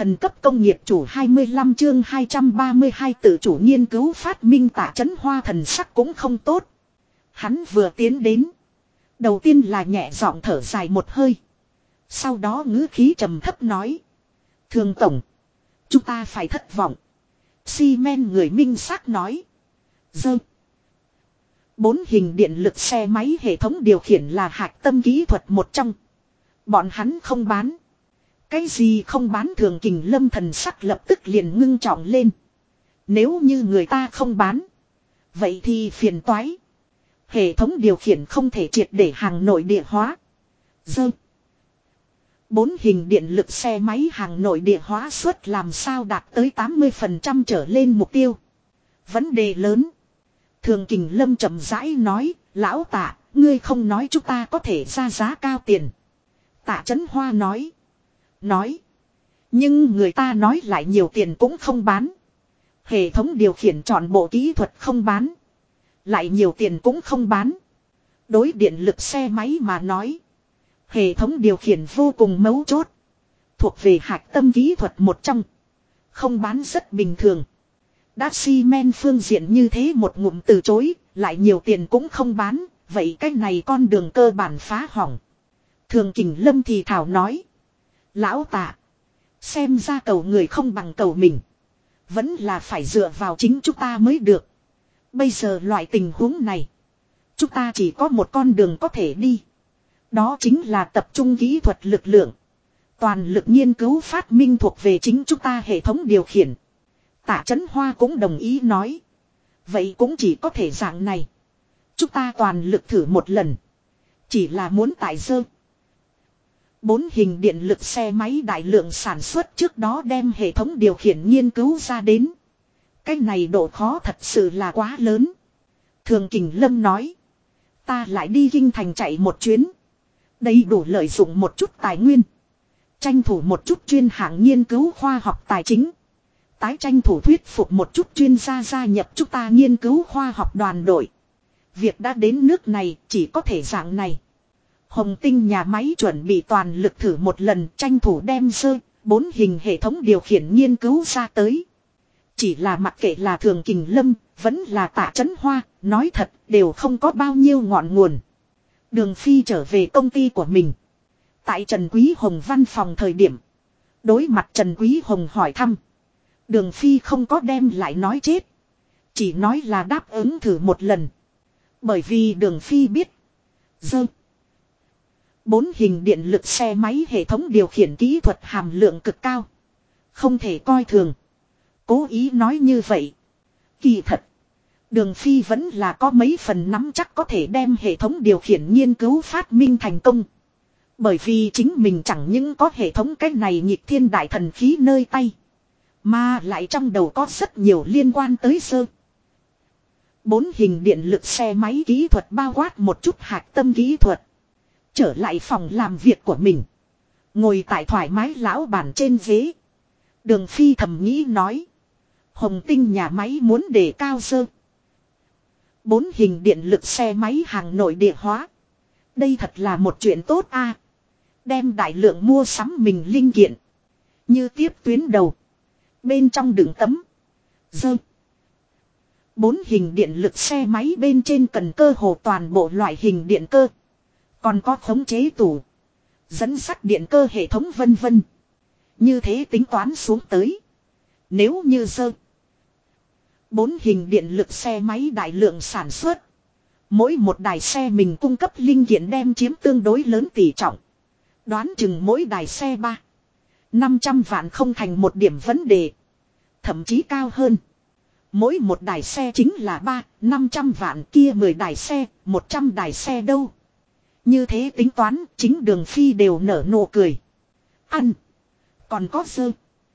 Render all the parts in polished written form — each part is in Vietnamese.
Thần cấp công nghiệp chủ 25 chương 232 tự chủ nghiên cứu phát minh. Tạ Chấn Hoa thần sắc cũng không tốt. Hắn vừa tiến đến. Đầu tiên là nhẹ giọng thở dài một hơi. Sau đó ngữ khí trầm thấp nói. Thường tổng. Chúng ta phải thất vọng. Xi-men người minh xác nói. Dơ. 4 hình điện lực xe máy hệ thống điều khiển là hạch tâm kỹ thuật một trong. Bọn hắn không bán. Cái gì không bán? Thường Kình Lâm thần sắc lập tức liền ngưng trọng lên. Nếu như người ta không bán. Vậy thì phiền toái. Hệ thống điều khiển không thể triệt để hàng nội địa hóa. Dơ. 4 hình điện lực xe máy hàng nội địa hóa suất làm sao đạt tới 80% trở lên mục tiêu. Vấn đề lớn. Thường Kình Lâm chậm rãi nói. Lão Tạ, ngươi không nói chúng ta có thể ra giá cao tiền. Tạ Chấn Hoa nói. Nhưng người ta nói lại nhiều tiền cũng không bán. Hệ thống điều khiển chọn bộ kỹ thuật không bán. Lại nhiều tiền cũng không bán. Đối điện lực xe máy mà nói. Hệ thống điều khiển vô cùng mấu chốt. Thuộc về hạch tâm kỹ thuật một trong. Không bán rất bình thường. Đã xi-men phương diện như thế một ngụm từ chối. Lại nhiều tiền cũng không bán. Vậy cái này con đường cơ bản phá hỏng. Thường Kình Lâm thì thảo nói. Lão Tạ. Xem ra cầu người không bằng cầu mình. Vẫn là phải dựa vào chính chúng ta mới được. Bây giờ loại tình huống này. Chúng ta chỉ có một con đường có thể đi. Đó chính là tập trung kỹ thuật lực lượng. Toàn lực nghiên cứu phát minh thuộc về chính chúng ta hệ thống điều khiển. Tạ Chấn Hoa cũng đồng ý nói. Vậy cũng chỉ có thể dạng này. Chúng ta toàn lực thử một lần. Chỉ là muốn tại dơ. 4 hình điện lực xe máy đại lượng sản xuất trước đó đem hệ thống điều khiển nghiên cứu ra đến. Cái này độ khó thật sự là quá lớn. Thường Kình Lâm nói. Ta lại đi Kinh Thành chạy một chuyến. Đầy đủ lợi dụng một chút tài nguyên. Tranh thủ một chút chuyên hạng nghiên cứu khoa học tài chính. Tái tranh thủ thuyết phục một chút chuyên gia gia nhập chúng ta nghiên cứu khoa học đoàn đội. Việc đã đến nước này chỉ có thể dạng này. Hồng Tinh nhà máy chuẩn bị toàn lực thử một lần tranh thủ đem sơ 4 hình hệ thống điều khiển nghiên cứu ra tới. Chỉ là mặc kệ là Thường Kình Lâm, vẫn là Tạ Chấn Hoa, nói thật đều không có bao nhiêu ngọn nguồn. Đường Phi trở về công ty của mình. Tại Trần Quý Hồng văn phòng thời điểm. Đối mặt Trần Quý Hồng hỏi thăm. Đường Phi không có đem lại nói chết. Chỉ nói là đáp ứng thử một lần. Bởi vì Đường Phi biết. Dơ. 4 hình điện lực xe máy hệ thống điều khiển kỹ thuật hàm lượng cực cao. Không thể coi thường. Cố ý nói như vậy. Kỳ thật. Đường Phi vẫn là có mấy phần nắm chắc có thể đem hệ thống điều khiển nghiên cứu phát minh thành công. Bởi vì chính mình chẳng những có hệ thống cái này nhịp thiên đại thần khí nơi tay. Mà lại trong đầu có rất nhiều liên quan tới sơ. 4 hình điện lực xe máy kỹ thuật bao quát một chút hạch tâm kỹ thuật. Trở lại phòng làm việc của mình. Ngồi tại thoải mái lão bản trên ghế. Đường Phi thầm nghĩ nói. Hồng Tinh nhà máy muốn đề cao sơ. 4 hình điện lực xe máy hàng nội địa hóa. Đây thật là một chuyện tốt a. Đem đại lượng mua sắm mình linh kiện. Như tiếp tuyến đầu. Bên trong đựng tấm. Dơ. 4 hình điện lực xe máy bên trên cần cơ hồ toàn bộ loại hình điện cơ. Còn có khống chế tủ. Dẫn sắt điện cơ hệ thống vân vân. Như thế tính toán xuống tới. Nếu như dơ. 4 hình điện lực xe máy đại lượng sản xuất. Mỗi một đài xe mình cung cấp linh kiện đem chiếm tương đối lớn tỷ trọng. Đoán chừng mỗi đài xe 500 vạn không thành một điểm vấn đề. Thậm chí cao hơn. Mỗi một đài xe chính là 500 vạn kia 10 đài xe, 100 đài xe đâu. Như thế tính toán chính Đường Phi đều nở nụ cười. Ăn. Còn có dơ.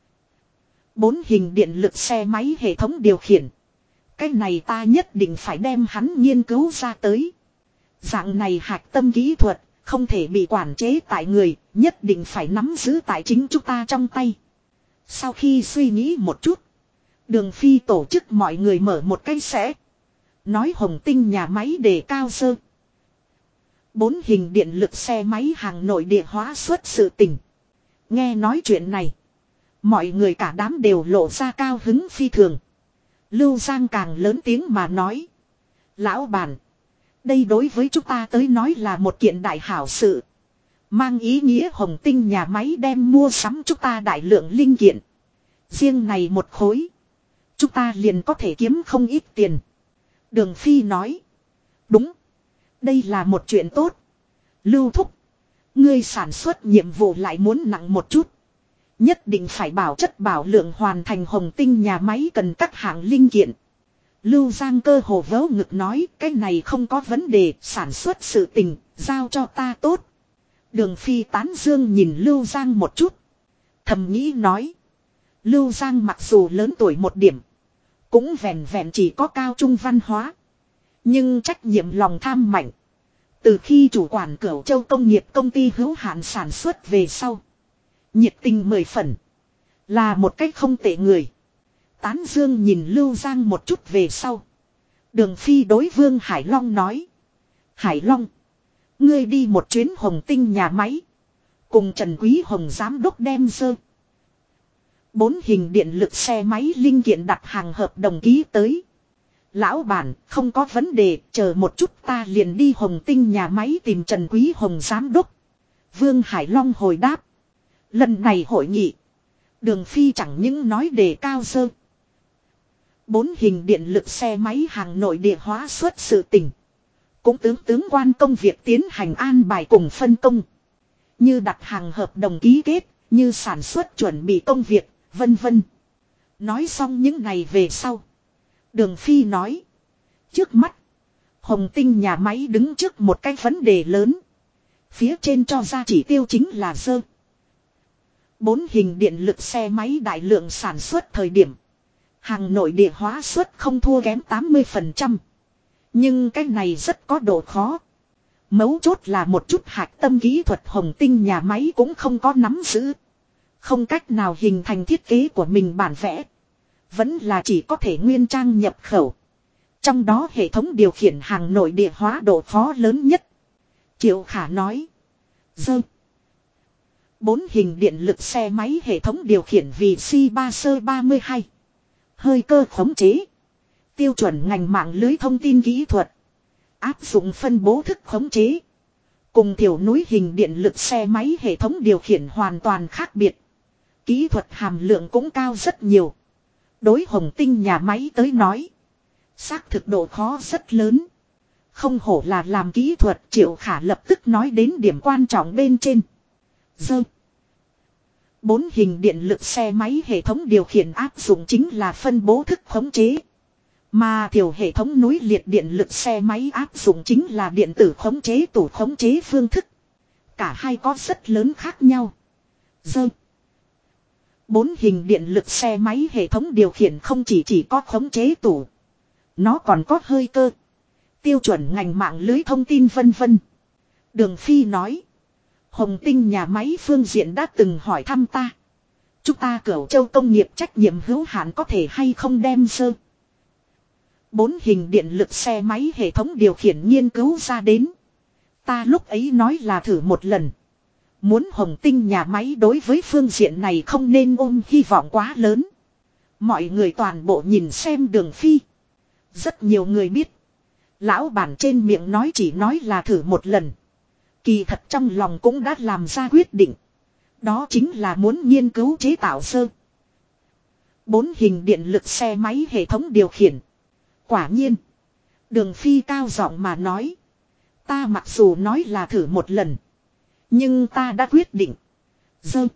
4 hình điện lực xe máy hệ thống điều khiển. Cái này ta nhất định phải đem hắn nghiên cứu ra tới. Dạng này hạch tâm kỹ thuật. Không thể bị quản chế tại người. Nhất định phải nắm giữ tại chính chúng ta trong tay. Sau khi suy nghĩ một chút. Đường Phi tổ chức mọi người mở một cái sẽ. Nói Hồng Tinh nhà máy đề cao sơ. 4 hình điện lực xe máy hàng nội địa hóa xuất sự tình. Nghe nói chuyện này. Mọi người cả đám đều lộ ra cao hứng phi thường. Lưu Giang càng lớn tiếng mà nói. Lão bản. Đây đối với chúng ta tới nói là một kiện đại hảo sự. Mang ý nghĩa Hồng Tinh nhà máy đem mua sắm chúng ta đại lượng linh kiện. Riêng này một khối. Chúng ta liền có thể kiếm không ít tiền. Đường Phi nói. Đúng. Đây là một chuyện tốt. Lưu Thúc. Ngươi sản xuất nhiệm vụ lại muốn nặng một chút. Nhất định phải bảo chất bảo lượng hoàn thành Hồng Tinh nhà máy cần các hạng linh kiện. Lưu Giang cơ hồ vớ ngực nói cái này không có vấn đề, sản xuất sự tình, giao cho ta tốt. Đường Phi tán dương nhìn Lưu Giang một chút. Thầm nghĩ nói. Lưu Giang mặc dù lớn tuổi một điểm. Cũng vẹn vẹn chỉ có cao trung văn hóa. Nhưng trách nhiệm lòng tham mạnh. Từ khi chủ quản Cửu Châu công nghiệp công ty hữu hạn sản xuất về sau. Nhiệt tình 10 phần. Là một cách không tệ người. Tán dương nhìn Lưu Giang một chút về sau. Đường Phi đối Vương Hải Long nói. Hải Long. Ngươi đi một chuyến Hồng Tinh nhà máy. Cùng Trần Quý Hồng giám đốc đem dơ. 4 hình điện lực xe máy linh kiện đặt hàng hợp đồng ký tới. Lão bản không có vấn đề, chờ một chút ta liền đi Hồng Tinh nhà máy tìm Trần Quý Hồng giám đốc. Vương Hải Long hồi đáp. Lần này hội nghị. Đường Phi chẳng những nói đề cao dơ. 4 hình điện lực xe máy hàng nội địa hóa xuất sự tình. Cũng tướng quan công việc tiến hành an bài cùng phân công. Như đặt hàng hợp đồng ký kết, như sản xuất chuẩn bị công việc, vân vân. Nói xong những này về sau. Đường Phi nói. Trước mắt, Hồng Tinh nhà máy đứng trước một cái vấn đề lớn. Phía trên cho ra chỉ tiêu chính là dơ. 4 hình điện lực xe máy đại lượng sản xuất thời điểm. Hàng nội địa hóa suất không thua kém 80%. Nhưng cái này rất có độ khó. Mấu chốt là một chút hạch tâm kỹ thuật Hồng Tinh nhà máy cũng không có nắm giữ. Không cách nào hình thành thiết kế của mình bản vẽ. Vẫn là chỉ có thể nguyên trang nhập khẩu. Trong đó hệ thống điều khiển hàng nội địa hóa độ khó lớn nhất. Triệu Khả nói. Dơ. 4 hình điện lực xe máy hệ thống điều khiển vì C3 sơ 32. Hơi cơ khống chế. Tiêu chuẩn ngành mạng lưới thông tin kỹ thuật. Áp dụng phân bố thức khống chế. Cùng thiểu núi hình điện lực xe máy hệ thống điều khiển hoàn toàn khác biệt. Kỹ thuật hàm lượng cũng cao rất nhiều. Đối Hồng Tinh nhà máy tới nói. Xác thực độ khó rất lớn. Không hổ là làm kỹ thuật, Triệu Khả lập tức nói đến điểm quan trọng bên trên. Dơ. 4 hình điện lực xe máy hệ thống điều khiển áp dụng chính là phân bố thức khống chế. Mà thiểu hệ thống núi liệt điện lực xe máy áp dụng chính là điện tử khống chế tủ khống chế phương thức. Cả hai có rất lớn khác nhau. Dơ. 4 hình điện lực xe máy hệ thống điều khiển không chỉ có khống chế tủ. Nó còn có hơi cơ. Tiêu chuẩn ngành mạng lưới thông tin vân vân. Đường Phi nói. Hồng Tinh nhà máy phương diện đã từng hỏi thăm ta. Chúng ta Cửu Châu công nghiệp trách nhiệm hữu hạn có thể hay không đem dơ. 4 hình điện lực xe máy hệ thống điều khiển nghiên cứu ra đến. Ta lúc ấy nói là thử một lần. Muốn Hồng Tinh nhà máy đối với phương diện này không nên ôm hy vọng quá lớn. Mọi người toàn bộ nhìn xem Đường Phi. Rất nhiều người biết. Lão bản trên miệng nói chỉ nói là thử một lần. Kỳ thật trong lòng cũng đã làm ra quyết định. Đó chính là muốn nghiên cứu chế tạo sơ. 4 hình điện lực xe máy hệ thống điều khiển. Quả nhiên. Đường Phi cao giọng mà nói. Ta mặc dù nói là thử một lần. Nhưng ta đã quyết định. Dơ.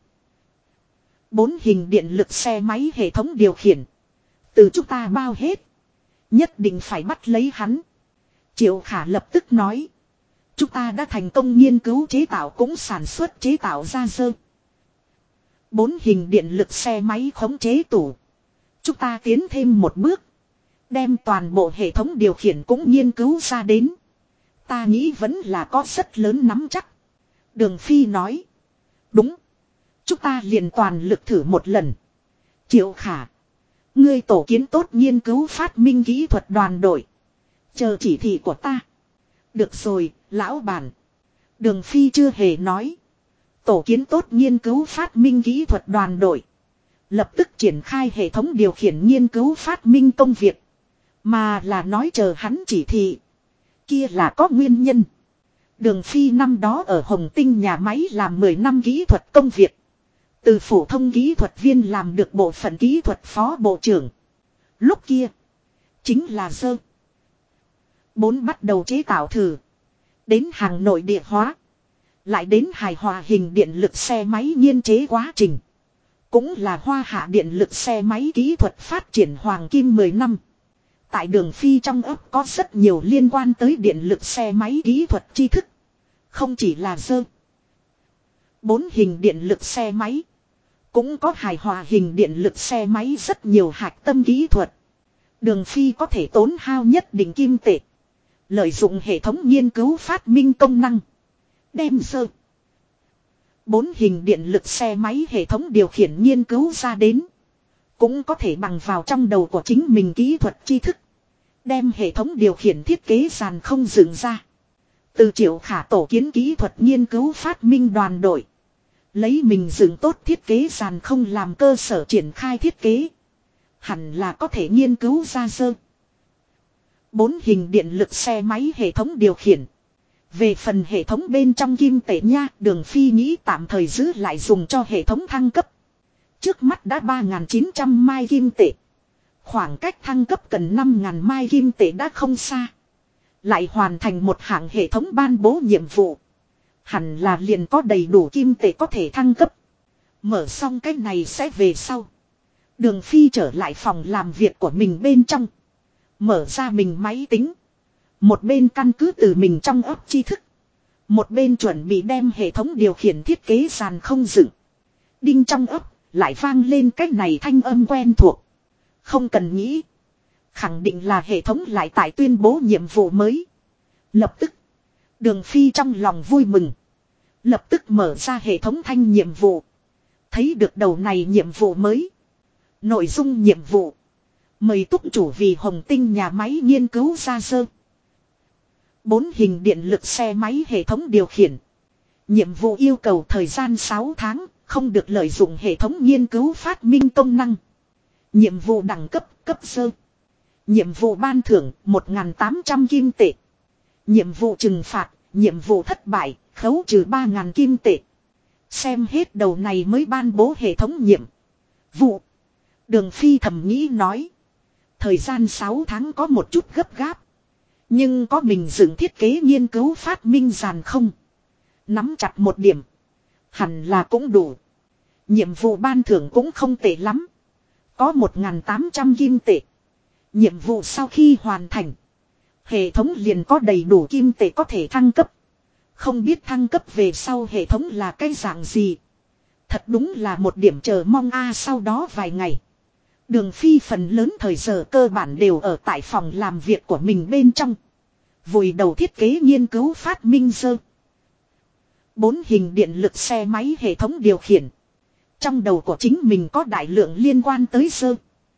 4 hình điện lực xe máy hệ thống điều khiển. Từ chúng ta bao hết. Nhất định phải bắt lấy hắn. Triệu Khả lập tức nói. Chúng ta đã thành công nghiên cứu chế tạo cũng sản xuất chế tạo ra dơ. 4 hình điện lực xe máy khống chế tủ. Chúng ta tiến thêm một bước. Đem toàn bộ hệ thống điều khiển cũng nghiên cứu ra đến. Ta nghĩ vẫn là có rất lớn nắm chắc. Đường Phi nói. Đúng. Chúng ta liền toàn lực thử một lần. Triệu Khả. Ngươi tổ kiến tốt nghiên cứu phát minh kỹ thuật đoàn đội. Chờ chỉ thị của ta. Được rồi, lão bản. Đường Phi chưa hề nói. Tổ kiến tốt nghiên cứu phát minh kỹ thuật đoàn đội. lập tức triển khai hệ thống điều khiển nghiên cứu phát minh công việc. Mà là nói chờ hắn chỉ thị. Kia là có nguyên nhân. Đường Phi năm đó ở Hồng Tinh nhà máy làm 10 năm kỹ thuật công việc. Từ phổ thông kỹ thuật viên làm được bộ phận kỹ thuật phó bộ trưởng. Lúc kia. Chính là dơ. 4 bắt đầu chế tạo thử. Đến hàng nội địa hóa. Lại đến hài hòa hình điện lực xe máy nghiên chế quá trình. Cũng là hoa hạ điện lực xe máy kỹ thuật phát triển hoàng kim 10 năm. Tại Đường Phi trong ấp có rất nhiều liên quan tới điện lực xe máy kỹ thuật tri thức. Không chỉ là dơ. 4 hình điện lực xe máy. Cũng có hài hòa hình điện lực xe máy rất nhiều hạch tâm kỹ thuật. Đường Phi có thể tốn hao nhất định kim tệ. Lợi dụng hệ thống nghiên cứu phát minh công năng. Đem dơ. 4 hình điện lực xe máy hệ thống điều khiển nghiên cứu ra đến. Cũng có thể bằng vào trong đầu của chính mình kỹ thuật tri thức. Đem hệ thống điều khiển thiết kế dàn không dựng ra. Từ Triệu Khả tổ kiến kỹ thuật nghiên cứu phát minh đoàn đội. Lấy mình dựng tốt thiết kế dàn không làm cơ sở triển khai thiết kế. Hẳn là có thể nghiên cứu ra dơ. 4 hình điện lực xe máy hệ thống điều khiển. Về phần hệ thống bên trong kim tệ nha, Đường Phi nghĩ tạm thời giữ lại dùng cho hệ thống thăng cấp. Trước mắt đã 3.900 mai kim tệ. Khoảng cách thăng cấp cần 5.000 mai kim tệ đã không xa. Lại hoàn thành một hạng hệ thống ban bố nhiệm vụ. Hẳn là liền có đầy đủ kim tệ có thể thăng cấp. Mở xong cái này sẽ về sau. Đường Phi trở lại phòng làm việc của mình bên trong. Mở ra mình máy tính. Một bên căn cứ từ mình trong óc tri thức. Một bên chuẩn bị đem hệ thống điều khiển thiết kế sàn không dựng. Đinh trong óc lại vang lên cái này thanh âm quen thuộc. Không cần nghĩ. Khẳng định là hệ thống lại tại tuyên bố nhiệm vụ mới. Lập tức. Đường Phi trong lòng vui mừng. Lập tức mở ra hệ thống thanh nhiệm vụ. Thấy được đầu này nhiệm vụ mới. Nội dung nhiệm vụ. Mời túc chủ vì Hồng Tinh nhà máy nghiên cứu ra dơ. 4 hình điện lực xe máy hệ thống điều khiển. Nhiệm vụ yêu cầu thời gian 6 tháng, không được lợi dụng hệ thống nghiên cứu phát minh công năng. Nhiệm vụ đẳng cấp, cấp sơ. Nhiệm vụ ban thưởng, 1.800 kim tệ. Nhiệm vụ trừng phạt, nhiệm vụ thất bại, khấu trừ 3.000 kim tệ. Xem hết đầu này mới ban bố hệ thống nhiệm vụ. Đường Phi thầm nghĩ nói. Thời gian 6 tháng có một chút gấp gáp. Nhưng có mình dựng thiết kế nghiên cứu phát minh dàn không. Nắm chặt một điểm. Hẳn là cũng đủ. Nhiệm vụ ban thưởng cũng không tệ lắm. Có 1.800 kim tệ. Nhiệm vụ sau khi hoàn thành. Hệ thống liền có đầy đủ kim tệ có thể thăng cấp. Không biết thăng cấp về sau hệ thống là cái dạng gì. Thật đúng là một điểm chờ mong sau đó vài ngày. Đường Phi phần lớn thời giờ cơ bản đều ở tại phòng làm việc của mình bên trong. Vùi đầu thiết kế nghiên cứu phát minh dơ. 4 hình điện lực xe máy hệ thống điều khiển. Trong đầu của chính mình có đại lượng liên quan tới dơ.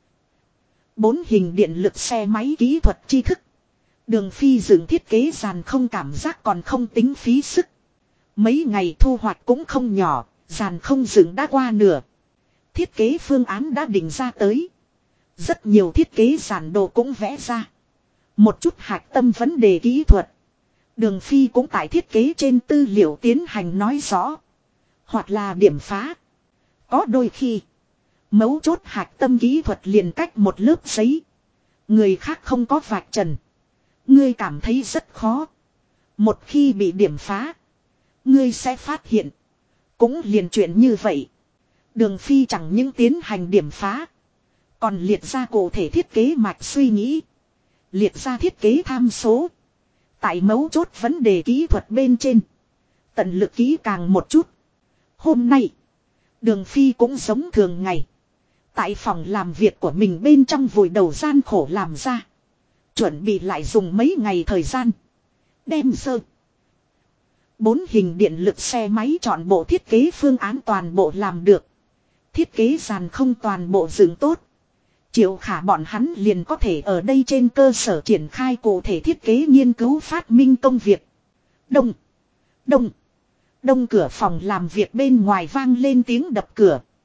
4 hình điện lực xe máy kỹ thuật tri thức. Đường Phi dựng thiết kế dàn không cảm giác còn không tính phí sức. Mấy ngày thu hoạch cũng không nhỏ, dàn không dựng đã qua nửa. Thiết kế phương án đã định ra tới. Rất nhiều thiết kế giản đồ cũng vẽ ra. Một chút hạch tâm vấn đề kỹ thuật. Đường Phi cũng tại thiết kế trên tư liệu tiến hành nói rõ. Hoặc là điểm phá. Có đôi khi. Mấu chốt hạch tâm kỹ thuật liền cách một lớp giấy. Người khác không có vạch trần. Ngươi cảm thấy rất khó. Một khi bị điểm phá. Ngươi sẽ phát hiện. Cũng liền chuyện như vậy. Đường Phi chẳng những tiến hành điểm phá. Còn liệt ra cụ thể thiết kế mạch suy nghĩ. Liệt ra thiết kế tham số. Tại mấu chốt vấn đề kỹ thuật bên trên. Tận lực kỹ càng một chút. Hôm nay. Đường Phi cũng giống thường ngày. Tại phòng làm việc của mình bên trong vùi đầu gian khổ làm ra. Chuẩn bị lại dùng mấy ngày thời gian. Đem sơ. 4 hình điện lực xe máy chọn bộ thiết kế phương án toàn bộ làm được. Thiết kế dàn không toàn bộ dựng tốt. Triệu Khả bọn hắn liền có thể ở đây trên cơ sở triển khai cụ thể thiết kế nghiên cứu phát minh công việc. Đông. Đông. Đông cửa phòng làm việc bên ngoài vang lên tiếng đập cửa.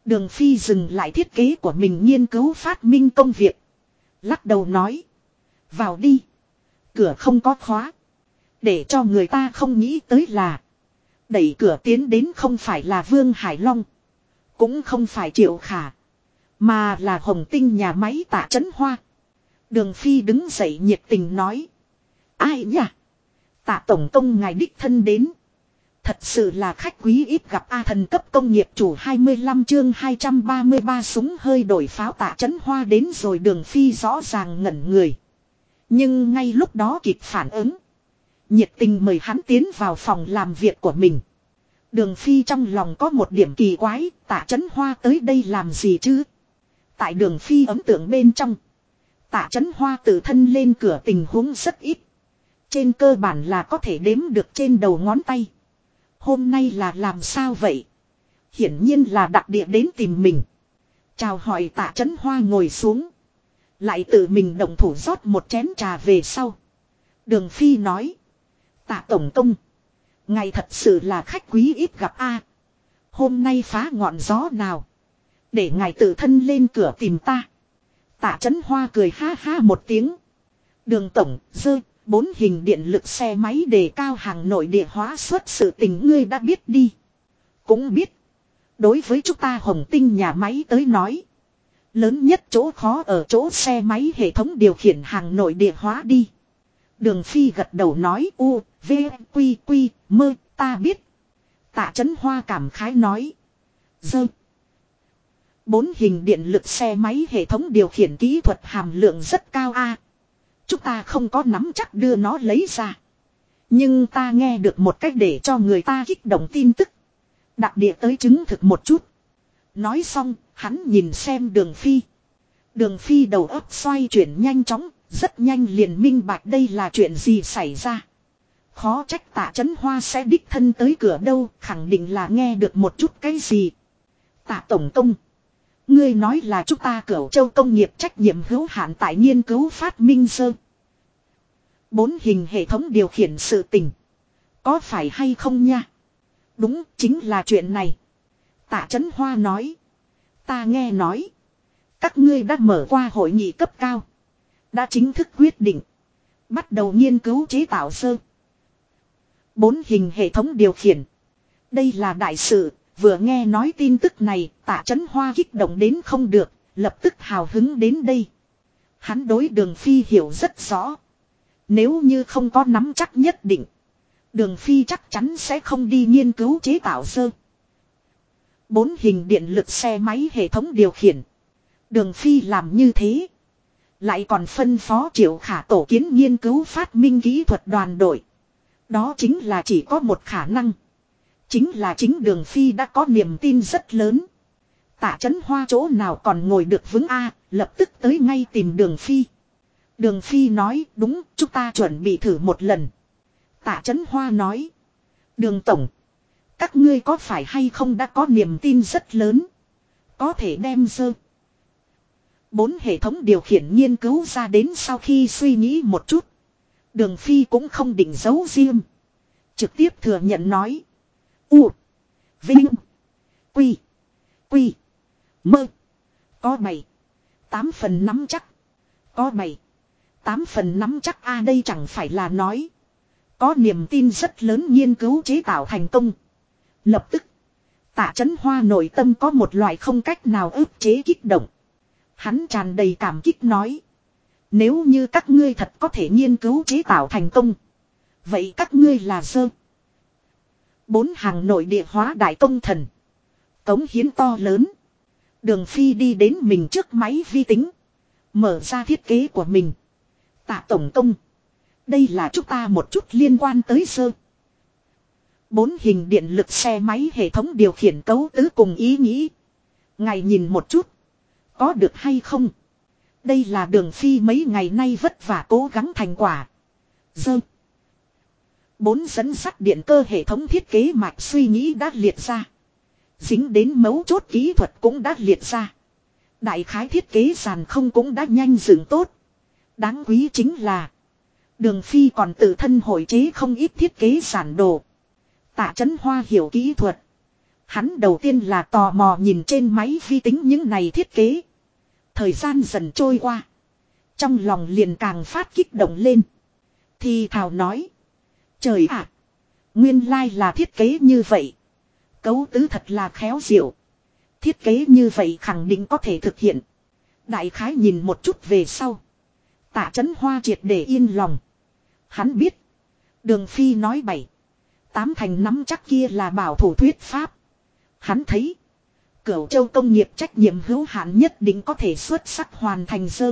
Đường Phi dừng lại thiết kế của mình nghiên cứu phát minh công việc. Lắc đầu nói. Vào đi. Cửa không có khóa. Để cho người ta không nghĩ tới là. Đẩy cửa tiến đến không phải là Vương Hải Long. Cũng không phải Triệu Khả. Mà là Hồng Tinh nhà máy Tạ Chấn Hoa. Đường Phi đứng dậy nhiệt tình nói. Ai nhỉ? Tạ tổng công ngài đích thân đến. Thật sự là khách quý ít gặp A thần cấp công nghiệp chủ 25 chương 233 súng hơi đổi pháo Tạ Chấn Hoa đến rồi. Đường Phi rõ ràng ngẩn người. Nhưng ngay lúc đó kịp phản ứng. Nhiệt tình mời hắn tiến vào phòng làm việc của mình. Đường Phi trong lòng có một điểm kỳ quái, Tạ Chấn Hoa tới đây làm gì chứ? Tại Đường Phi ấn tượng bên trong. Tạ Chấn Hoa tự thân lên cửa tình huống rất ít. Trên cơ bản là có thể đếm được trên đầu ngón tay. Hôm nay là làm sao vậy? Hiển nhiên là đặc địa đến tìm mình. Chào hỏi Tạ Chấn Hoa ngồi xuống. Lại tự mình động thủ rót một chén trà về sau. Đường Phi nói. Tạ tổng công. Ngày thật sự là khách quý ít gặp a. Hôm nay phá ngọn gió nào. Để ngài tự thân lên cửa tìm ta. Tạ Chấn Hoa cười ha ha một tiếng. Đường tổng, dơ, 4 hình điện lực xe máy đề cao hàng nội địa hóa xuất sự tình ngươi đã biết đi. Cũng biết. Đối với chúng ta Hồng Tinh nhà máy tới nói. Lớn nhất chỗ khó ở chỗ xe máy hệ thống điều khiển hàng nội địa hóa đi. Đường Phi gật đầu nói u, v, quy, quy, mơ, ta biết. Tạ Chấn Hoa cảm khái nói. Dơ. 4 hình điện lực xe máy hệ thống điều khiển kỹ thuật hàm lượng rất cao a. Chúng ta không có nắm chắc đưa nó lấy ra. Nhưng ta nghe được một cách để cho người ta kích động tin tức. Đặc địa tới chứng thực một chút. Nói xong, hắn nhìn xem Đường Phi. Đường Phi đầu óc xoay chuyển nhanh chóng, rất nhanh liền minh bạch đây là chuyện gì xảy ra. Khó trách Tạ Chấn Hoa sẽ đích thân tới cửa đâu, khẳng định là nghe được một chút cái gì. Tạ tổng công. Ngươi nói là chúng ta Cửu Châu công nghiệp trách nhiệm hữu hạn tại nghiên cứu phát minh sơ. 4 hình hệ thống điều khiển sự tình. Có phải hay không nha? Đúng, chính là chuyện này. Tạ Chấn Hoa nói. Ta nghe nói. Các ngươi đã mở qua hội nghị cấp cao. Đã chính thức quyết định. Bắt đầu nghiên cứu chế tạo sơ. 4 hình hệ thống điều khiển. Đây là đại sự. Vừa nghe nói tin tức này, Tạ Chấn Hoa kích động đến không được, lập tức hào hứng đến đây. Hắn đối Đường Phi hiểu rất rõ. Nếu như không có nắm chắc nhất định, Đường Phi chắc chắn sẽ không đi nghiên cứu chế tạo sơ. 4 hình điện lực xe máy hệ thống điều khiển. Đường Phi làm như thế. Lại còn phân phó Triệu Khả tổ kiến nghiên cứu phát minh kỹ thuật đoàn đội. Đó chính là chỉ có một khả năng. Chính là chính Đường Phi đã có niềm tin rất lớn. Tạ Chấn Hoa chỗ nào còn ngồi được vững a, lập tức tới ngay tìm Đường Phi. Đường Phi nói đúng, chúng ta chuẩn bị thử một lần. Tạ Chấn Hoa nói. Đường tổng. Các ngươi có phải hay không đã có niềm tin rất lớn. Có thể đem sơ. 4 hệ thống điều khiển nghiên cứu ra đến sau khi suy nghĩ một chút. Đường Phi cũng không định giấu riêng. Trực tiếp thừa nhận nói. U. Vinh. Quy. Quy. Mơ. Có 7. 8 phần nắm chắc. Có 7. 8 phần nắm chắc a đây chẳng phải là nói. Có niềm tin rất lớn nghiên cứu chế tạo thành công. Lập tức. Tạ Chấn Hoa nội tâm có một loại không cách nào ức chế kích động. Hắn tràn đầy cảm kích nói. Nếu như các ngươi thật có thể nghiên cứu chế tạo thành công. Vậy các ngươi là sơ. 4 hàng nội địa hóa đại công thần. Cống hiến to lớn. Đường Phi đi đến mình trước máy vi tính. Mở ra thiết kế của mình. Tạ tổng công. Đây là chúng ta một chút liên quan tới sơ. 4 hình điện lực xe máy hệ thống điều khiển cấu tứ cùng ý nghĩ. Ngài nhìn một chút. Có được hay không? Đây là Đường Phi mấy ngày nay vất vả cố gắng thành quả. Dơ. 4 dẫn sắt điện cơ hệ thống thiết kế mạch suy nghĩ đã liệt ra. Dính đến mấu chốt kỹ thuật cũng đã liệt ra. Đại khái thiết kế sàn không cũng đã nhanh dựng tốt. Đáng quý chính là. Đường Phi còn tự thân hội chế không ít thiết kế sản đồ. Tạ Chấn Hoa hiểu kỹ thuật. Hắn đầu tiên là tò mò nhìn trên máy vi tính những này thiết kế. Thời gian dần trôi qua. Trong lòng liền càng phát kích động lên. Thì thào nói. Trời ạ! Nguyên lai là thiết kế như vậy. Cấu tứ thật là khéo diệu. Thiết kế như vậy khẳng định có thể thực hiện. Đại khái nhìn một chút về sau. Tạ Chấn Hoa triệt để yên lòng. Hắn biết. Đường Phi nói 7-8 thành nắm chắc kia là bảo thủ thuyết pháp. Hắn thấy. Cửu Châu công nghiệp trách nhiệm hữu hạn nhất định có thể xuất sắc hoàn thành dơ.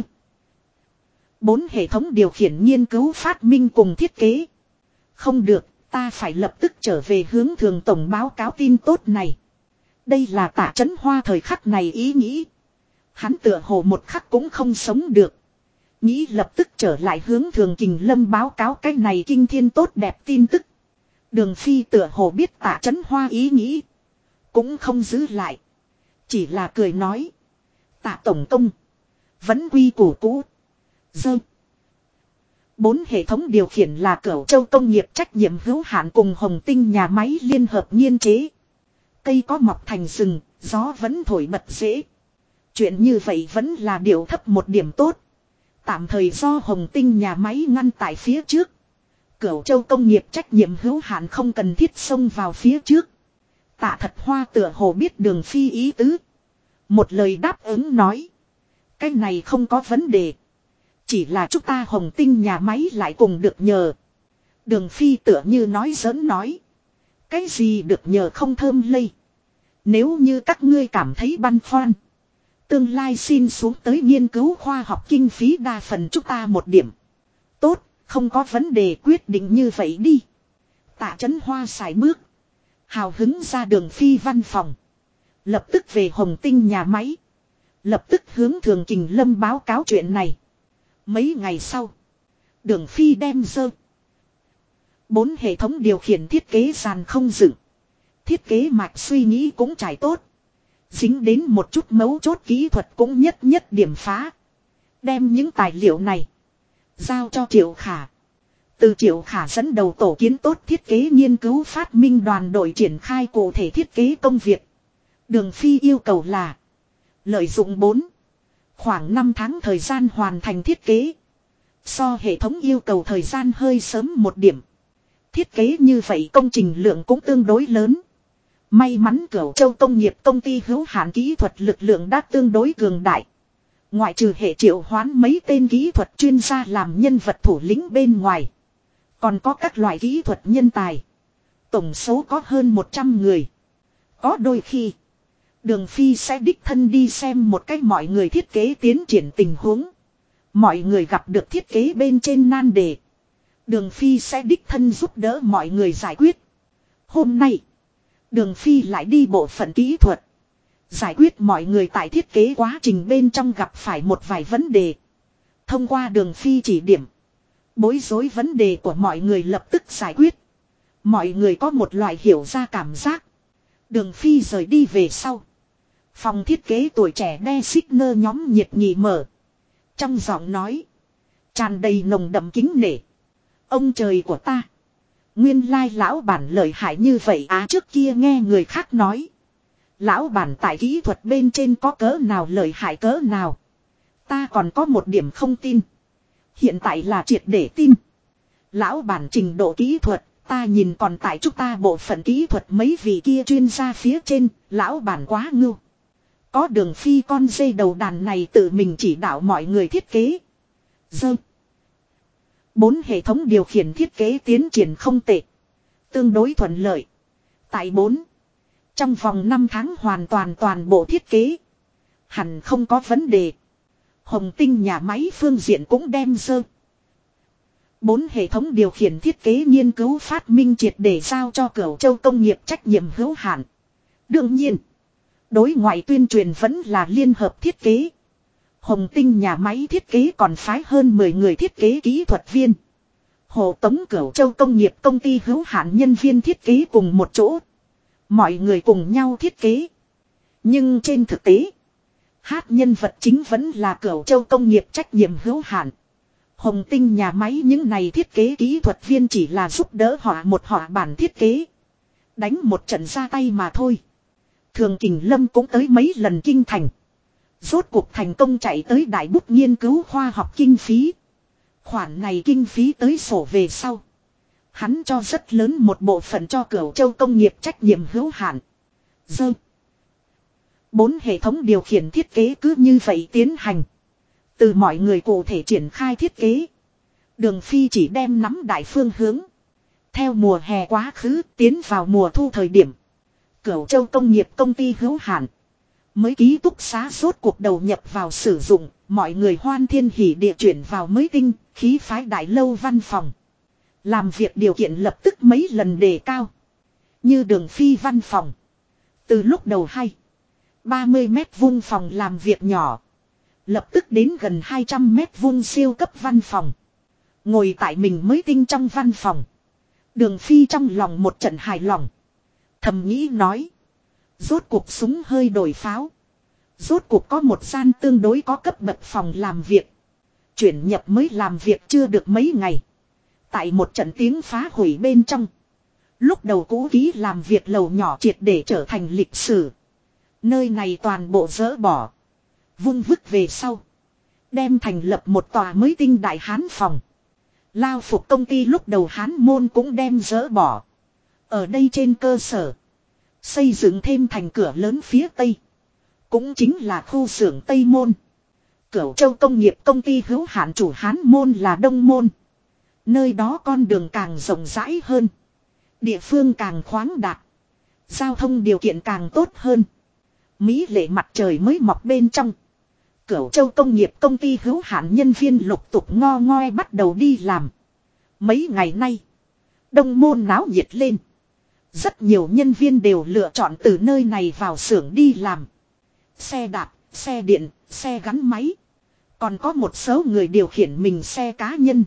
4 hệ thống điều khiển nghiên cứu phát minh cùng thiết kế. Không được, ta phải lập tức trở về hướng thường tổng báo cáo tin tốt này. Đây là Tạ Chấn Hoa thời khắc này ý nghĩ. Hắn tựa hồ một khắc cũng không sống được. Nghĩ lập tức trở lại hướng thường Kình Lâm báo cáo cái này kinh thiên tốt đẹp tin tức. Đường Phi tựa hồ biết Tạ Chấn Hoa ý nghĩ. Cũng không giữ lại. Chỉ là cười nói. Tạ tổng công. Vẫn quy củ cũ. Dơ. 4 hệ thống điều khiển là Cửu Châu công nghiệp trách nhiệm hữu hạn cùng Hồng Tinh nhà máy liên hợp nghiên chế. Cây có mọc thành rừng, gió vẫn thổi bật dễ. Chuyện như vậy vẫn là điều thấp một điểm tốt. Tạm thời do Hồng Tinh nhà máy ngăn tại phía trước. Cửu Châu công nghiệp trách nhiệm hữu hạn không cần thiết xông vào phía trước. Tạ Thật Hoa tựa hồ biết Đường Phi ý tứ. Một lời đáp ứng nói. Cái này không có vấn đề. Chỉ là chúng ta Hồng Tinh nhà máy lại cùng được nhờ. Đường Phi tựa như nói giỡn nói. Cái gì được nhờ không thơm lây. Nếu như các ngươi cảm thấy băn khoăn. Tương lai xin xuống tới nghiên cứu khoa học kinh phí đa phần chúng ta một điểm. Tốt, không có vấn đề quyết định như vậy đi. Tạ Chấn Hoa xài bước. Hào hứng ra Đường Phi văn phòng. Lập tức về Hồng Tinh nhà máy. Lập tức hướng thường Kình Lâm báo cáo chuyện này. Mấy ngày sau. Đường Phi đem dơ. 4 hệ thống điều khiển thiết kế sàn không dựng. Thiết kế mạch suy nghĩ cũng trải tốt. Dính đến một chút mấu chốt kỹ thuật cũng nhất điểm phá. Đem những tài liệu này. Giao cho Triệu Khả. Từ Triệu Khả dẫn đầu tổ kiến tốt thiết kế nghiên cứu phát minh đoàn đội triển khai cụ thể thiết kế công việc. Đường Phi yêu cầu là. Lợi dụng 4. Khoảng 5 tháng thời gian hoàn thành thiết kế. So hệ thống yêu cầu thời gian hơi sớm một điểm. Thiết kế như vậy công trình lượng cũng tương đối lớn. May mắn Cửu Châu công nghiệp công ty hữu hạn kỹ thuật lực lượng đã tương đối cường đại. Ngoại trừ hệ triệu hoán mấy tên kỹ thuật chuyên gia làm nhân vật thủ lĩnh bên ngoài. Còn có các loại kỹ thuật nhân tài. Tổng số có hơn 100 người. Có đôi khi. Đường Phi sẽ đích thân đi xem một cách mọi người thiết kế tiến triển tình huống. Mọi người gặp được thiết kế bên trên nan đề. Đường Phi sẽ đích thân giúp đỡ mọi người giải quyết. Hôm nay. Đường Phi lại đi bộ phận kỹ thuật. Giải quyết mọi người tại thiết kế quá trình bên trong gặp phải một vài vấn đề. Thông qua Đường Phi chỉ điểm. Bối rối vấn đề của mọi người lập tức giải quyết. Mọi người có một loại hiểu ra cảm giác. Đường Phi rời đi về sau. Phòng thiết kế tuổi trẻ đe xích ngơ nhóm nhiệt nhị mở. Trong giọng nói. Tràn đầy nồng đậm kính nể. Ông trời của ta. Nguyên lai lão bản lợi hại như vậy trước kia nghe người khác nói. Lão bản tại kỹ thuật bên trên có cỡ nào lợi hại cỡ nào. Ta còn có một điểm không tin. Hiện tại là triệt để tin. Lão bản trình độ kỹ thuật. Ta nhìn còn tại chúng ta bộ phận kỹ thuật mấy vị kia chuyên gia phía trên. Lão bản quá ngưu. Có Đường Phi con dây đầu đàn này tự mình chỉ đạo mọi người thiết kế. 4 hệ thống điều khiển thiết kế tiến triển không tệ. Tương đối thuận lợi. Tại 4. Trong vòng 5 tháng hoàn toàn bộ thiết kế. Hẳn không có vấn đề. Hồng Tinh nhà máy phương diện cũng đem 4 hệ thống điều khiển thiết kế nghiên cứu phát minh triệt để giao cho Cửu Châu công nghiệp trách nhiệm hữu hạn. Đương nhiên. Đối ngoại tuyên truyền vẫn là liên hợp thiết kế. Hồng Tinh nhà máy thiết kế còn phái hơn 10 người thiết kế kỹ thuật viên. Hộ tống Cửu Châu công nghiệp công ty hữu hạn nhân viên thiết kế cùng một chỗ. Mọi người cùng nhau thiết kế. Nhưng trên thực tế. Nhân vật chính vẫn là Cửu Châu công nghiệp trách nhiệm hữu hạn. Hồng Tinh nhà máy những này thiết kế kỹ thuật viên chỉ là giúp đỡ họ một bản thiết kế. Đánh một trận ra tay mà thôi. Thường Kình Lâm cũng tới mấy lần kinh thành. Rốt cuộc thành công chạy tới đại bút nghiên cứu khoa học kinh phí. Khoản này kinh phí tới sổ về sau. Hắn cho rất lớn một bộ phận cho Cửu Châu công nghiệp trách nhiệm hữu hạn. Dơ. 4 hệ thống điều khiển thiết kế cứ như vậy tiến hành. Từ mọi người cụ thể triển khai thiết kế. Đường Phi chỉ đem nắm đại phương hướng. Theo mùa hè quá khứ tiến vào mùa thu thời điểm. Cửu Châu công nghiệp công ty hữu hạn. Mới ký túc xá rốt cuộc đầu nhập vào sử dụng. Mọi người hoan thiên hỉ địa chuyển vào mới tinh, khí phái đại lâu văn phòng. Làm việc điều kiện lập tức mấy lần đề cao. Như Đường Phi văn phòng. Từ lúc đầu 30 mét vuông phòng làm việc nhỏ. Lập tức đến gần 200 mét vuông siêu cấp văn phòng. Ngồi tại mình mới tinh trong văn phòng. Đường Phi trong lòng một trận hài lòng. Thầm nghĩ nói. Rốt cuộc súng hơi đổi pháo. Rốt cuộc có một gian tương đối có cấp bậc phòng làm việc. Chuyển nhập mới làm việc chưa được mấy ngày. Tại một trận tiếng phá hủy bên trong. Lúc đầu cũ kỹ làm việc lầu nhỏ triệt để trở thành lịch sử. Nơi này toàn bộ dỡ bỏ. Vung vứt về sau. Đem thành lập một tòa mới tinh đại hán phòng. Lao phục công ty lúc đầu hán môn cũng đem dỡ bỏ. Ở đây trên cơ sở. Xây dựng thêm thành cửa lớn phía tây. Cũng chính là khu xưởng Tây Môn. Cửu Châu công nghiệp công ty hữu hạn chủ hán môn là Đông Môn. Nơi đó con đường càng rộng rãi hơn. Địa phương càng khoáng đạt. Giao thông điều kiện càng tốt hơn. Mỹ lệ mặt trời mới mọc bên trong. Cửu Châu công nghiệp công ty hữu hạn nhân viên lục tục ngo ngoe bắt đầu đi làm. Mấy ngày nay. Đông Môn náo nhiệt lên. Rất nhiều nhân viên đều lựa chọn từ nơi này vào xưởng đi làm. Xe đạp, xe điện, xe gắn máy. Còn có một số người điều khiển mình xe cá nhân.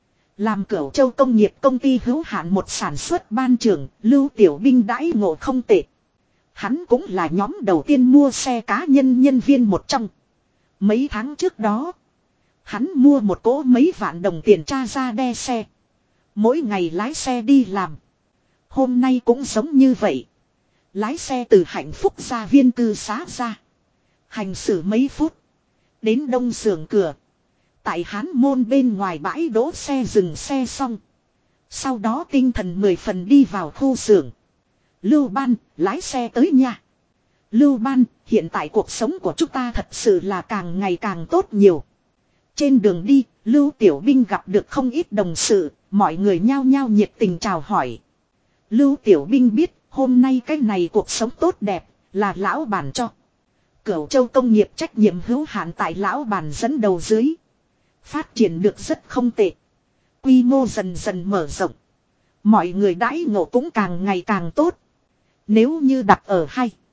Làm Cửu Châu công nghiệp công ty hữu hạn một sản xuất ban trưởng, Lưu Tiểu Binh đãi ngộ không tệ. Hắn cũng là nhóm đầu tiên mua xe cá nhân nhân viên một trong. Mấy tháng trước đó, hắn mua một cỗ mấy vạn đồng tiền tra ra đe xe. Mỗi ngày lái xe đi làm. Hôm nay cũng giống như vậy. Lái xe từ Hạnh Phúc ra viên cư xá ra. Hành xử mấy phút. Đến đông xưởng cửa. Tại Hán môn bên ngoài bãi đỗ xe dừng xe xong. Sau đó tinh thần 10 phần đi vào khu xưởng. Lưu Ban, lái xe tới nha. Lưu Ban, hiện tại cuộc sống của chúng ta thật sự là càng ngày càng tốt nhiều. Trên đường đi, Lưu Tiểu Binh gặp được không ít đồng sự, mọi người nhao nhao nhiệt tình chào hỏi. Lưu Tiểu Binh biết, hôm nay cái này cuộc sống tốt đẹp, là lão bản cho. Cửu Châu công nghiệp trách nhiệm hữu hạn tại lão bản dẫn đầu dưới. Phát triển được rất không tệ. Quy mô dần dần mở rộng. Mọi người đãi ngộ cũng càng ngày càng tốt. Nếu như đặt ở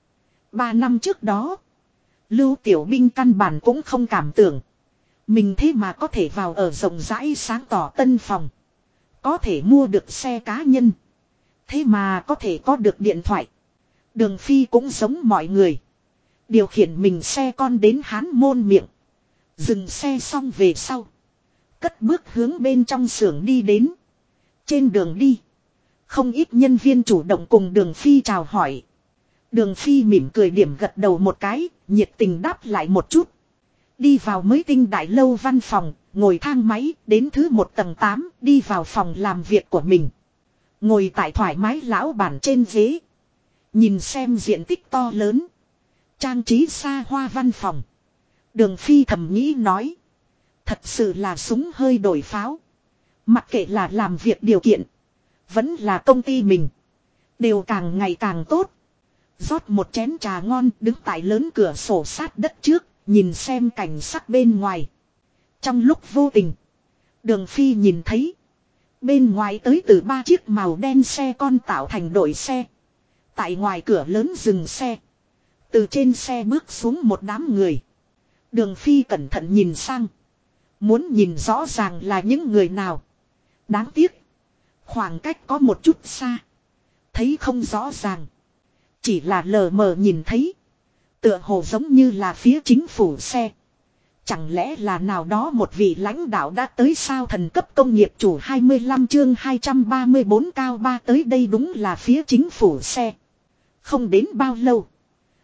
3 năm trước đó. Lưu Tiểu Binh căn bản cũng không cảm tưởng. Mình thế mà có thể vào ở rộng rãi sáng tỏ tân phòng. Có thể mua được xe cá nhân. Thế mà có thể có được điện thoại. Đường Phi cũng giống mọi người. Điều khiển mình xe con đến Hán môn miệng. Dừng xe xong về sau. Cất bước hướng bên trong xưởng đi đến. Trên đường đi. Không ít nhân viên chủ động cùng Đường Phi chào hỏi. Đường Phi mỉm cười điểm gật đầu một cái. Nhiệt tình đáp lại một chút. Đi vào mới tinh đại lâu văn phòng. Ngồi thang máy đến thứ 1 tầng 8. Đi vào phòng làm việc của mình. Ngồi tại thoải mái lão bản trên ghế. Nhìn xem diện tích to lớn. Trang trí xa hoa văn phòng. Đường Phi thầm nghĩ nói. Thật sự là súng hơi đổi pháo. Mặc kệ là làm việc điều kiện. Vẫn là công ty mình. Đều càng ngày càng tốt. Rót một chén trà ngon đứng tại lớn cửa sổ sát đất trước. Nhìn xem cảnh sắc bên ngoài. Trong lúc vô tình. Đường Phi nhìn thấy. Bên ngoài tới từ 3 chiếc màu đen xe con tạo thành đội xe. Tại ngoài cửa lớn dừng xe. Từ trên xe bước xuống một đám người. Đường Phi cẩn thận nhìn sang. Muốn nhìn rõ ràng là những người nào. Đáng tiếc. Khoảng cách có một chút xa. Thấy không rõ ràng. Chỉ là lờ mờ nhìn thấy. Tựa hồ giống như là phía chính phủ xe. Chẳng lẽ là nào đó một vị lãnh đạo đã tới sao thần cấp công nghiệp chủ 25 chương 234 cao 3 tới đây đúng là phía chính phủ xe. Không đến bao lâu.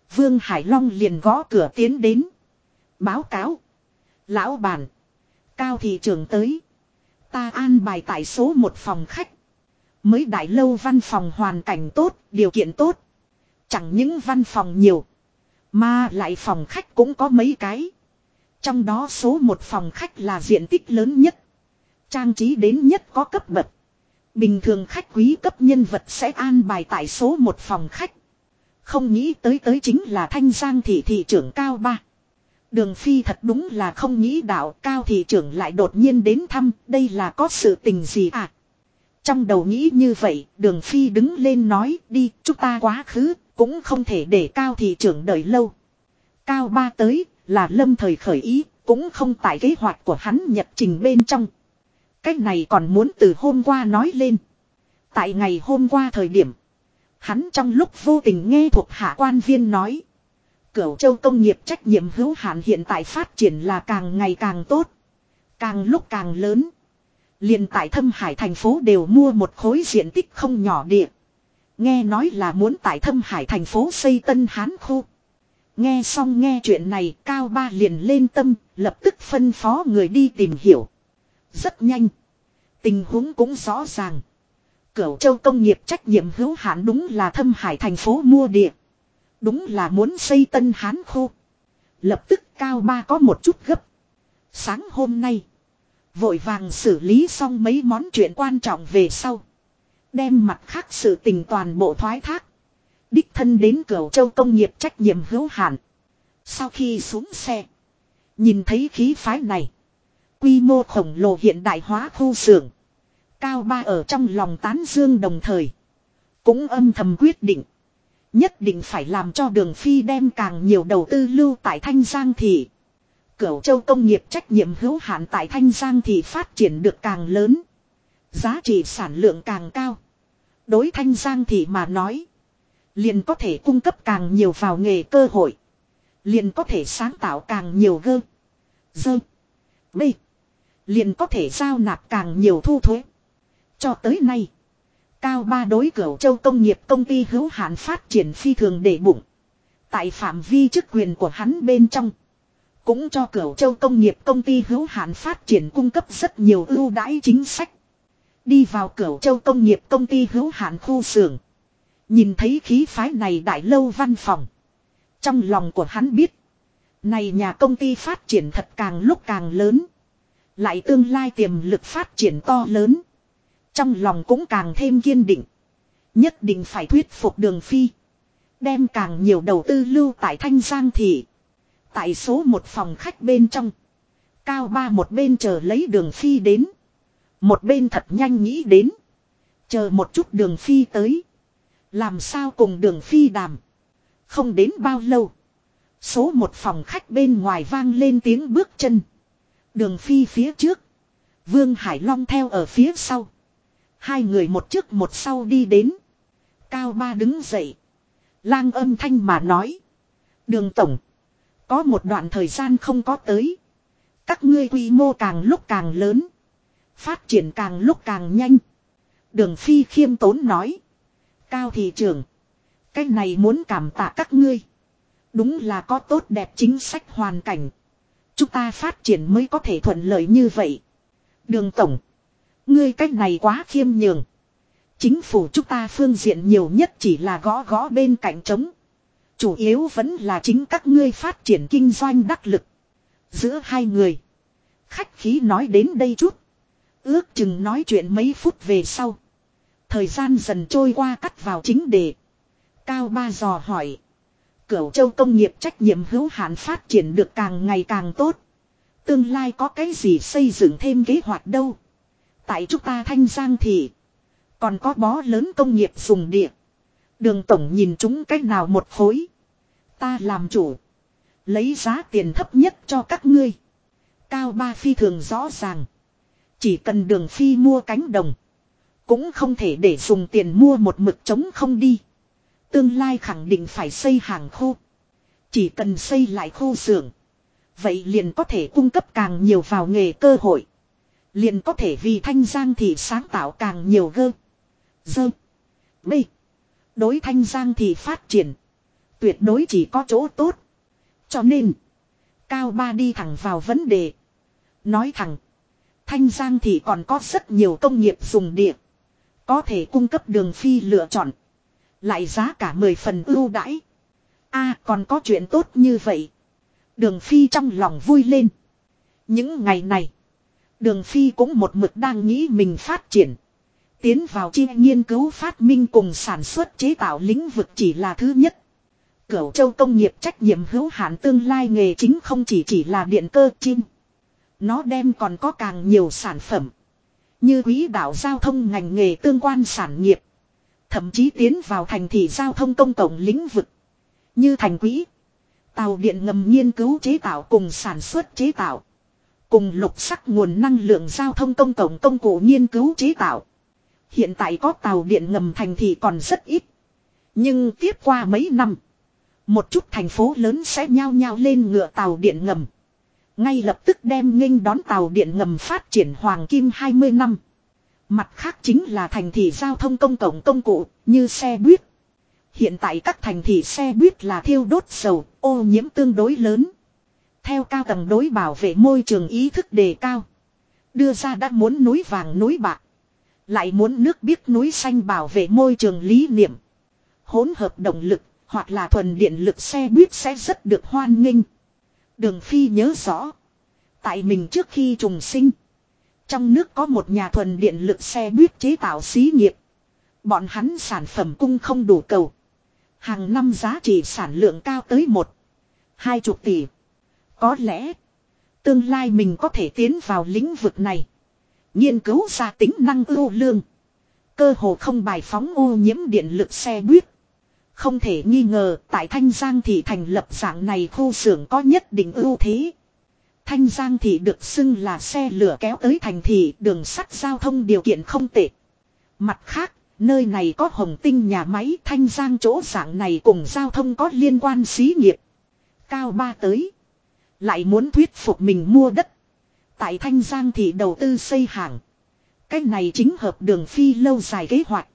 Vương Hải Long liền gõ cửa tiến đến. Báo cáo. Lão bản. Cao thị trưởng tới. Ta an bài tại số 1 phòng khách. Mới đại lâu văn phòng hoàn cảnh tốt, điều kiện tốt. Chẳng những văn phòng nhiều. Mà lại phòng khách cũng có mấy cái. Trong đó số 1 phòng khách là diện tích lớn nhất. Trang trí đến nhất có cấp bậc. Bình thường khách quý cấp nhân vật sẽ an bài tại số 1 phòng khách. Không nghĩ tới chính là Thanh Giang thị trưởng Cao Ba. Đường Phi thật đúng là không nghĩ đạo Cao thị trưởng lại đột nhiên đến thăm, đây là có sự tình gì à? Trong đầu nghĩ như vậy, Đường Phi đứng lên nói đi, chúng ta quá khứ, cũng không thể để Cao thị trưởng đợi lâu. Cao Ba tới, là lâm thời khởi ý, cũng không tại kế hoạch của hắn nhật trình bên trong. Cách này còn muốn từ hôm qua nói lên. Tại ngày hôm qua thời điểm, hắn trong lúc vô tình nghe thuộc hạ quan viên nói. Cửu Châu công nghiệp trách nhiệm hữu hạn hiện tại phát triển là càng ngày càng tốt. Càng lúc càng lớn. Liền tại Thâm Hải thành phố đều mua một khối diện tích không nhỏ địa. Nghe nói là muốn tại Thâm Hải thành phố xây Tân Hán khu. Nghe xong nghe chuyện này Cao Ba liền lên tâm, lập tức phân phó người đi tìm hiểu. Rất nhanh. Tình huống cũng rõ ràng. Cửu Châu công nghiệp trách nhiệm hữu hạn đúng là Thâm Hải thành phố mua địa. Đúng là muốn xây Tân Hán khu. Lập tức Cao Ba có một chút gấp. Sáng hôm nay. Vội vàng xử lý xong mấy món chuyện quan trọng về sau. Đem mặt khác sự tình toàn bộ thoái thác. Đích thân đến Cửu Châu công nghiệp trách nhiệm hữu hạn. Sau khi xuống xe. Nhìn thấy khí phái này. Quy mô khổng lồ hiện đại hóa khu xưởng. Cao Ba ở trong lòng tán dương đồng thời. Cũng âm thầm quyết định. Nhất định phải làm cho Đường Phi đem càng nhiều đầu tư lưu tại Thanh Giang thị. Cửu Châu công nghiệp trách nhiệm hữu hạn tại Thanh Giang thị phát triển được càng lớn. Giá trị sản lượng càng cao. Đối Thanh Giang thị mà nói. Liền có thể cung cấp càng nhiều vào nghề cơ hội. Liền có thể sáng tạo càng nhiều gơ. Dơ. Bê. Liền có thể giao nạp càng nhiều thu thuế. Cho tới nay. Cao Ba đối Cửu Châu công nghiệp công ty hữu hạn phát triển phi thường để bụng. Tại phạm vi chức quyền của hắn bên trong. Cũng cho Cửu Châu công nghiệp công ty hữu hạn phát triển cung cấp rất nhiều ưu đãi chính sách. Đi vào Cửu Châu công nghiệp công ty hữu hạn khu xưởng. Nhìn thấy khí phái này đại lâu văn phòng. Trong lòng của hắn biết. Này nhà công ty phát triển thật càng lúc càng lớn. Lại tương lai tiềm lực phát triển to lớn. Trong lòng cũng càng thêm kiên định. Nhất định phải thuyết phục Đường Phi. Đem càng nhiều đầu tư lưu tại Thanh Giang thị. Tại số 1 phòng khách bên trong. Cao Ba một bên chờ lấy Đường Phi đến. Một bên thật nhanh nghĩ đến. Chờ một chút Đường Phi tới. Làm sao cùng Đường Phi đàm. Không đến bao lâu. Số 1 phòng khách bên ngoài vang lên tiếng bước chân. Đường Phi phía trước. Vương Hải Long theo ở phía sau. Hai người một trước một sau đi đến. Cao Ba đứng dậy. Lang âm thanh mà nói. Đường tổng. Có một đoạn thời gian không có tới. Các ngươi quy mô càng lúc càng lớn. Phát triển càng lúc càng nhanh. Đường Phi khiêm tốn nói. Cao thị trưởng. Cái này muốn cảm tạ các ngươi. Đúng là có tốt đẹp chính sách hoàn cảnh. Chúng ta phát triển mới có thể thuận lợi như vậy. Đường tổng. Ngươi cách này quá khiêm nhường. Chính phủ chúng ta phương diện nhiều nhất chỉ là gõ gõ bên cạnh trống. Chủ yếu vẫn là chính các ngươi phát triển kinh doanh đắc lực. Giữa hai người. Khách khí nói đến đây chút. Ước chừng nói chuyện mấy phút về sau. Thời gian dần trôi qua cắt vào chính đề. Cao Ba dò hỏi. Cửu Châu công nghiệp trách nhiệm hữu hạn phát triển được càng ngày càng tốt. Tương lai có cái gì xây dựng thêm kế hoạch đâu. Tại chúng ta Thanh Giang thì còn có bó lớn công nghiệp dùng địa. Đường tổng nhìn chúng cách nào một khối. Ta làm chủ. Lấy giá tiền thấp nhất cho các ngươi. Cao Ba phi thường rõ ràng. Chỉ cần Đường Phi mua cánh đồng. Cũng không thể để dùng tiền mua một mực trống không đi. Tương lai khẳng định phải xây hàng khu. Chỉ cần xây lại khu xưởng. Vậy liền có thể cung cấp càng nhiều vào nghề cơ hội. Liền có thể vì Thanh Giang thị sáng tạo càng nhiều gơ. Dơ. Bê. Đối Thanh Giang thị phát triển. Tuyệt đối chỉ có chỗ tốt. Cho nên, Cao Ba đi thẳng vào vấn đề. Nói thẳng, Thanh Giang thì còn có rất nhiều công nghiệp dùng địa. Có thể cung cấp Đường Phi lựa chọn. Lại giá cả 10 phần ưu đãi. Còn có chuyện tốt như vậy. Đường Phi trong lòng vui lên. Những ngày này, Đường Phi cũng một mực đang nghĩ mình phát triển. Tiến vào chi nghiên cứu phát minh cùng sản xuất chế tạo lĩnh vực chỉ là thứ nhất. Cửu Châu công nghiệp trách nhiệm hữu hạn tương lai nghề chính không chỉ là điện cơ chim. Nó đem còn có càng nhiều sản phẩm. Như quỹ đạo giao thông ngành nghề tương quan sản nghiệp. Thậm chí tiến vào thành thị giao thông công cộng lĩnh vực. Như thành quỹ, tàu điện ngầm nghiên cứu chế tạo cùng sản xuất chế tạo. Cùng lục sắc nguồn năng lượng giao thông công cộng công cụ nghiên cứu chế tạo. Hiện tại có tàu điện ngầm thành thị còn rất ít. Nhưng tiếp qua mấy năm, một chút thành phố lớn sẽ nhao nhao lên ngựa tàu điện ngầm. Ngay lập tức đem nghênh đón tàu điện ngầm phát triển hoàng kim 20 năm. Mặt khác chính là thành thị giao thông công cộng công cụ như xe buýt. Hiện tại các thành thị xe buýt là thiêu đốt dầu, ô nhiễm tương đối lớn. Theo cao tầng đối bảo vệ môi trường ý thức đề cao. Đưa ra đã muốn núi vàng núi bạc. Lại muốn nước biếc núi xanh bảo vệ môi trường lý niệm. Hỗn hợp động lực hoặc là thuần điện lực xe buýt sẽ rất được hoan nghênh. Đường Phi nhớ rõ. Tại mình trước khi trùng sinh. Trong nước có một nhà thuần điện lực xe buýt chế tạo xí nghiệp. Bọn hắn sản phẩm cung không đủ cầu. Hàng năm giá trị sản lượng cao tới 1-20 tỷ. Có lẽ, tương lai mình có thể tiến vào lĩnh vực này. Nghiên cứu ra tính năng ưu lương. Cơ hồ không bài phóng ô nhiễm điện lực xe buýt. Không thể nghi ngờ tại Thanh Giang thị thành lập dạng này khu xưởng có nhất định ưu thế. Thanh Giang thị được xưng là xe lửa kéo tới thành thị, đường sắt giao thông điều kiện không tệ. Mặt khác, nơi này có Hồng Tinh nhà máy, Thanh Giang chỗ dạng này cùng giao thông có liên quan xí nghiệp. Cao Ba tới, lại muốn thuyết phục mình mua đất. Tại Thanh Giang thị đầu tư xây hàng. Cái này chính hợp Đường Phi lâu dài kế hoạch.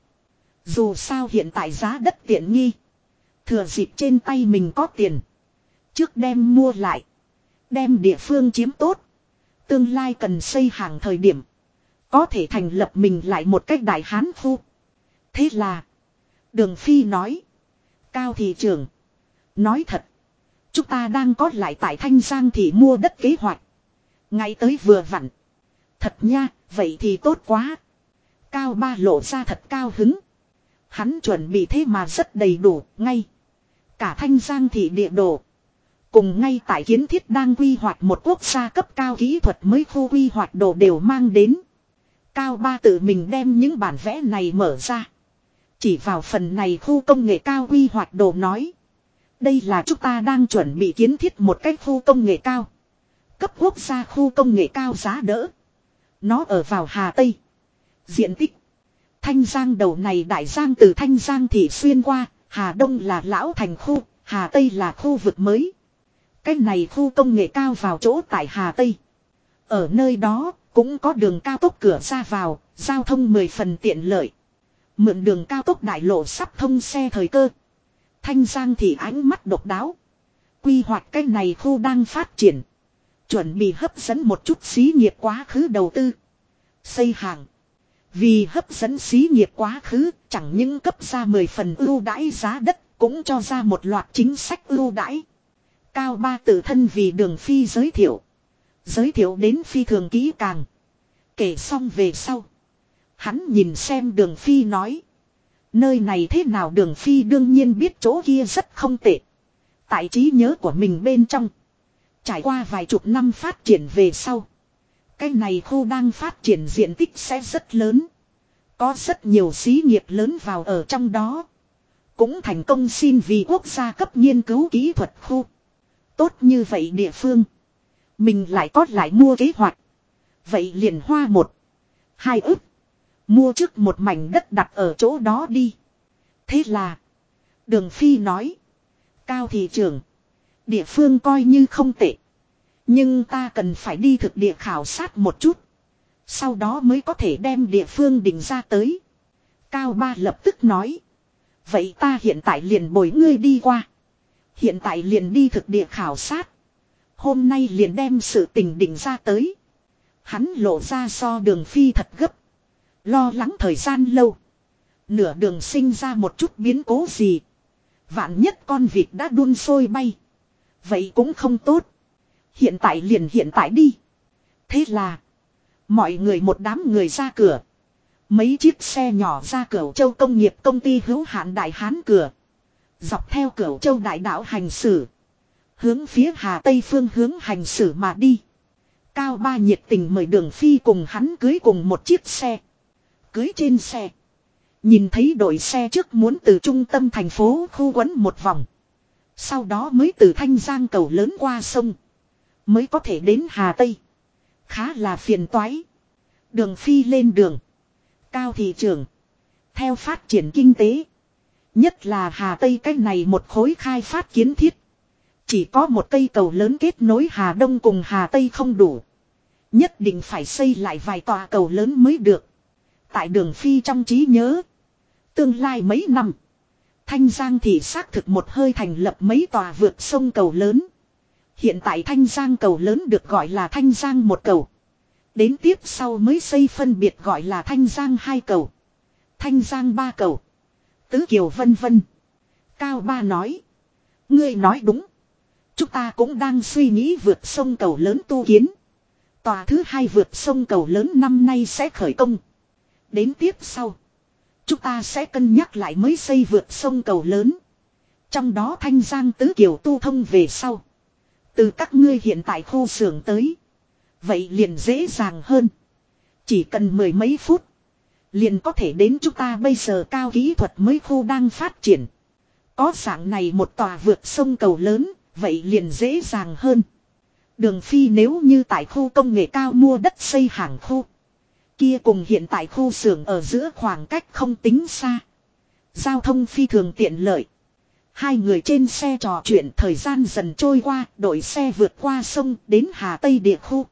Dù sao hiện tại giá đất tiện nghi. Thừa dịp trên tay mình có tiền. Trước đem mua lại. Đem địa phương chiếm tốt. Tương lai cần xây hàng thời điểm. Có thể thành lập mình lại một cách đại hán khu. Thế là. Đường Phi nói. Cao thị trưởng. Nói thật. Chúng ta đang có lại tại Thanh Giang thị mua đất kế hoạch. Ngay tới vừa vặn. Thật nha, vậy thì tốt quá. Cao Ba lộ ra thật cao hứng. Hắn chuẩn bị thế mà rất đầy đủ, ngay. Cả Thanh Giang thị địa đồ. Cùng ngay tại kiến thiết đang quy hoạch một quốc gia cấp cao kỹ thuật mới khu quy hoạch đồ đều mang đến. Cao Ba tự mình đem những bản vẽ này mở ra. Chỉ vào phần này khu công nghệ cao quy hoạch đồ nói. Đây là chúng ta đang chuẩn bị kiến thiết một cái khu công nghệ cao. Cấp quốc gia khu công nghệ cao giá đỡ. Nó ở vào Hà Tây. Diện tích. Thanh Giang đầu này đại giang từ Thanh Giang thị xuyên qua. Hà Đông là lão thành khu. Hà Tây là khu vực mới. Cái này khu công nghệ cao vào chỗ tại Hà Tây. Ở nơi đó cũng có đường cao tốc cửa ra vào. Giao thông 10 phần tiện lợi. Mượn đường cao tốc đại lộ sắp thông xe thời cơ. Thanh Giang thị ánh mắt độc đáo. Quy hoạch cái này khu đang phát triển. Chuẩn bị hấp dẫn một chút xí nghiệp quá khứ đầu tư. Xây hàng. Vì hấp dẫn xí nghiệp quá khứ, chẳng những cấp ra 10 phần ưu đãi giá đất, cũng cho ra một loạt chính sách ưu đãi. Cao Ba tự thân vì Đường Phi giới thiệu. Giới thiệu đến phi thường kỹ càng. Kể xong về sau. Hắn nhìn xem Đường Phi nói. Nơi này thế nào Đường Phi đương nhiên biết chỗ kia rất không tệ. Tại trí nhớ của mình bên trong. Trải qua vài chục năm phát triển về sau. Cái này khu đang phát triển diện tích sẽ rất lớn. Có rất nhiều xí nghiệp lớn vào ở trong đó. Cũng thành công xin vì quốc gia cấp nghiên cứu kỹ thuật khu. Tốt như vậy địa phương. Mình lại có lại mua kế hoạch. Vậy liền hoa 1-2 ức. Mua trước một mảnh đất đặt ở chỗ đó đi. Thế là. Đường Phi nói. Cao thị trưởng. Địa phương coi như không tệ. Nhưng ta cần phải đi thực địa khảo sát một chút. Sau đó mới có thể đem địa phương định ra tới. Cao Ba lập tức nói. Vậy ta hiện tại liền bồi ngươi đi qua. Hiện tại liền đi thực địa khảo sát. Hôm nay liền đem sự tình định ra tới. Hắn lộ ra so Đường Phi thật gấp. Lo lắng thời gian lâu. Nửa đường sinh ra một chút biến cố gì. Vạn nhất con vịt đã đun sôi bay. Vậy cũng không tốt. Hiện tại liền hiện tại đi. Thế là. Mọi người một đám người ra cửa. Mấy chiếc xe nhỏ ra Cửu Châu công nghiệp công ty hữu hạn Đại Hán cửa. Dọc theo Cửu Châu đại đạo hành xử. Hướng phía Hà Tây phương hướng hành xử mà đi. Cao Ba nhiệt tình mời Đường Phi cùng hắn cưới cùng một chiếc xe. Cưới trên xe. Nhìn thấy đội xe trước muốn từ trung tâm thành phố khu quấn một vòng. Sau đó mới từ Thanh Giang cầu lớn qua sông. Mới có thể đến Hà Tây. Khá là phiền toái. Đường Phi lên đường. Cao thị trường. Theo phát triển kinh tế. Nhất là Hà Tây cách này một khối khai phát kiến thiết. Chỉ có một cây cầu lớn kết nối Hà Đông cùng Hà Tây không đủ. Nhất định phải xây lại vài tòa cầu lớn mới được. Tại Đường Phi trong trí nhớ. Tương lai mấy năm. Thanh Giang thì xác thực một hơi thành lập mấy tòa vượt sông cầu lớn. Hiện tại Thanh Giang cầu lớn được gọi là Thanh Giang một cầu. Đến tiếp sau mới xây phân biệt gọi là Thanh Giang hai cầu. Thanh Giang ba cầu. Tứ kiều vân vân. Cao Ba nói. Ngươi nói đúng. Chúng ta cũng đang suy nghĩ vượt sông cầu lớn tu kiến. Tòa thứ hai vượt sông cầu lớn năm nay sẽ khởi công. Đến tiếp sau. Chúng ta sẽ cân nhắc lại mới xây vượt sông cầu lớn. Trong đó Thanh Giang tứ kiều tu thông về sau. Từ các ngươi hiện tại khu xưởng tới. Vậy liền dễ dàng hơn. Chỉ cần mười mấy phút. Liền có thể đến chúng ta bây giờ cao kỹ thuật mới khu đang phát triển. Có dạng này một tòa vượt sông cầu lớn. Vậy liền dễ dàng hơn. Đường Phi nếu như tại khu công nghệ cao mua đất xây hàng khu. Kia cùng hiện tại khu xưởng ở giữa khoảng cách không tính xa. Giao thông phi thường tiện lợi. Hai người trên xe trò chuyện thời gian dần trôi qua. Đội xe vượt qua sông đến Hà Tây địa khu.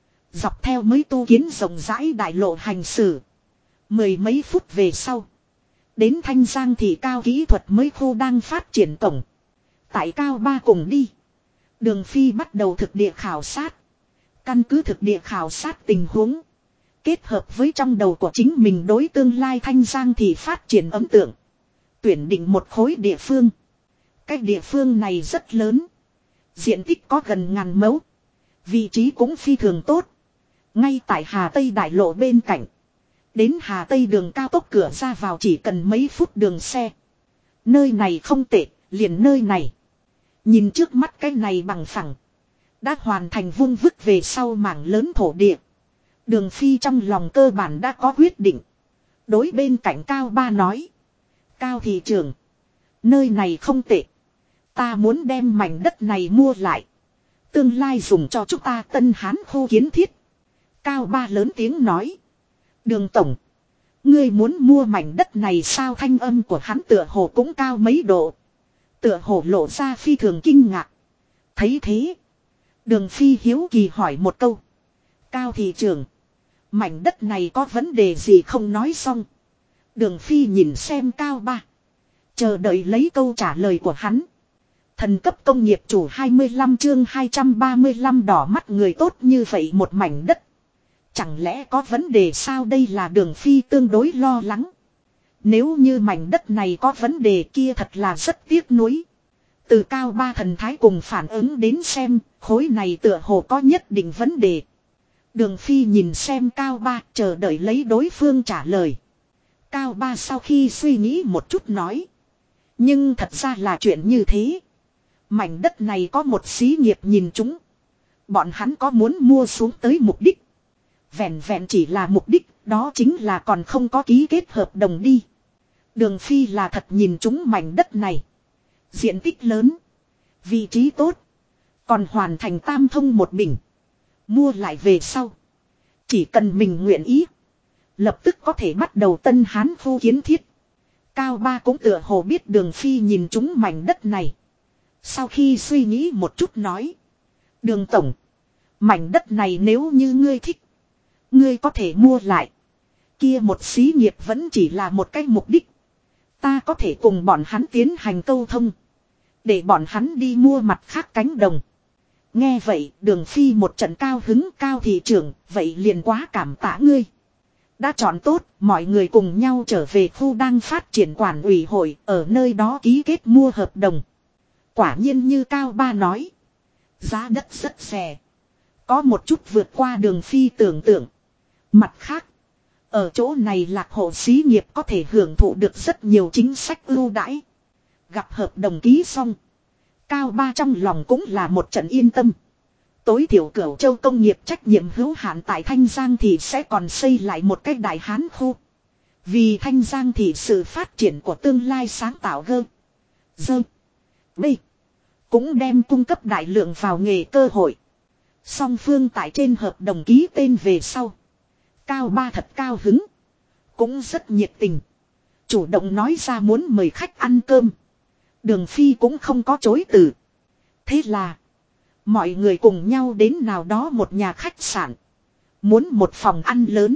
Dọc theo mới tu kiến rộng rãi đại lộ hành xử. Mười mấy phút về sau. Đến Thanh Giang thì cao kỹ thuật mới khu đang phát triển cổng. Tại Cao Ba cùng đi. Đường Phi bắt đầu thực địa khảo sát. Căn cứ thực địa khảo sát tình huống. Kết hợp với trong đầu của chính mình đối tương lai Thanh Giang thì phát triển ấn tượng. Tuyển định một khối địa phương. Cái địa phương này rất lớn. Diện tích có gần 1000 mẫu. Vị trí cũng phi thường tốt. Ngay tại Hà Tây đại lộ bên cạnh. Đến Hà Tây đường cao tốc cửa ra vào chỉ cần mấy phút đường xe. Nơi này không tệ, liền nơi này. Nhìn trước mắt cái này bằng phẳng. Đã hoàn thành vung vức về sau mảng lớn thổ địa. Đường Phi trong lòng cơ bản đã có quyết định. Đối bên cạnh Cao Ba nói. Cao thị trưởng. Nơi này không tệ. Ta muốn đem mảnh đất này mua lại. Tương lai dùng cho chúng ta Tân Hán khu kiến thiết. Cao Ba lớn tiếng nói. Đường tổng. Ngươi muốn mua mảnh đất này sao, thanh âm của hắn tựa hồ cũng cao mấy độ. Tựa hồ lộ ra phi thường kinh ngạc. Thấy thế. Đường Phi hiếu kỳ hỏi một câu. Cao thị trưởng. Mảnh đất này có vấn đề gì không nói xong. Đường Phi nhìn xem Cao Ba. Chờ đợi lấy câu trả lời của hắn. Thần cấp công nghiệp chủ 25 chương 235 đỏ mắt người tốt như vậy một mảnh đất. Chẳng lẽ có vấn đề sao, đây là Đường Phi tương đối lo lắng. Nếu như mảnh đất này có vấn đề kia thật là rất tiếc nuối. Từ Cao Ba thần thái cùng phản ứng đến xem, khối này tựa hồ có nhất định vấn đề. Đường Phi nhìn xem Cao Ba chờ đợi lấy đối phương trả lời. Cao Ba sau khi suy nghĩ một chút nói. Nhưng thật ra là chuyện như thế. Mảnh đất này có một xí nghiệp nhìn chúng. Bọn hắn có muốn mua xuống tới mục đích. Vẹn vẹn chỉ là mục đích, đó chính là còn không có ký kết hợp đồng đi. Đường Phi là thật nhìn chúng mảnh đất này. Diện tích lớn. Vị trí tốt. Còn hoàn thành tam thông một bình. Mua lại về sau. Chỉ cần mình nguyện ý. Lập tức có thể bắt đầu Tân Hán khu kiến thiết. Cao Ba cũng tựa hồ biết Đường Phi nhìn chúng mảnh đất này. Sau khi suy nghĩ một chút nói. Đường tổng. Mảnh đất này nếu như ngươi thích. Ngươi có thể mua lại. Kia một xí nghiệp vẫn chỉ là một cái mục đích. Ta có thể cùng bọn hắn tiến hành câu thông. Để bọn hắn đi mua mặt khác cánh đồng. Nghe vậy Đường Phi một trận cao hứng. Cao thị trưởng vậy liền quá cảm tạ ngươi. Đã chọn tốt, mọi người cùng nhau trở về khu đang phát triển quản ủy hội, ở nơi đó ký kết mua hợp đồng. Quả nhiên như Cao Ba nói. Giá đất rất rẻ. Có một chút vượt qua Đường Phi tưởng tượng. Mặt khác, ở chỗ này lạc hộ xí nghiệp có thể hưởng thụ được rất nhiều chính sách ưu đãi. Gặp hợp đồng ký xong. Cao Ba trong lòng cũng là một trận yên tâm. Tối thiểu Cửu Châu công nghiệp trách nhiệm hữu hạn tại Thanh Giang thì sẽ còn xây lại một cái đại hán khu. Vì Thanh Giang thì sự phát triển của tương lai sáng tạo gơ. Dơ. Bê. Cũng đem cung cấp đại lượng vào nghề cơ hội. Song phương tại trên hợp đồng ký tên về sau. Cao Ba thật cao hứng. Cũng rất nhiệt tình. Chủ động nói ra muốn mời khách ăn cơm. Đường Phi cũng không có chối từ. Thế là. Mọi người cùng nhau đến nào đó một nhà khách sạn. Muốn một phòng ăn lớn.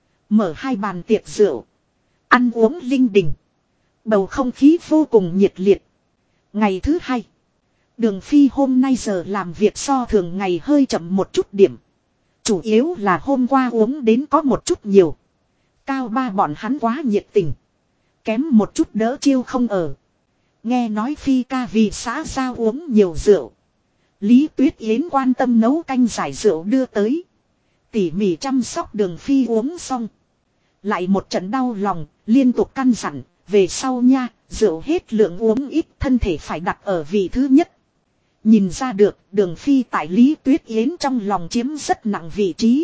Mở 2 bàn tiệc rượu. Ăn uống linh đình. Bầu không khí vô cùng nhiệt liệt. Ngày thứ 2. Đường Phi hôm nay giờ làm việc so thường ngày hơi chậm một chút điểm. Chủ yếu là hôm qua uống đến có một chút nhiều. Cao Ba bọn hắn quá nhiệt tình. Kém một chút đỡ chiêu không ở. Nghe nói Phi ca vì xã giao uống nhiều rượu. Lý Tuyết Yến quan tâm nấu canh giải rượu đưa tới. Tỉ mỉ chăm sóc Đường Phi uống xong. Lại một trận đau lòng, liên tục căn dặn, về sau nha, rượu hết lượng uống ít thân thể phải đặt ở vị thứ nhất. Nhìn ra được, Đường Phi tại Lý Tuyết Yến trong lòng chiếm rất nặng vị trí.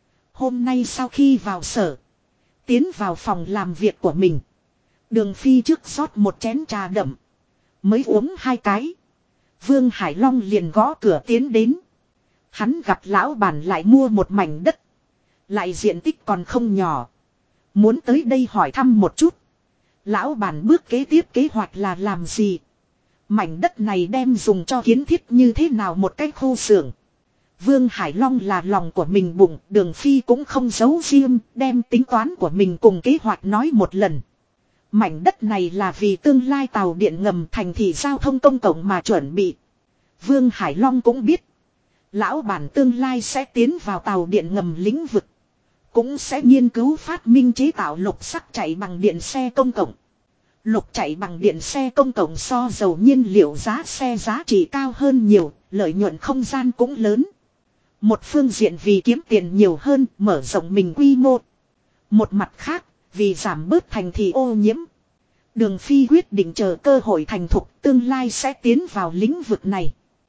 Hôm nay sau khi vào sở, tiến vào phòng làm việc của mình. Đường Phi trước rót một chén trà đậm, mới uống 2 cái. Vương Hải Long liền gõ cửa tiến đến. Hắn gặp lão bản lại mua một mảnh đất. Lại diện tích còn không nhỏ. Muốn tới đây hỏi thăm một chút. Lão bản bước kế tiếp kế hoạch là làm gì? Mảnh đất này đem dùng cho kiến thiết như thế nào một cái khu xưởng? Vương Hải Long là lòng của mình bụng. Đường Phi cũng không giấu riêng. Đem tính toán của mình cùng kế hoạch nói một lần. Mảnh đất này là vì tương lai tàu điện ngầm thành thị giao thông công cộng mà chuẩn bị. Vương Hải Long cũng biết. Lão bản tương lai sẽ tiến vào tàu điện ngầm lĩnh vực. Cũng sẽ nghiên cứu phát minh chế tạo lục sắc chạy bằng điện xe công cộng. Lục chạy bằng điện xe công cộng so dầu nhiên liệu giá xe giá trị cao hơn nhiều, lợi nhuận không gian cũng lớn. Một phương diện vì kiếm tiền nhiều hơn, mở rộng mình quy mô. Một mặt khác, vì giảm bớt thành thị ô nhiễm. Đường Phi quyết định chờ cơ hội thành thục tương lai sẽ tiến vào lĩnh vực này.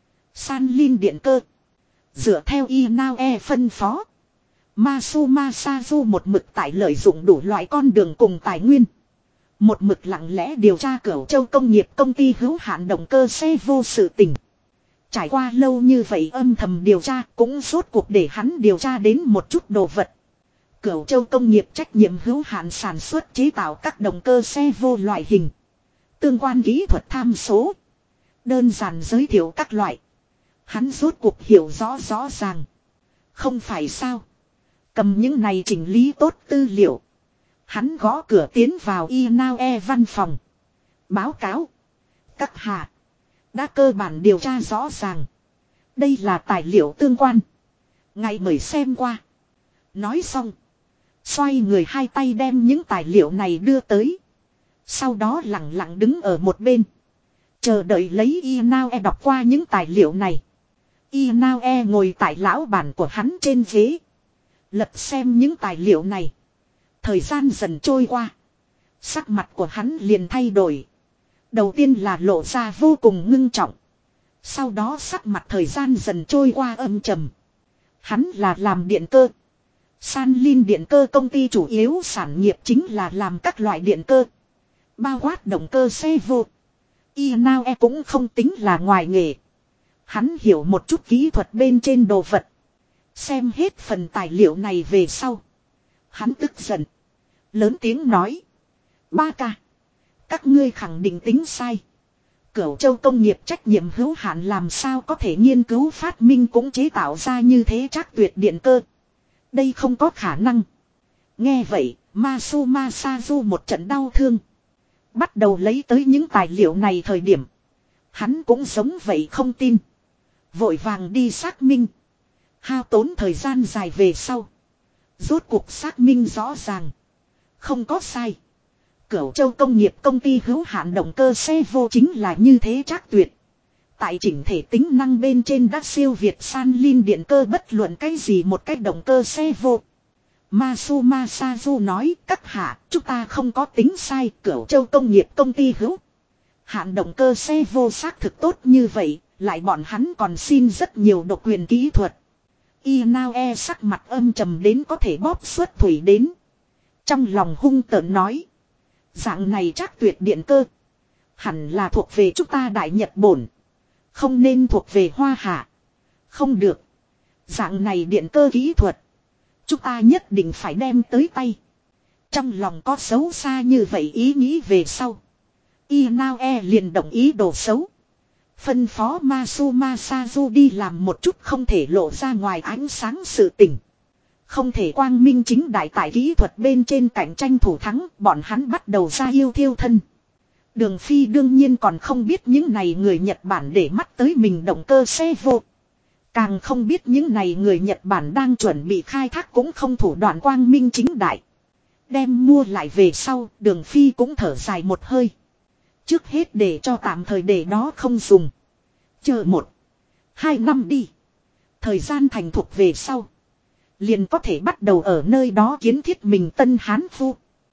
San Linh điện cơ. Dựa theo Inaue phân phó. Masuma Sazu một mực tại lợi dụng đủ loại con đường cùng tài nguyên. Một mực lặng lẽ điều tra Cửu Châu công nghiệp công ty hữu hạn động cơ xe vô sự tình. Trải qua lâu như vậy âm thầm điều tra cũng rốt cuộc để hắn điều tra đến một chút đồ vật. Cửu Châu công nghiệp trách nhiệm hữu hạn sản xuất chế tạo các động cơ xe vô loại hình. Tương quan kỹ thuật tham số. Đơn giản giới thiệu các loại. Hắn rốt cuộc hiểu rõ ràng. Không phải sao. Cầm những này chỉnh lý tốt tư liệu. Hắn gõ cửa tiến vào Inaue văn phòng. Báo cáo. Các hạ. Đã cơ bản điều tra rõ ràng. Đây là tài liệu tương quan. Ngài mời xem qua. Nói xong. Xoay người hai tay đem những tài liệu này đưa tới. Sau đó lặng lặng đứng ở một bên. Chờ đợi lấy Inaue đọc qua những tài liệu này. Inaue ngồi tại lão bản của hắn trên ghế. Lật xem những tài liệu này. Thời gian dần trôi qua. Sắc mặt của hắn liền thay đổi. Đầu tiên là lộ ra vô cùng ngưng trọng. Sau đó sắc mặt thời gian dần trôi qua âm trầm. Hắn là làm điện cơ. San Linh điện cơ công ty chủ yếu sản nghiệp chính là làm các loại điện cơ. Bao quát động cơ xe vô. Inaue cũng không tính là ngoài nghề. Hắn hiểu một chút kỹ thuật bên trên đồ vật. Xem hết phần tài liệu này về sau. Hắn tức giận. Lớn tiếng nói. Ba ca. Các ngươi khẳng định tính sai. Cửu Châu công nghiệp trách nhiệm hữu hạn làm sao có thể nghiên cứu phát minh cũng chế tạo ra như thế chắc tuyệt điện cơ. Đây không có khả năng. Nghe vậy, Masuma Sazu một trận đau thương. Bắt đầu lấy tới những tài liệu này thời điểm. Hắn cũng giống vậy không tin. Vội vàng đi xác minh. Hao tốn thời gian dài về sau. Rốt cuộc xác minh rõ ràng. Không có sai. Cửu Châu công nghiệp công ty hữu hạn động cơ xe vô chính là như thế chắc tuyệt. Tại chỉnh thể tính năng bên trên đã siêu việt san lin điện cơ bất luận cái gì một cái động cơ xe vô. Masuma Sazu nói các hạ chúng ta không có tính sai. Cửu Châu công nghiệp công ty hữu hạn động cơ xe vô xác thực tốt như vậy. Lại bọn hắn còn xin rất nhiều độc quyền kỹ thuật. Inaue sắc mặt âm trầm đến có thể bóp xuất thủy đến. Trong lòng hung tợn nói. Dạng này chắc tuyệt điện cơ. Hẳn là thuộc về chúng ta Đại Nhật Bổn. Không nên thuộc về Hoa Hạ. Không được. Dạng này điện cơ kỹ thuật. Chúng ta nhất định phải đem tới tay. Trong lòng có xấu xa như vậy ý nghĩ về sau. Inaue liền đồng ý đồ xấu. Phân phó Masuma Sazu đi làm một chút không thể lộ ra ngoài ánh sáng sự tình. Không thể quang minh chính đại tại kỹ thuật bên trên cạnh tranh thủ thắng, bọn hắn bắt đầu ra yêu thiêu thân. Đường Phi đương nhiên còn không biết những này người Nhật Bản để mắt tới mình động cơ xe vô. Càng không biết những này người Nhật Bản đang chuẩn bị khai thác cũng không thủ đoạn quang minh chính đại. Đem mua lại về sau, Đường Phi cũng thở dài một hơi. Trước hết để cho tạm thời để đó không dùng. Chờ 1-2 năm đi. Thời gian thành thục về sau. Liền có thể bắt đầu ở nơi đó kiến thiết mình Tân Hán Phu.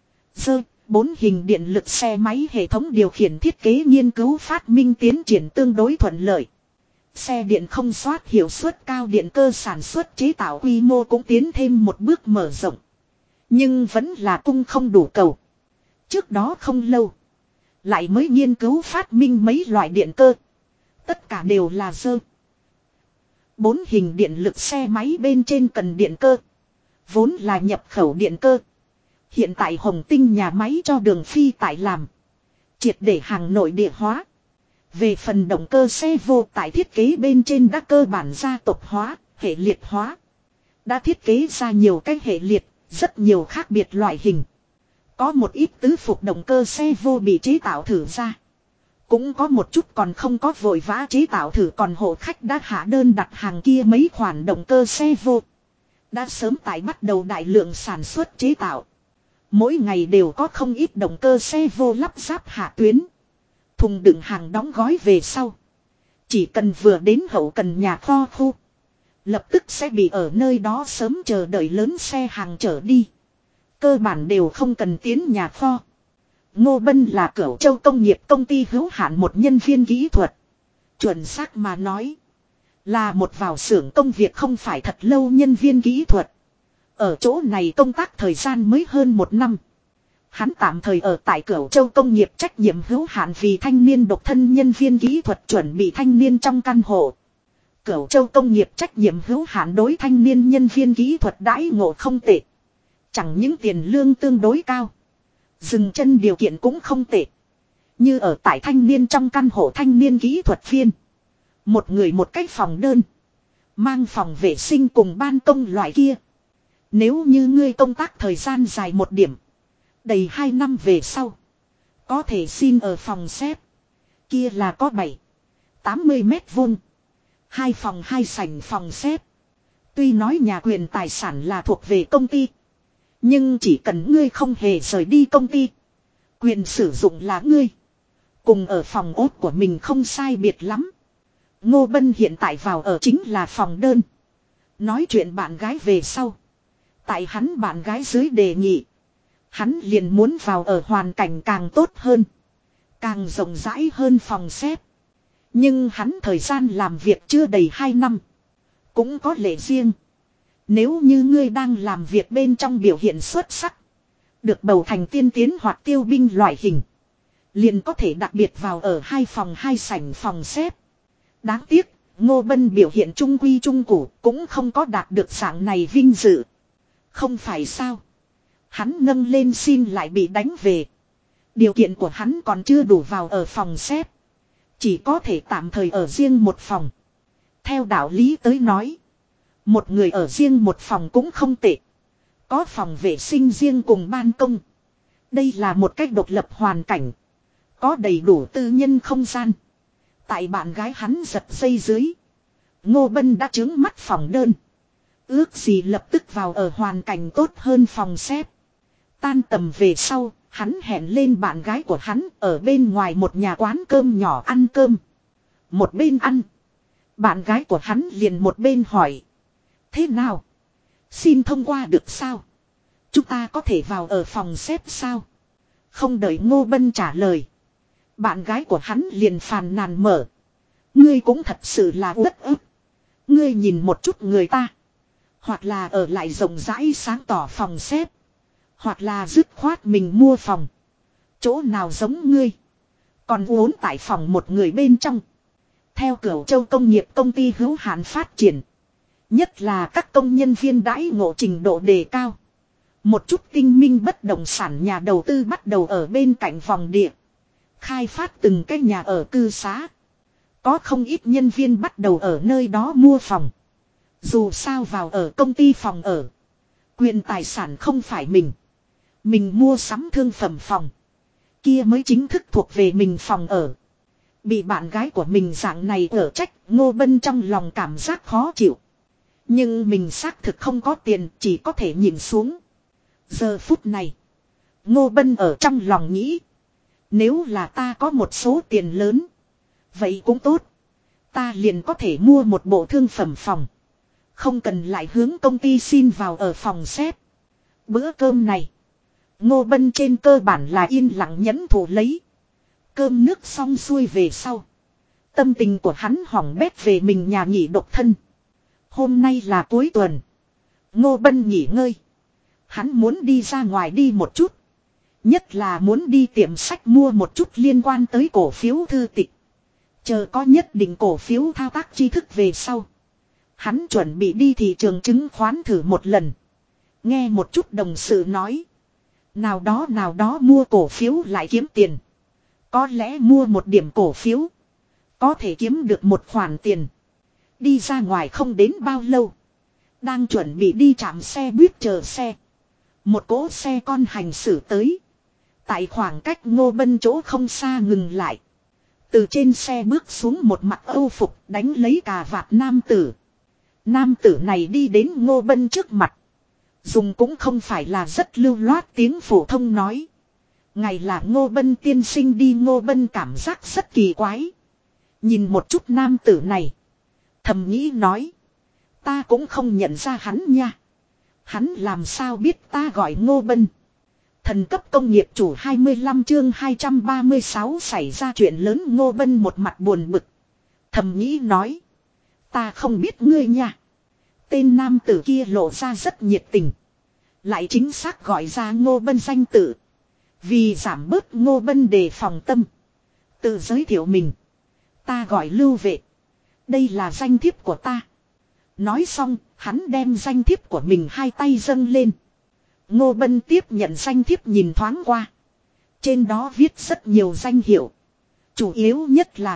4 hình điện lực xe máy hệ thống điều khiển thiết kế nghiên cứu phát minh tiến triển tương đối thuận lợi. Xe điện không xoát hiệu suất cao điện cơ sản xuất chế tạo quy mô cũng tiến thêm một bước mở rộng. Nhưng vẫn là cung không đủ cầu. Trước đó không lâu. Lại mới nghiên cứu phát minh mấy loại điện cơ. Tất cả đều là 4 hình điện lực xe máy bên trên cần điện cơ. Vốn là nhập khẩu điện cơ. Hiện tại Hồng Tinh nhà máy cho Đường Phi tại làm. Triệt để hàng nội địa hóa. Về phần động cơ xe vô tại thiết kế bên trên đã cơ bản gia tộc hóa, hệ liệt hóa. Đã thiết kế ra nhiều cái hệ liệt, rất nhiều khác biệt loại hình. Có một ít tứ phục động cơ xe vô bị chế tạo thử ra. Cũng có một chút còn không có vội vã chế tạo thử, còn hộ khách đã hạ đơn đặt hàng kia mấy khoản động cơ xe vô. Đã sớm tại bắt đầu đại lượng sản xuất chế tạo. Mỗi ngày đều có không ít động cơ xe vô lắp ráp hạ tuyến. Thùng đựng hàng đóng gói về sau. Chỉ cần vừa đến hậu cần nhà kho khu. Lập tức sẽ bị ở nơi đó sớm chờ đợi lớn xe hàng chở đi. Cơ bản đều không cần tiến nhà kho. Ngô Bân là Cửu Châu công nghiệp công ty hữu hạn một nhân viên kỹ thuật. Chuẩn xác mà nói. Là một vào xưởng công việc không phải thật lâu nhân viên kỹ thuật. Ở chỗ này công tác thời gian mới hơn 1 năm. Hắn tạm thời ở tại Cửu Châu công nghiệp trách nhiệm hữu hạn vì thanh niên độc thân nhân viên kỹ thuật chuẩn bị thanh niên trong căn hộ. Cửu Châu công nghiệp trách nhiệm hữu hạn đối thanh niên nhân viên kỹ thuật đãi ngộ không tệ. Chẳng những tiền lương tương đối cao. Dừng chân điều kiện cũng không tệ. Như ở tại thanh niên trong căn hộ thanh niên kỹ thuật viên. Một người một cái phòng đơn. Mang phòng vệ sinh cùng ban công loại kia. Nếu như ngươi công tác thời gian dài một điểm. Đầy 2 năm về sau. Có thể xin ở phòng xếp. Kia là có 7-80 mét vuông. 2 phòng 2 sảnh phòng xếp. Tuy nói nhà quyền tài sản là thuộc về công ty. Nhưng chỉ cần ngươi không hề rời đi công ty. Quyền sử dụng là ngươi. Cùng ở phòng ốt của mình không sai biệt lắm. Ngô Bân hiện tại vào ở chính là phòng đơn. Nói chuyện bạn gái về sau. Tại hắn bạn gái dưới đề nghị. Hắn liền muốn vào ở hoàn cảnh càng tốt hơn. Càng rộng rãi hơn phòng xếp. Nhưng hắn thời gian làm việc chưa đầy 2 năm. Cũng có lệ riêng. Nếu như ngươi đang làm việc bên trong biểu hiện xuất sắc. Được bầu thành tiên tiến hoặc tiêu binh loại hình. Liền có thể đặc biệt vào ở 2 phòng 2 sảnh phòng xếp. Đáng tiếc, Ngô Bân biểu hiện trung quy trung củ cũng không có đạt được dạng này vinh dự. Không phải sao. Hắn nâng lên xin lại bị đánh về. Điều kiện của hắn còn chưa đủ vào ở phòng xếp. Chỉ có thể tạm thời ở riêng một phòng. Theo đạo lý tới nói. Một người ở riêng một phòng cũng không tệ. Có phòng vệ sinh riêng cùng ban công. Đây là một cách độc lập hoàn cảnh. Có đầy đủ tư nhân không gian. Tại bạn gái hắn giật dây dưới. Ngô Bân đã trướng mắt phòng đơn. Ước gì lập tức vào ở hoàn cảnh tốt hơn phòng xếp. Tan tầm về sau, hắn hẹn lên bạn gái của hắn ở bên ngoài một nhà quán cơm nhỏ ăn cơm. Một bên ăn, bạn gái của hắn liền một bên hỏi. Thế nào? Xin thông qua được sao? Chúng ta có thể vào ở phòng xếp sao? Không đợi Ngô Bân trả lời. Bạn gái của hắn liền phàn nàn mở. Ngươi cũng thật sự là uất ức. Ngươi nhìn một chút người ta. Hoặc là ở lại rộng rãi sáng tỏ phòng xếp. Hoặc là dứt khoát mình mua phòng. Chỗ nào giống ngươi. Còn uốn tại phòng một người bên trong. Theo Cửu Châu Công nghiệp công ty hữu hạn phát triển. Nhất là các công nhân viên đãi ngộ trình độ đề cao. Một chút tinh minh bất động sản nhà đầu tư bắt đầu ở bên cạnh phòng địa. Khai phát từng cái nhà ở cư xá. Có không ít nhân viên bắt đầu ở nơi đó mua phòng. Dù sao vào ở công ty phòng ở. Quyền tài sản không phải mình. Mình mua sắm thương phẩm phòng. Kia mới chính thức thuộc về mình phòng ở. Bị bạn gái của mình dạng này ở trách, Ngô Bân trong lòng cảm giác khó chịu. Nhưng mình xác thực không có tiền, chỉ có thể nhìn xuống. Giờ phút này, Ngô Bân ở trong lòng nghĩ. Nếu là ta có một số tiền lớn, vậy cũng tốt. Ta liền có thể mua một bộ thương phẩm phòng. Không cần lại hướng công ty xin vào ở phòng xếp. Bữa cơm này, Ngô Bân trên cơ bản là yên lặng nhẫn thụ lấy. Cơm nước xong xuôi về sau. Tâm tình của hắn hỏng bét về mình nhà nghỉ độc thân. Hôm nay là cuối tuần. Ngô Bân nghỉ ngơi. Hắn muốn đi ra ngoài đi một chút. Nhất là muốn đi tiệm sách mua một chút liên quan tới cổ phiếu thư tịch. Chờ có nhất định cổ phiếu thao tác tri thức về sau. Hắn chuẩn bị đi thị trường chứng khoán thử một lần. Nghe một chút đồng sự nói. Nào đó mua cổ phiếu lại kiếm tiền. Có lẽ mua một điểm cổ phiếu. Có thể kiếm được một khoản tiền. Đi ra ngoài không đến bao lâu. Đang chuẩn bị đi trạm xe buýt chờ xe. Một cỗ xe con hành xử tới. Tại khoảng cách Ngô Bân chỗ không xa ngừng lại. Từ trên xe bước xuống một mặt âu phục đánh lấy cà vạt nam tử. Nam tử này đi đến Ngô Bân trước mặt. Dùng cũng không phải là rất lưu loát tiếng phổ thông nói. Ngày là Ngô Bân tiên sinh đi. Ngô Bân cảm giác rất kỳ quái. Nhìn một chút nam tử này. Thầm nghĩ nói. Ta cũng không nhận ra hắn nha. Hắn làm sao biết ta gọi Ngô Bân. Thần cấp công nghiệp chủ 25 chương 236 xảy ra chuyện lớn. Ngô Bân một mặt buồn bực. Thầm nghĩ nói. Ta không biết ngươi nha. Tên nam tử kia lộ ra rất nhiệt tình. Lại chính xác gọi ra Ngô Bân danh tự. Vì giảm bớt Ngô Bân đề phòng tâm. Tự giới thiệu mình. Ta gọi Lưu Vệ. Đây là danh thiếp của ta. Nói xong, hắn đem danh thiếp của mình hai tay dâng lên. Ngô Bân tiếp nhận danh thiếp nhìn thoáng qua. Trên đó viết rất nhiều danh hiệu. Chủ yếu nhất là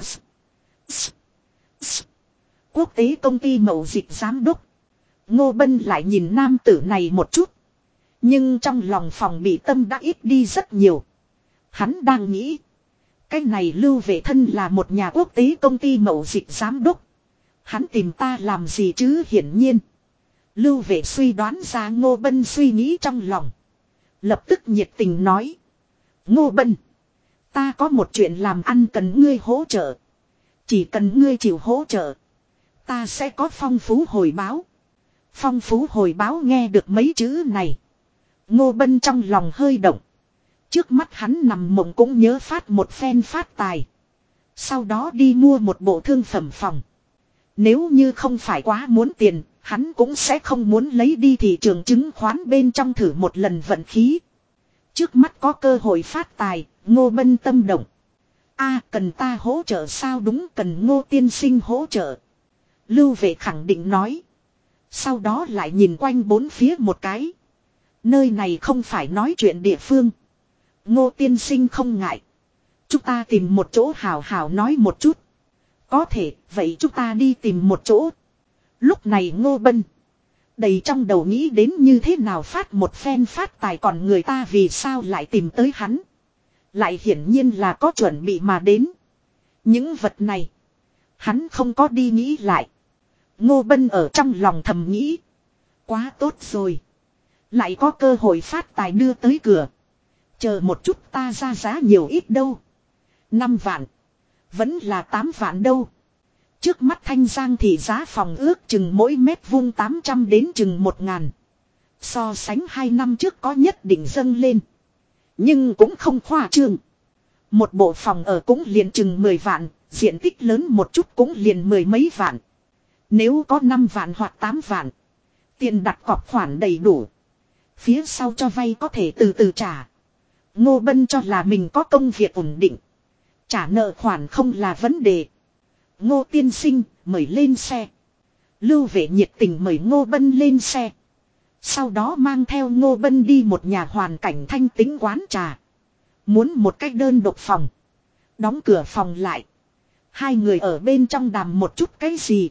Quốc tế công ty mậu dịch giám đốc. Ngô Bân lại nhìn nam tử này một chút. Nhưng trong lòng phòng bị tâm đã ít đi rất nhiều. Hắn đang nghĩ. Cái này Lưu Vệ thân là một nhà quốc tế công ty mậu dịch giám đốc. Hắn tìm ta làm gì chứ? Hiển nhiên. Lưu Vệ suy đoán ra Ngô Bân suy nghĩ trong lòng. Lập tức nhiệt tình nói. Ngô Bân. Ta có một chuyện làm ăn cần ngươi hỗ trợ. Chỉ cần ngươi chịu hỗ trợ. Ta sẽ có phong phú hồi báo. Phong phú hồi báo nghe được mấy chữ này. Ngô Bân trong lòng hơi động. Trước mắt hắn nằm mộng cũng nhớ phát một phen phát tài. Sau đó đi mua một bộ thương phẩm phòng. Nếu như không phải quá muốn tiền, hắn cũng sẽ không muốn lấy đi thị trường chứng khoán bên trong thử một lần vận khí. Trước mắt có cơ hội phát tài, Ngô Bân tâm động. Cần ta hỗ trợ sao? Đúng, cần Ngô tiên sinh hỗ trợ. Lưu Vệ khẳng định nói. Sau đó lại nhìn quanh bốn phía một cái. Nơi này không phải nói chuyện địa phương. Ngô tiên sinh không ngại. Chúng ta tìm một chỗ hào hào nói một chút. Có thể, vậy chúng ta đi tìm một chỗ. Lúc này Ngô Bân đầy trong đầu nghĩ đến như thế nào phát một phen phát tài, còn người ta vì sao lại tìm tới hắn. Lại hiển nhiên là có chuẩn bị mà đến. Những vật này Hắn không có đi nghĩ lại. Ngô Bân ở trong lòng thầm nghĩ. Quá tốt rồi. Lại có cơ hội phát tài đưa tới cửa. Chờ một chút ta ra giá nhiều ít đâu. 5 vạn. Vẫn là 8 vạn đâu. Trước mắt Thanh Giang thì giá phòng ước chừng mỗi mét vuông 800 đến chừng 1.000. So sánh 2 năm trước có nhất định dâng lên. Nhưng cũng không khoa trương. Một bộ phòng ở cũng liền chừng 10 vạn. Diện tích lớn một chút cũng liền 10 mấy vạn. Nếu có 5 vạn hoặc 8 vạn. Tiền đặt cọc khoản đầy đủ. Phía sau cho vay có thể từ từ trả. Ngô Bân cho là mình có công việc ổn định. Trả nợ khoản không là vấn đề. Ngô tiên sinh mời lên xe. Lưu Vệ nhiệt tình mời Ngô Bân lên xe. Sau đó mang theo Ngô Bân đi một nhà hoàn cảnh thanh tĩnh quán trà. Muốn một cách đơn độc phòng. Đóng cửa phòng lại. Hai người ở bên trong đàm một chút cái gì.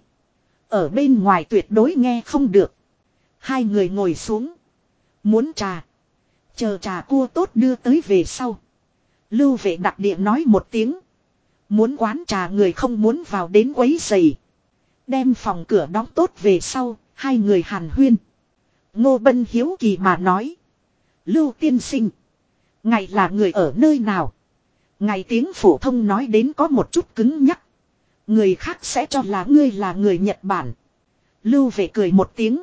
Ở bên ngoài tuyệt đối nghe không được. Hai người ngồi xuống. Muốn trà. Chờ trà cua tốt đưa tới về sau. Lưu Vệ đặc địa nói một tiếng. Muốn quán trà người không muốn vào đến quấy rầy. Đem phòng cửa đóng tốt về sau. Hai người hàn huyên. Ngô Bân hiếu kỳ mà nói. Lưu tiên sinh. Ngài là người ở nơi nào? Ngài tiếng phổ thông nói đến có một chút cứng nhắc. Người khác sẽ cho là ngươi là người Nhật Bản. Lưu Vệ cười một tiếng.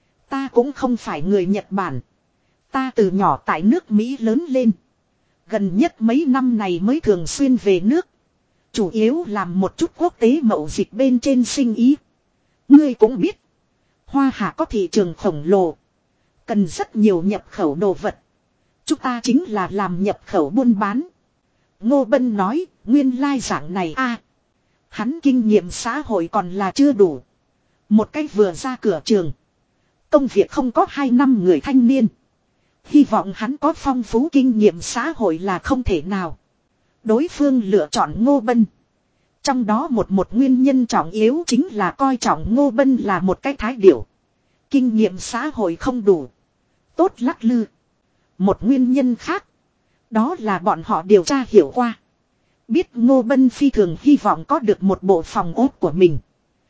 Ta cũng không phải người Nhật Bản. Ta từ nhỏ tại nước Mỹ lớn lên. Gần nhất mấy năm này mới thường xuyên về nước. Chủ yếu làm một chút quốc tế mậu dịch bên trên sinh ý. Ngươi cũng biết. Hoa Hạ có thị trường khổng lồ. Cần rất nhiều nhập khẩu đồ vật. Chúng ta chính là làm nhập khẩu buôn bán. Ngô Bân nói, nguyên lai dạng này a. Hắn kinh nghiệm xã hội còn là chưa đủ. Một cách vừa ra cửa trường. Công việc không có 2 năm người thanh niên. Hy vọng hắn có phong phú kinh nghiệm xã hội là không thể nào. Đối phương lựa chọn Ngô Bân. Trong đó một nguyên nhân trọng yếu chính là coi trọng Ngô Bân là một cái thái điểu. Kinh nghiệm xã hội không đủ. Tốt lắc lư. Một nguyên nhân khác. Đó là bọn họ điều tra hiểu qua. Biết Ngô Bân phi thường hy vọng có được một bộ phòng ốt của mình.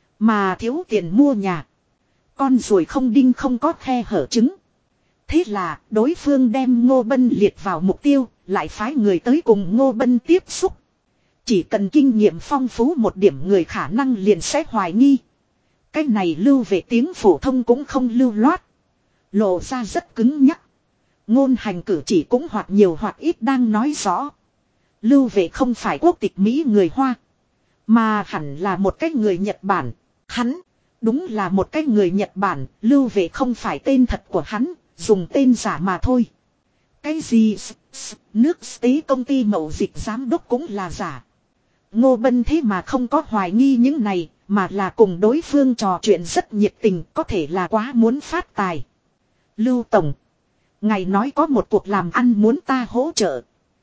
Mà thiếu tiền mua nhà. Con ruồi không đinh không có khe hở trứng. Thế là đối phương đem Ngô Bân liệt vào mục tiêu. Lại phái người tới cùng Ngô Bân tiếp xúc. Chỉ cần kinh nghiệm phong phú một điểm người khả năng liền sẽ hoài nghi. Cái này Lưu Vệ tiếng phổ thông cũng không lưu loát. Lộ ra rất cứng nhắc. Ngôn hành cử chỉ cũng hoặc nhiều hoặc ít đang nói rõ. Lưu Vệ không phải quốc tịch Mỹ người Hoa. Mà hẳn là một cái người Nhật Bản. Hắn đúng là một cái người Nhật Bản. Lưu Vệ không phải tên thật của hắn. Dùng tên giả mà thôi. Cái gì nước tế công ty mậu dịch giám đốc cũng là giả. Ngô Bân thế mà không có hoài nghi những này. Mà là cùng đối phương trò chuyện rất nhiệt tình. Có thể là quá muốn phát tài. Lưu Tổng. Ngài nói có một cuộc làm ăn muốn ta hỗ trợ.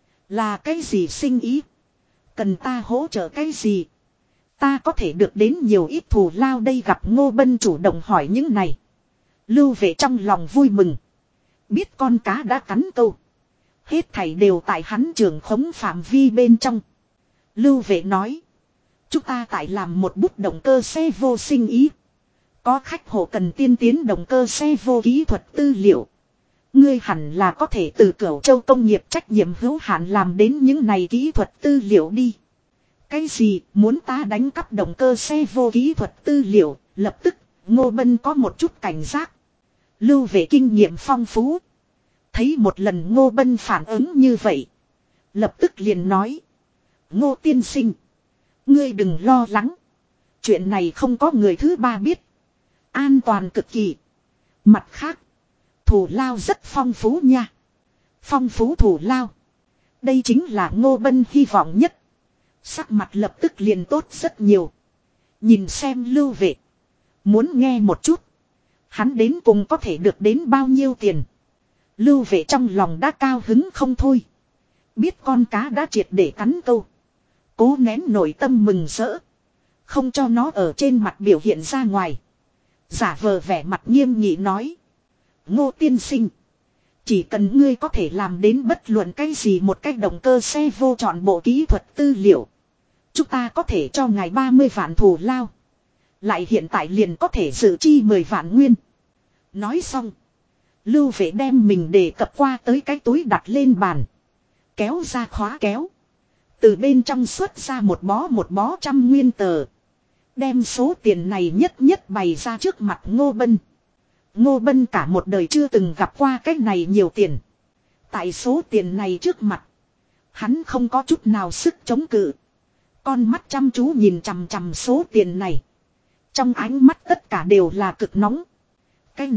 Là cái gì sinh ý? Cần ta hỗ trợ cái gì? Ta có thể được đến nhiều ít thù lao đây gặp Ngô Bân chủ động hỏi những này. Lưu Vệ trong lòng vui mừng. Biết con cá đã cắn câu. Hết thảy đều tại hắn trường khống phạm vi bên trong. Lưu Vệ nói. Chúng ta tại làm một bút động cơ xe vô sinh ý. Có khách hộ cần tiên tiến động cơ xe vô kỹ thuật tư liệu. Ngươi hẳn là có thể từ Cửu Châu công nghiệp trách nhiệm hữu hạn làm đến những này kỹ thuật tư liệu đi. Cái gì muốn ta đánh cắp động cơ xe vô kỹ thuật tư liệu, lập tức Ngô Bân có một chút cảnh giác. Lưu Vệ kinh nghiệm phong phú. Thấy một lần Ngô Bân phản ứng như vậy. Lập tức liền nói. Ngô tiên sinh. Ngươi đừng lo lắng. Chuyện này không có người thứ ba biết. An toàn cực kỳ. Mặt khác. Thù lao rất phong phú nha. Phong phú thù lao. Đây chính là Ngô Bân hy vọng nhất. Sắc mặt lập tức liền tốt rất nhiều. Nhìn xem Lưu Vệ. Muốn nghe một chút. Hắn đến cùng có thể được đến bao nhiêu tiền. Lưu Vệ trong lòng đã cao hứng không thôi. Biết con cá đã triệt để cắn câu. Cố nén nội tâm mừng rỡ. Không cho nó ở trên mặt biểu hiện ra ngoài. Giả vờ vẻ mặt nghiêm nghị nói. Ngô tiên sinh. Chỉ cần ngươi có thể làm đến bất luận cái gì một cách động cơ xe vô chọn bộ kỹ thuật tư liệu. Chúng ta có thể cho ngài 30 vạn thù lao. Lại hiện tại liền có thể dự chi 10 vạn nguyên. Nói xong. Lưu Vệ đem mình đề cập qua tới cái túi đặt lên bàn. Kéo ra khóa kéo. Từ bên trong xuất ra một bó 100 nguyên tờ. Đem số tiền này nhất nhất bày ra trước mặt Ngô Bân. Ngô Bân cả một đời chưa từng gặp qua cái này nhiều tiền. Tại số tiền này trước mặt. Hắn không có chút nào sức chống cự. Con mắt chăm chú nhìn chằm chằm số tiền này. Trong ánh mắt tất cả đều là cực nóng. Cái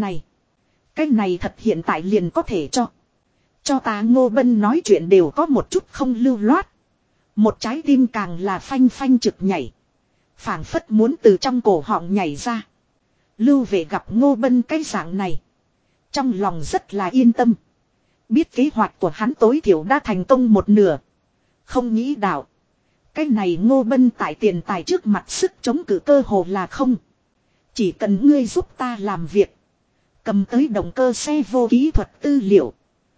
này thật hiện tại liền có thể cho. Cho ta. Ngô Bân nói chuyện đều có một chút không lưu loát. Một trái tim càng là phanh phanh trực nhảy. Phảng phất muốn từ trong cổ họng nhảy ra. Lưu Vệ gặp Ngô Bân cái dạng này. Trong lòng rất là yên tâm. Biết kế hoạch của hắn tối thiểu đã thành công một nửa. Không nghĩ đạo. Cái này Ngô Bân tại tiền tài trước mặt sức chống cự cơ hồ là không. Chỉ cần ngươi giúp ta làm việc. Cầm tới động cơ xe vô kỹ thuật tư liệu.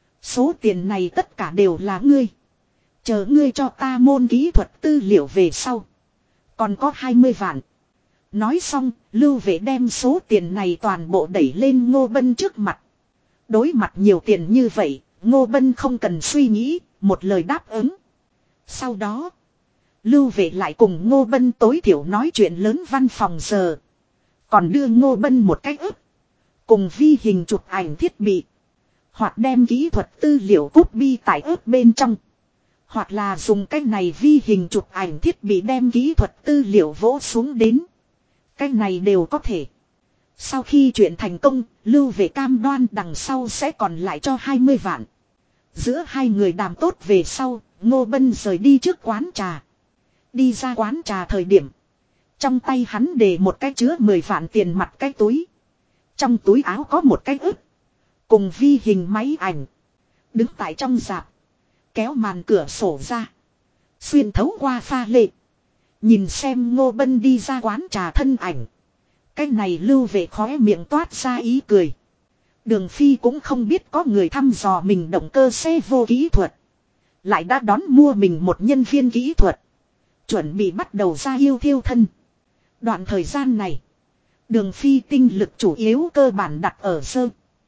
Số tiền này tất cả đều là ngươi. Chờ ngươi cho ta môn kỹ thuật tư liệu về sau. Còn có 20 vạn. Nói xong, Lưu Vệ đem số tiền này toàn bộ đẩy lên Ngô Bân trước mặt. Đối mặt nhiều tiền như vậy, Ngô Bân không cần suy nghĩ, một lời đáp ứng. Sau đó, Lưu Vệ lại cùng Ngô Bân tối thiểu nói chuyện lớn văn phòng giờ. Còn đưa Ngô Bân một cách ức. Cùng vi hình chụp ảnh thiết bị. Hoặc đem kỹ thuật tư liệu copy tải ức bên trong. Hoặc là dùng cái này vi hình chụp ảnh thiết bị đem kỹ thuật tư liệu vỗ xuống đến. Cái này đều có thể. Sau khi chuyện thành công, Lưu Vệ cam đoan đằng sau sẽ còn lại cho 20 vạn. Giữa hai người đàm tốt về sau, Ngô Bân rời đi trước quán trà. Đi ra quán trà thời điểm. Trong tay hắn để một cái chứa 10 vạn tiền mặt cái túi. Trong túi áo có một cái ức. Cùng vi hình máy ảnh. Đứng tại trong rạp. Kéo màn cửa sổ ra. Xuyên thấu qua pha lê. Nhìn xem Ngô Bân đi ra quán trà thân ảnh. Cái này Lưu Vệ khóe miệng toát ra ý cười. Đường Phi cũng không biết có người thăm dò mình động cơ xe vô kỹ thuật. Lại đã đón mua mình một nhân viên kỹ thuật. Chuẩn bị bắt đầu ra yêu thiêu thân. Đoạn thời gian này. Đường Phi tinh lực chủ yếu cơ bản đặt ở sơ.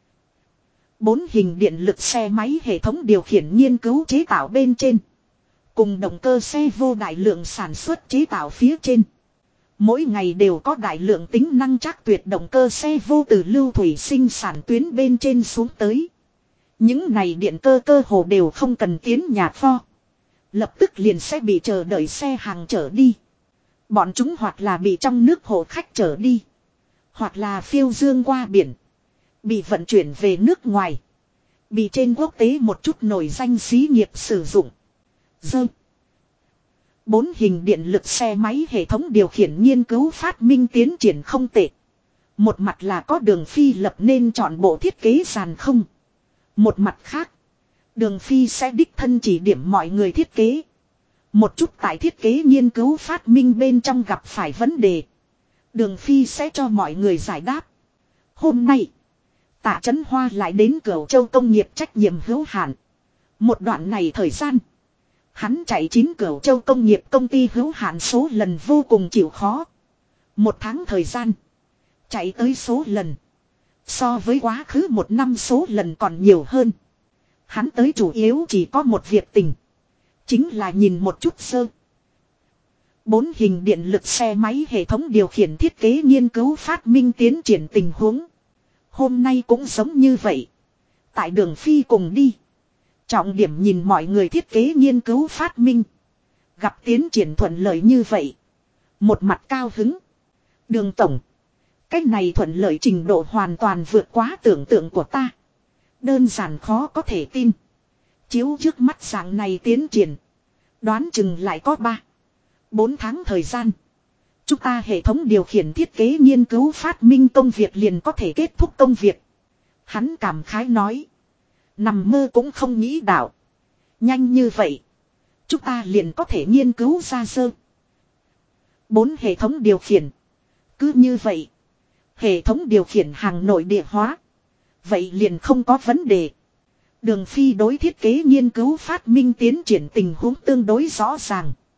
4 hình điện lực xe máy hệ thống điều khiển nghiên cứu chế tạo bên trên. Cùng động cơ xe vô đại lượng sản xuất chế tạo phía trên. Mỗi ngày đều có đại lượng tính năng chắc tuyệt động cơ xe vô từ lưu thủy sinh sản tuyến bên trên xuống tới. Những này điện cơ hồ đều không cần tiến nhà kho. Lập tức liền sẽ bị chờ đợi xe hàng chở đi. Bọn chúng hoặc là bị trong nước hộ khách chở đi. Hoặc là phiêu dương qua biển. Bị vận chuyển về nước ngoài. Bị trên quốc tế một chút nổi danh xí nghiệp sử dụng. 4 hình điện lực xe máy hệ thống điều khiển nghiên cứu phát minh tiến triển không tệ. Một mặt là có Đường Phi lập nên chọn bộ thiết kế sàn không. Một mặt khác. Đường Phi sẽ đích thân chỉ điểm mọi người thiết kế. Một chút tại thiết kế nghiên cứu phát minh bên trong gặp phải vấn đề. Đường Phi sẽ cho mọi người giải đáp. Hôm nay. Tạ Chấn Hoa lại đến Cửu Châu công nghiệp trách nhiệm hữu hạn. Một đoạn này thời gian. Hắn chạy 9 Cửu Châu công nghiệp công ty hữu hạn số lần vô cùng chịu khó. Một tháng thời gian. Chạy tới số lần. So với quá khứ một năm số lần còn nhiều hơn. Hắn tới chủ yếu chỉ có một việc tình. Chính là nhìn một chút sơ. 4 hình điện lực xe máy hệ thống điều khiển thiết kế nghiên cứu phát minh tiến triển tình huống. Hôm nay cũng giống như vậy. Tại Đường Phi cùng đi. Trọng điểm nhìn mọi người thiết kế nghiên cứu phát minh. Gặp tiến triển thuận lợi như vậy. Một mặt cao hứng. Đường tổng. Cách này thuận lợi trình độ hoàn toàn vượt quá tưởng tượng của ta. Đơn giản khó có thể tin. Chiếu trước mắt dạng này tiến triển. Đoán chừng lại có 3-4 tháng thời gian. Chúng ta hệ thống điều khiển thiết kế nghiên cứu phát minh công việc liền có thể kết thúc công việc. Hắn cảm khái nói. Nằm mơ cũng không nghĩ đạo. Nhanh như vậy. Chúng ta liền có thể nghiên cứu ra sơ. 4 hệ thống điều khiển. Cứ như vậy. Hệ thống điều khiển hàng nội địa hóa. Vậy liền không có vấn đề. Đường Phi đối thiết kế nghiên cứu phát minh tiến triển tình huống tương đối rõ ràng.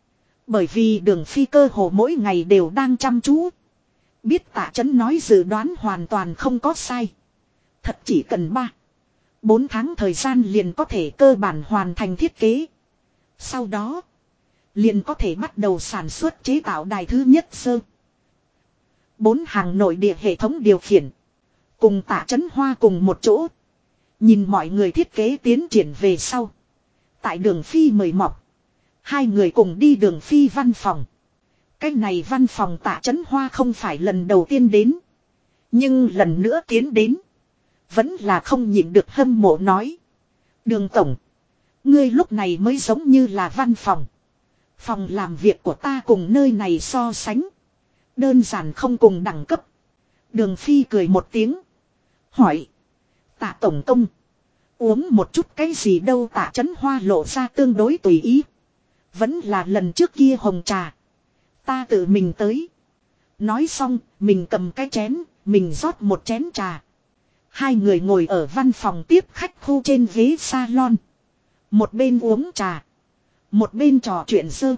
Bởi vì Đường Phi cơ hồ mỗi ngày đều đang chăm chú. Biết Tạ Chấn nói dự đoán hoàn toàn không có sai. Thật chỉ cần 4 tháng thời gian liền có thể cơ bản hoàn thành thiết kế. Sau đó, liền có thể bắt đầu sản xuất chế tạo đài thứ nhất sơ. 4 hàng nội địa hệ thống điều khiển. Cùng Tạ Chấn Hoa cùng một chỗ. Nhìn mọi người thiết kế tiến triển về sau. Tại Đường Phi mời mọc. Hai người cùng đi Đường Phi văn phòng. Cái này văn phòng Tạ Chấn Hoa không phải lần đầu tiên đến. Nhưng lần nữa tiến đến. Vẫn là không nhịn được hâm mộ nói. Đường Tổng. Ngươi lúc này mới giống như là văn phòng. Phòng làm việc của ta cùng nơi này so sánh. Đơn giản không cùng đẳng cấp. Đường Phi cười một tiếng. Hỏi. Tạ Tổng Công. Uống một chút cái gì đâu Tạ Chấn Hoa lộ ra tương đối tùy ý. Vẫn là lần trước kia hồng trà. Ta tự mình tới. Nói xong, mình cầm cái chén, mình rót một chén trà. Hai người ngồi ở văn phòng tiếp khách khu trên ghế salon. Một bên uống trà. Một bên trò chuyện sơ.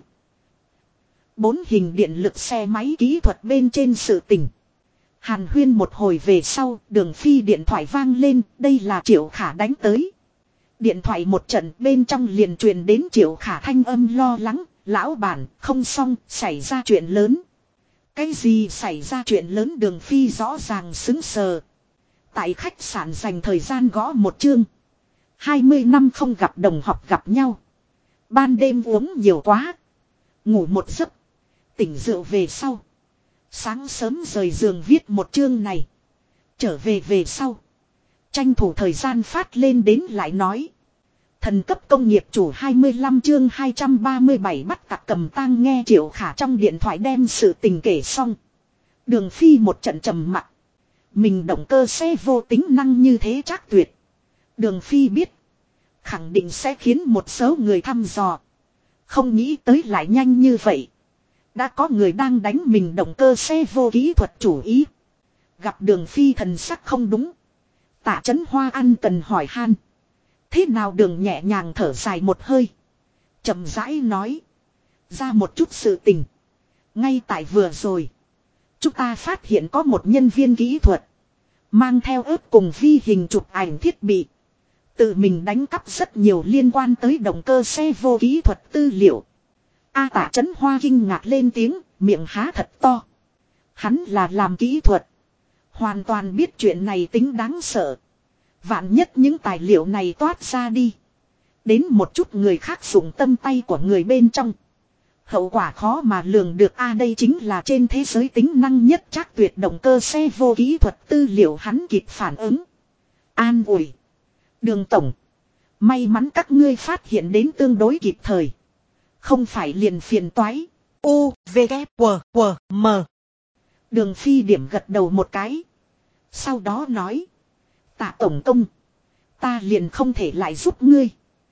4 hình điện lực xe máy kỹ thuật bên trên sự tình. Hàn huyên một hồi về sau, Đường Phi điện thoại vang lên, đây là Triệu Khả đánh tới. Điện thoại một trận bên trong liền truyền đến Triệu Khả thanh âm lo lắng, lão bản, không xong, xảy ra chuyện lớn. Cái gì xảy ra chuyện lớn Đường Phi rõ ràng sững sờ. Tại khách sạn dành thời gian gõ một chương. 20 năm không gặp đồng học gặp nhau. Ban đêm uống nhiều quá. Ngủ một giấc. Tỉnh rượu về sau. Sáng sớm rời giường viết một chương này. Trở về về sau. Tranh thủ thời gian phát lên đến lại nói. Thần cấp công nghiệp chủ 25 chương 237 bắt tặc cầm tang nghe Triệu Khả trong điện thoại đem sự tình kể xong. Đường Phi một trận trầm mặc. Mình động cơ xe vô tính năng như thế chắc tuyệt. Đường Phi biết. Khẳng định sẽ khiến một số người thăm dò. Không nghĩ tới lại nhanh như vậy. Đã có người đang đánh mình động cơ xe vô kỹ thuật chủ ý. Gặp Đường Phi thần sắc không đúng. Tạ Chấn Hoa ăn cần hỏi han. Thế nào Đường nhẹ nhàng thở dài một hơi. Chậm rãi nói. Ra một chút sự tình. Ngay tại vừa rồi. Chúng ta phát hiện có một nhân viên kỹ thuật. Mang theo ớt cùng vi hình chụp ảnh thiết bị. Tự mình đánh cắp rất nhiều liên quan tới động cơ xe vô kỹ thuật tư liệu. Tạ Chấn Hoa kinh ngạc lên tiếng, miệng há thật to. Hắn là làm kỹ thuật. Hoàn toàn biết chuyện này tính đáng sợ. Vạn nhất những tài liệu này toát ra đi. Đến một chút người khác dùng tâm tay của người bên trong. Hậu quả khó mà lường được đây chính là trên thế giới tính năng nhất chắc tuyệt động cơ xe vô kỹ thuật tư liệu hắn kịp phản ứng. An ủi. Đường Tổng. May mắn các ngươi phát hiện đến tương đối kịp thời. Không phải liền phiền toái. U, V, K, W, W, M. Đường Phi điểm gật đầu một cái. Sau đó nói. Tạ Tổng Công. Ta liền không thể lại giúp ngươi.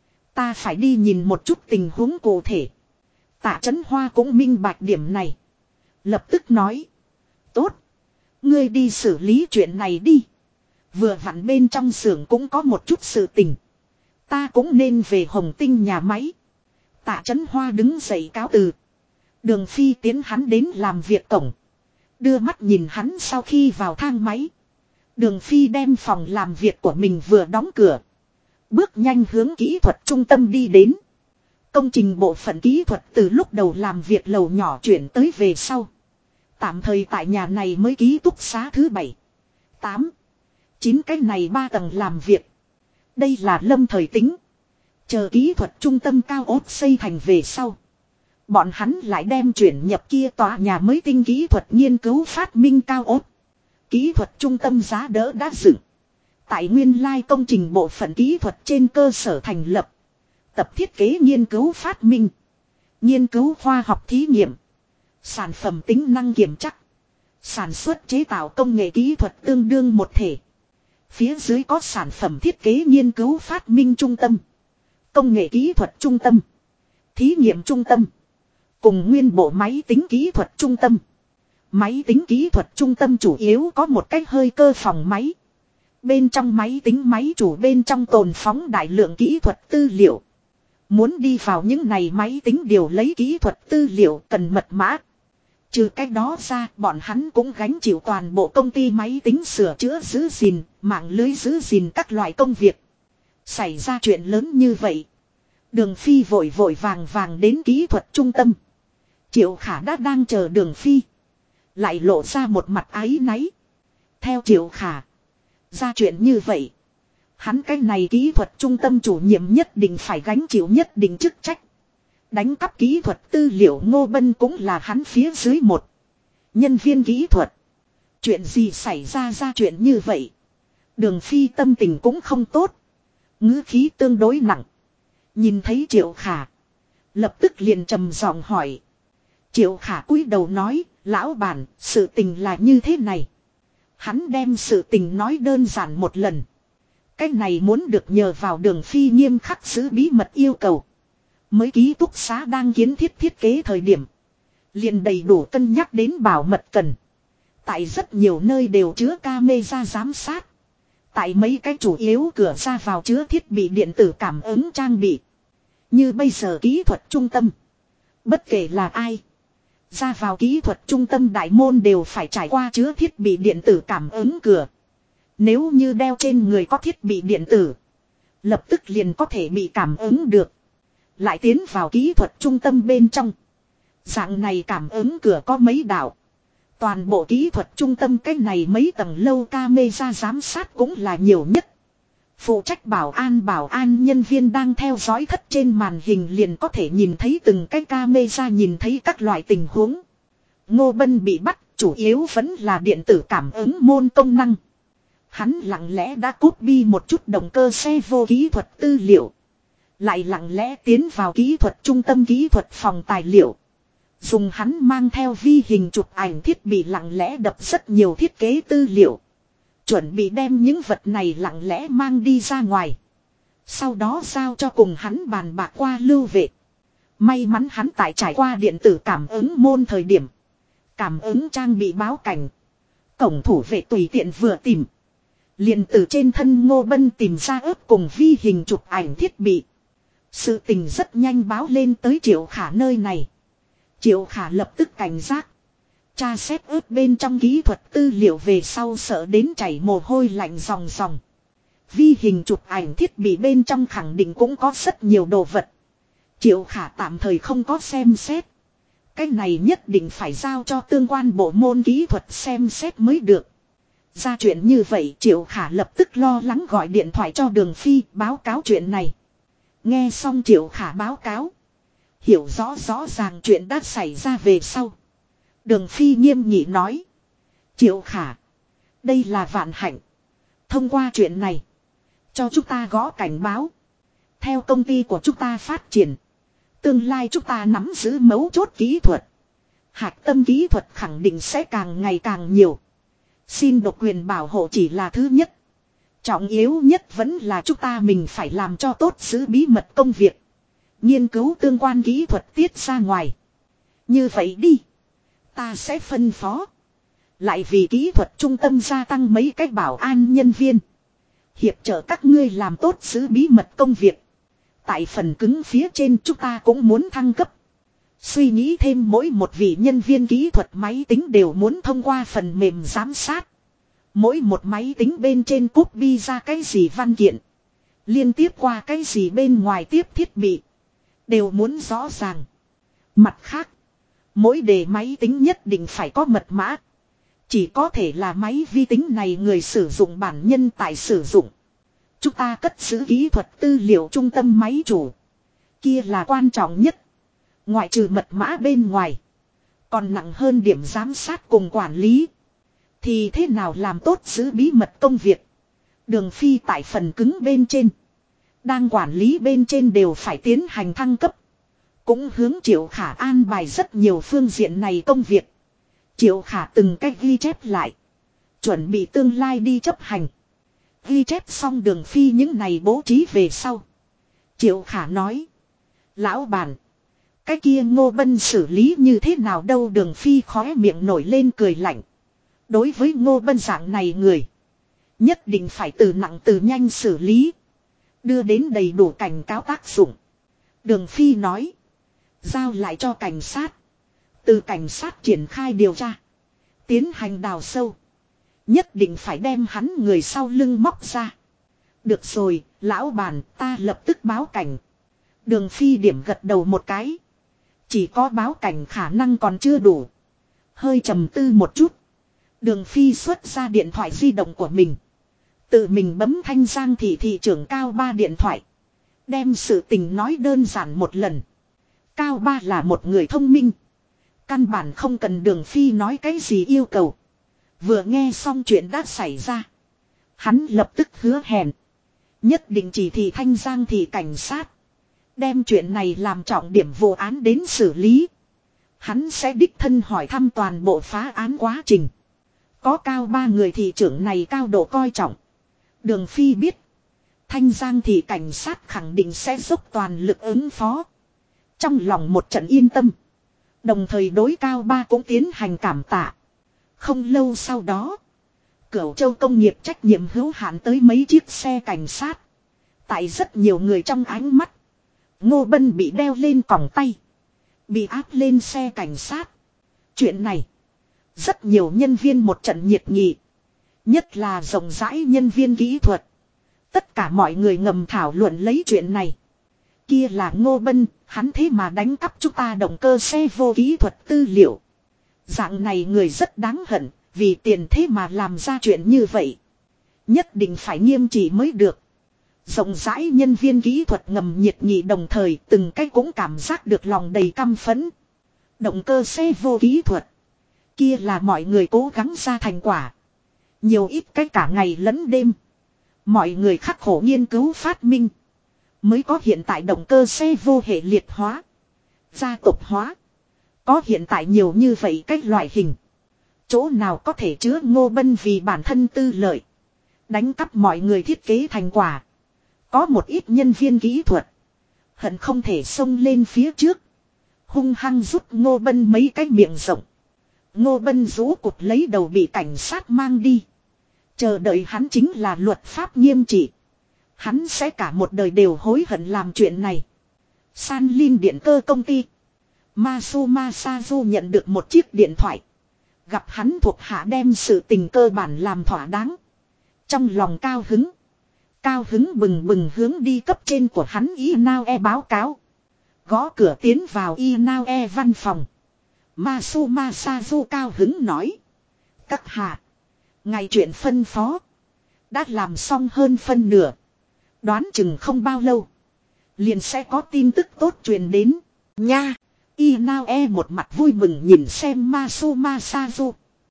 Ta phải đi nhìn một chút tình huống cụ thể. Tạ Chấn Hoa cũng minh bạch điểm này. Lập tức nói. Tốt. Ngươi đi xử lý chuyện này đi. Vừa vặn bên trong xưởng cũng có một chút sự tình. Ta cũng nên về Hồng Tinh nhà máy. Tạ Chấn Hoa đứng dậy cáo từ. Đường Phi tiến hắn đến làm việc cổng. Đưa mắt nhìn hắn sau khi vào thang máy. Đường Phi đem phòng làm việc của mình vừa đóng cửa. Bước nhanh hướng kỹ thuật trung tâm đi đến. Công trình bộ phận kỹ thuật từ lúc đầu làm việc lầu nhỏ chuyển tới về sau. Tạm thời tại nhà này mới ký túc xá thứ 7, 8, 9 cái này 3 tầng làm việc. Đây là lâm thời tính. Chờ kỹ thuật trung tâm cao ốt xây thành về sau. Bọn hắn lại đem chuyển nhập kia tòa nhà mới tinh kỹ thuật nghiên cứu phát minh cao ốt. Kỹ thuật trung tâm giá đỡ đã dựng. Tại nguyên lai công trình bộ phận kỹ thuật trên cơ sở thành lập. Tập thiết kế nghiên cứu phát minh. Nghiên cứu khoa học thí nghiệm. Sản phẩm tính năng kiểm chắc. Sản xuất chế tạo công nghệ kỹ thuật tương đương một thể. Phía dưới có sản phẩm thiết kế nghiên cứu phát minh trung tâm. Công nghệ kỹ thuật trung tâm. Thí nghiệm trung tâm. Cùng nguyên bộ máy tính kỹ thuật trung tâm. Máy tính kỹ thuật trung tâm chủ yếu có một cái hơi cơ phòng máy. Bên trong máy tính máy chủ bên trong tồn phóng đại lượng kỹ thuật tư liệu. Muốn đi vào những này máy tính điều lấy kỹ thuật tư liệu cần mật mã. Trừ cách đó ra, bọn hắn cũng gánh chịu toàn bộ công ty máy tính sửa chữa giữ gìn, mạng lưới giữ gìn các loại công việc. Xảy ra chuyện lớn như vậy. Đường Phi vội vội vàng vàng đến kỹ thuật trung tâm. Triệu Khả đã đang chờ Đường Phi. Lại lộ ra một mặt áy náy. Theo Triệu Khả. Ra chuyện như vậy. Hắn cái này kỹ thuật trung tâm chủ nhiệm nhất định phải gánh chịu nhất định chức trách. Đánh cắp kỹ thuật tư liệu Ngô Bân cũng là hắn phía dưới một. Nhân viên kỹ thuật. Chuyện gì xảy ra chuyện như vậy. Đường Phi tâm tình cũng không tốt. Ngữ khí tương đối nặng. Nhìn thấy Triệu Khả. Lập tức liền trầm giọng hỏi. Triệu Khả cúi đầu nói. Lão bản, sự tình là như thế này. Hắn đem sự tình nói đơn giản một lần. Cái này muốn được nhờ vào Đường Phi nghiêm khắc giữ bí mật yêu cầu. Mới ký túc xá đang kiến thiết kế thời điểm. Liền đầy đủ cân nhắc đến bảo mật cần. Tại rất nhiều nơi đều chứa camera giám sát. Tại mấy cái chủ yếu cửa ra vào chứa thiết bị điện tử cảm ứng trang bị. Như bây giờ kỹ thuật trung tâm. Bất kể là ai. Ra vào kỹ thuật trung tâm đại môn đều phải trải qua chứa thiết bị điện tử cảm ứng cửa. Nếu như đeo trên người có thiết bị điện tử. Lập tức liền có thể bị cảm ứng được. Lại tiến vào kỹ thuật trung tâm bên trong. Dạng này cảm ứng cửa có mấy đạo. Toàn bộ kỹ thuật trung tâm cái này mấy tầng lâu camera giám sát cũng là nhiều nhất. Phụ trách bảo an nhân viên đang theo dõi thất trên màn hình liền có thể nhìn thấy từng cái camera nhìn thấy các loại tình huống. Ngô Bân bị bắt chủ yếu vẫn là điện tử cảm ứng môn công năng. Hắn lặng lẽ đã copy một chút động cơ xe vô kỹ thuật tư liệu. Lại lặng lẽ tiến vào kỹ thuật trung tâm kỹ thuật phòng tài liệu. Dùng hắn mang theo vi hình chụp ảnh thiết bị lặng lẽ đập rất nhiều thiết kế tư liệu. Chuẩn bị đem những vật này lặng lẽ mang đi ra ngoài. Sau đó giao cho cùng hắn bàn bạc qua lưu vệ. May mắn hắn tại trải qua điện tử cảm ứng môn thời điểm. Cảm ứng trang bị báo cảnh. Cổng thủ vệ tùy tiện vừa tìm. Liền từ trên thân Ngô Bân tìm ra ớt cùng vi hình chụp ảnh thiết bị. Sự tình rất nhanh báo lên tới Triệu Khả nơi này. Triệu Khả lập tức cảnh giác. Tra xét ớt bên trong kỹ thuật tư liệu về sau sợ đến chảy mồ hôi lạnh ròng ròng. Vi hình chụp ảnh thiết bị bên trong khẳng định cũng có rất nhiều đồ vật. Triệu Khả tạm thời không có xem xét. Cái này nhất định phải giao cho tương quan bộ môn kỹ thuật xem xét mới được. Ra chuyện như vậy Triệu Khả lập tức lo lắng gọi điện thoại cho Đường Phi báo cáo chuyện này. Nghe xong Triệu Khả báo cáo. Hiểu rõ ràng chuyện đã xảy ra về sau. Đường Phi nghiêm nghị nói. Triệu Khả. Đây là vạn hạnh. Thông qua chuyện này. Cho chúng ta gõ cảnh báo. Theo công ty của chúng ta phát triển. Tương lai chúng ta nắm giữ mấu chốt kỹ thuật. Hạch tâm kỹ thuật khẳng định sẽ càng ngày càng nhiều. Xin độc quyền bảo hộ chỉ là thứ nhất. Trọng yếu nhất vẫn là chúng ta mình phải làm cho tốt giữ bí mật công việc. Nghiên cứu tương quan kỹ thuật tiết ra ngoài. Như vậy đi. Ta sẽ phân phó. Lại vì kỹ thuật trung tâm gia tăng mấy cách bảo an nhân viên. Hiệp trợ các ngươi làm tốt giữ bí mật công việc. Tại phần cứng phía trên chúng ta cũng muốn thăng cấp. Suy nghĩ thêm mỗi một vị nhân viên kỹ thuật máy tính đều muốn thông qua phần mềm giám sát. Mỗi một máy tính bên trên copy ra cái gì văn kiện. Liên tiếp qua cái gì bên ngoài tiếp thiết bị. Đều muốn rõ ràng. Mặt khác. Mỗi đề máy tính nhất định phải có mật mã. Chỉ có thể là máy vi tính này người sử dụng bản nhân tại sử dụng. Chúng ta cất giữ kỹ thuật tư liệu trung tâm máy chủ. Kia là quan trọng nhất. Ngoại trừ mật mã bên ngoài. Còn nặng hơn điểm giám sát cùng quản lý. Thì thế nào làm tốt giữ bí mật công việc. Đường Phi tại phần cứng bên trên. Đang quản lý bên trên đều phải tiến hành thăng cấp. Cũng hướng Triệu Khả an bài rất nhiều phương diện này công việc. Triệu Khả từng cách ghi chép lại. Chuẩn bị tương lai đi chấp hành. Ghi chép xong Đường Phi những này bố trí về sau. Triệu Khả nói. Lão bản. Cái kia Ngô Bân xử lý như thế nào đâu Đường Phi khóe miệng nổi lên cười lạnh. Đối với Ngô Bân dạng này người. Nhất định phải từ nặng từ nhanh xử lý. Đưa đến đầy đủ cảnh cáo tác dụng. Đường Phi nói. Giao lại cho cảnh sát. Từ cảnh sát triển khai điều tra. Tiến hành đào sâu. Nhất định phải đem hắn người sau lưng móc ra. Được rồi, lão bản, ta lập tức báo cảnh. Đường Phi điểm gật đầu một cái. Chỉ có báo cảnh khả năng còn chưa đủ. Hơi trầm tư một chút. Đường Phi xuất ra điện thoại di động của mình. Tự mình bấm Thanh Giang thị trưởng Cao Ba điện thoại. Đem sự tình nói đơn giản một lần. Cao Ba là một người thông minh. Căn bản không cần Đường Phi nói cái gì yêu cầu. Vừa nghe xong chuyện đã xảy ra. Hắn lập tức hứa hẹn. Nhất định chỉ thị Thanh Giang thị cảnh sát. Đem chuyện này làm trọng điểm vụ án đến xử lý. Hắn sẽ đích thân hỏi thăm toàn bộ phá án quá trình. Có Cao Ba người thị trưởng này cao độ coi trọng. Đường Phi biết. Thanh Giang thị cảnh sát khẳng định sẽ dốc toàn lực ứng phó. Trong lòng một trận yên tâm. Đồng thời đối Cao Ba cũng tiến hành cảm tạ. Không lâu sau đó. Cửu Châu công nghiệp trách nhiệm hữu hạn tới mấy chiếc xe cảnh sát. Tại rất nhiều người trong ánh mắt. Ngô Bân bị đeo lên còng tay. Bị áp lên xe cảnh sát. Chuyện này. Rất nhiều nhân viên một trận nhiệt nghị. Nhất là rộng rãi nhân viên kỹ thuật. Tất cả mọi người ngầm thảo luận lấy chuyện này. Kia là Ngô Bân, hắn thế mà đánh cắp chúng ta động cơ xe vô kỹ thuật tư liệu. Dạng này người rất đáng hận, vì tiền thế mà làm ra chuyện như vậy. Nhất định phải nghiêm trị mới được. Rộng rãi nhân viên kỹ thuật ngầm nhiệt nghị đồng thời từng cái cũng cảm giác được lòng đầy căm phẫn. Động cơ xe vô kỹ thuật. Kia là mọi người cố gắng ra thành quả. Nhiều ít cái cả ngày lẫn đêm. Mọi người khắc khổ nghiên cứu phát minh. Mới có hiện tại động cơ xe vô hệ liệt hóa. Gia tộc hóa. Có hiện tại nhiều như vậy cách loại hình. Chỗ nào có thể chứa Ngô Bân vì bản thân tư lợi. Đánh cắp mọi người thiết kế thành quả. Có một ít nhân viên kỹ thuật. Hận không thể xông lên phía trước. Hung hăng rút Ngô Bân mấy cái miệng rộng. Ngô Bân rũ cụt lấy đầu bị cảnh sát mang đi. Chờ đợi hắn chính là luật pháp nghiêm trị. Hắn sẽ cả một đời đều hối hận làm chuyện này. San Linh điện cơ công ty. Masuma Sazu nhận được một chiếc điện thoại. Gặp hắn thuộc hạ đem sự tình cơ bản làm thỏa đáng. Trong lòng cao hứng. Cao hứng bừng bừng hướng đi cấp trên của hắn Inaue báo cáo. Gõ cửa tiến vào Inaue văn phòng. Masuma Sazu cao hứng nói. Các hạ. Ngày chuyện phân phó. Đã làm xong hơn phân nửa. Đoán chừng không bao lâu. Liền sẽ có tin tức tốt truyền đến. Nha. Inaue một mặt vui mừng nhìn xem Masuma Sazu.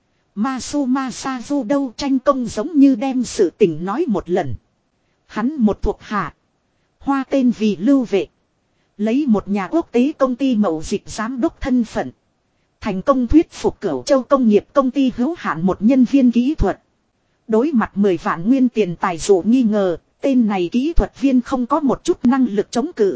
Masuma Sazu đâu tranh công giống như đem sự tình nói một lần. Hắn một thuộc hạ. Hoa tên vì Lưu Vệ. Lấy một nhà quốc tế công ty mậu dịch giám đốc thân phận. Thành công thuyết phục Cửu Châu công nghiệp công ty hữu hạn một nhân viên kỹ thuật. Đối mặt 10 vạn nguyên tiền tài dụ nghi ngờ. Tên này kỹ thuật viên không có một chút năng lực chống cự.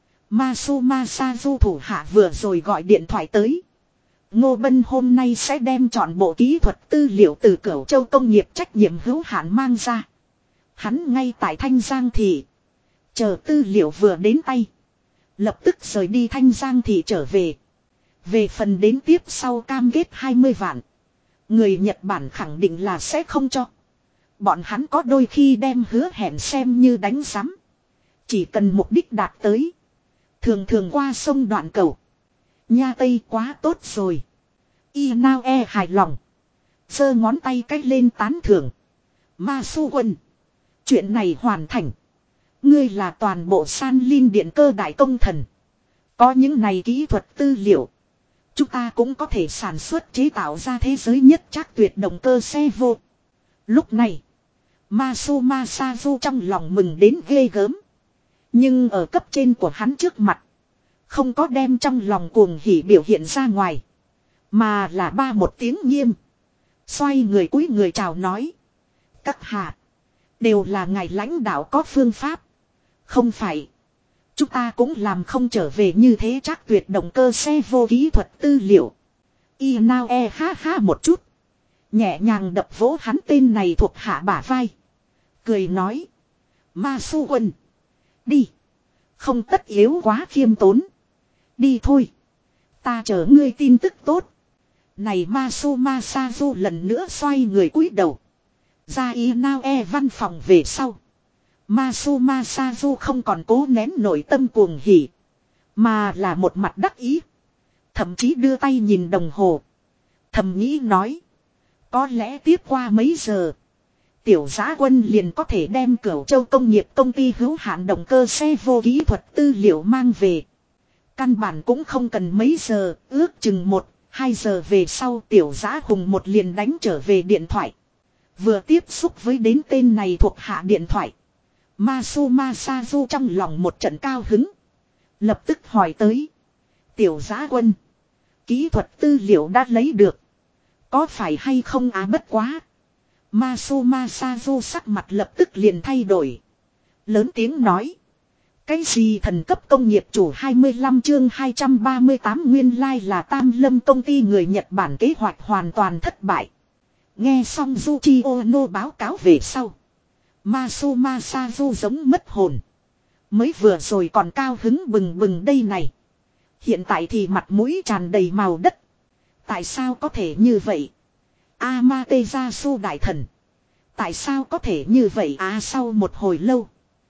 Masuma Sazu thủ hạ vừa rồi gọi điện thoại tới. Ngô Bân hôm nay sẽ đem chọn bộ kỹ thuật tư liệu từ Cửu Châu công nghiệp trách nhiệm hữu hạn mang ra. Hắn ngay tại Thanh Giang thị. Chờ tư liệu vừa đến tay. Lập tức rời đi Thanh Giang thị trở về. Về phần đến tiếp sau cam kết 20 vạn. Người Nhật Bản khẳng định là sẽ không cho. Bọn hắn có đôi khi đem hứa hẹn xem như đánh giám. Chỉ cần mục đích đạt tới. Thường thường qua sông đoạn cầu. Nha Tây quá tốt rồi. Inaue hài lòng. Giơ ngón tay cách lên tán thưởng. Masu Quân. Chuyện này hoàn thành. Ngươi là toàn bộ San Linh điện cơ đại công thần. Có những này kỹ thuật tư liệu. Chúng ta cũng có thể sản xuất chế tạo ra thế giới nhất chắc tuyệt động cơ xe vô. Lúc này. Masuma Sazu trong lòng mừng đến ghê gớm. Nhưng ở cấp trên của hắn trước mặt. Không có đem trong lòng cuồng hỉ biểu hiện ra ngoài. Mà là ba một tiếng nghiêm. Xoay người cúi người chào nói. Các hạ. Đều là ngài lãnh đạo có phương pháp. Không phải. Chúng ta cũng làm không trở về như thế chắc tuyệt động cơ xe vô kỹ thuật tư liệu. Inaue ha ha một chút. Nhẹ nhàng đập vỗ hắn tên này thuộc hạ bả vai. Cười nói. Masu Quân. Đi. Không tất yếu quá khiêm tốn. Đi thôi. Ta chờ ngươi tin tức tốt. Này Masazu lần nữa xoay người cúi đầu. Ra Inaue văn phòng về sau. Masazu không còn cố nén nội tâm cuồng hỉ. Mà là một mặt đắc ý. Thậm chí đưa tay nhìn đồng hồ. Thầm nghĩ nói. Có lẽ tiếp qua mấy giờ. Tiểu Giá Quân liền có thể đem Cửu Châu Công nghiệp công ty hữu hạn động cơ xe vô kỹ thuật tư liệu mang về. Căn bản cũng không cần mấy giờ, ước chừng 1-2 giờ về sau Tiểu Giá Hùng một liền đánh trở về điện thoại. Vừa tiếp xúc với đến tên này thuộc hạ điện thoại. Masazu trong lòng một trận cao hứng. Lập tức hỏi tới. Tiểu Giá Quân. Kỹ thuật tư liệu đã lấy được. Có phải hay không bất quá. Masazu sắc mặt lập tức liền thay đổi. Lớn tiếng nói. Cái gì thần cấp công nghiệp chủ 25 chương 238 nguyên lai là Tam Lâm công ty người Nhật Bản kế hoạch hoàn toàn thất bại. Nghe xong Yuji Ono báo cáo về sau. Masazu giống mất hồn. Mới vừa rồi còn cao hứng bừng bừng đây này. Hiện tại thì mặt mũi tràn đầy màu đất. Tại sao có thể như vậy? Amaterasu đại thần. Tại sao có thể như vậy sau một hồi lâu.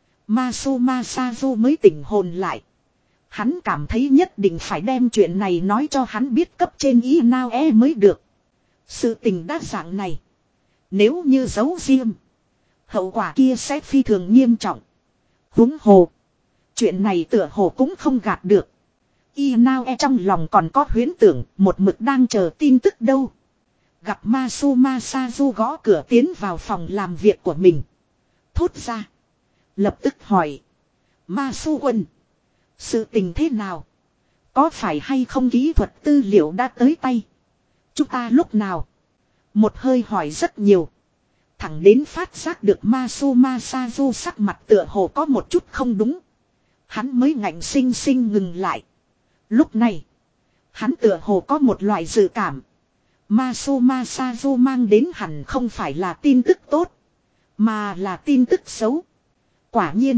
Masazu mới tỉnh hồn lại. Hắn cảm thấy nhất định phải đem chuyện này nói cho hắn biết cấp trên Inaue mới được. Sự tình đa dạng này. Nếu như giấu riêng. Hậu quả kia sẽ phi thường nghiêm trọng. Huống hồ. Chuyện này tựa hồ cũng không gạt được. Inaue trong lòng còn có huyễn tưởng một mực đang chờ tin tức đâu. Gặp Masazu gõ cửa tiến vào phòng làm việc của mình. Thốt ra. Lập tức hỏi. Masu quân. Sự tình thế nào? Có phải hay không kỹ thuật tư liệu đã tới tay? Chúng ta lúc nào? Một hơi hỏi rất nhiều. Thẳng đến phát giác được Masazu sắc mặt tựa hồ có một chút không đúng. Hắn mới ngạnh sinh sinh ngừng lại. Lúc này. Hắn tựa hồ có một loại dự cảm. Masazu mang đến hẳn không phải là tin tức tốt. Mà là tin tức xấu. Quả nhiên.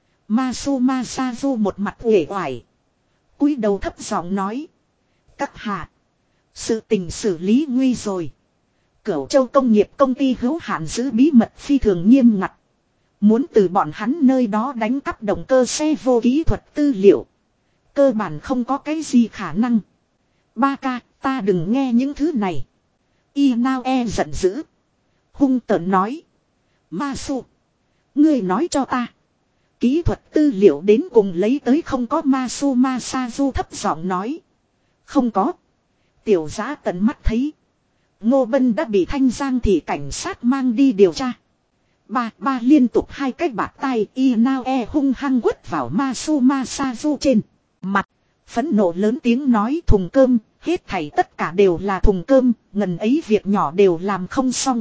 Masazu một mặt uể oải. Cúi đầu thấp giọng nói. Các hạ. Sự tình xử lý nguy rồi. Cửu Châu Công nghiệp công ty hữu hạn giữ bí mật phi thường nghiêm ngặt. Muốn từ bọn hắn nơi đó đánh cắp động cơ xe vô kỹ thuật tư liệu. Cơ bản không có cái gì khả năng. Ba ca, ta đừng nghe những thứ này. Inaue giận dữ. Hung tợn nói. Masu. Ngươi nói cho ta. Kỹ thuật tư liệu đến cùng lấy tới không có Masazu thấp giọng nói. Không có. Tiểu Giá tận mắt thấy. Ngô Bân đã bị Thanh Giang thị cảnh sát mang đi điều tra. Ba liên tục hai cái bạt tay Inaue hung hăng quất vào Masazu trên mặt. Phẫn nộ lớn tiếng nói thùng cơm, hết thảy tất cả đều là thùng cơm, ngần ấy việc nhỏ đều làm không xong.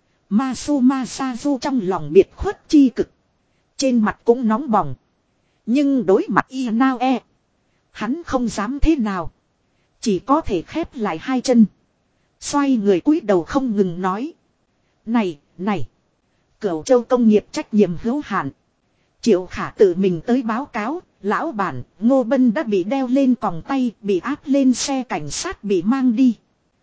Masazu trong lòng biệt khuất chi cực. Trên mặt cũng nóng bỏng. Nhưng đối mặt Inaue. Hắn không dám thế nào. Chỉ có thể khép lại hai chân. Xoay người cúi đầu không ngừng nói. Này. Cửu Châu Công nghiệp trách nhiệm hữu hạn. Triệu Khả tự mình tới báo cáo. Lão bản, Ngô Bân đã bị đeo lên còng tay, bị áp lên xe cảnh sát bị mang đi.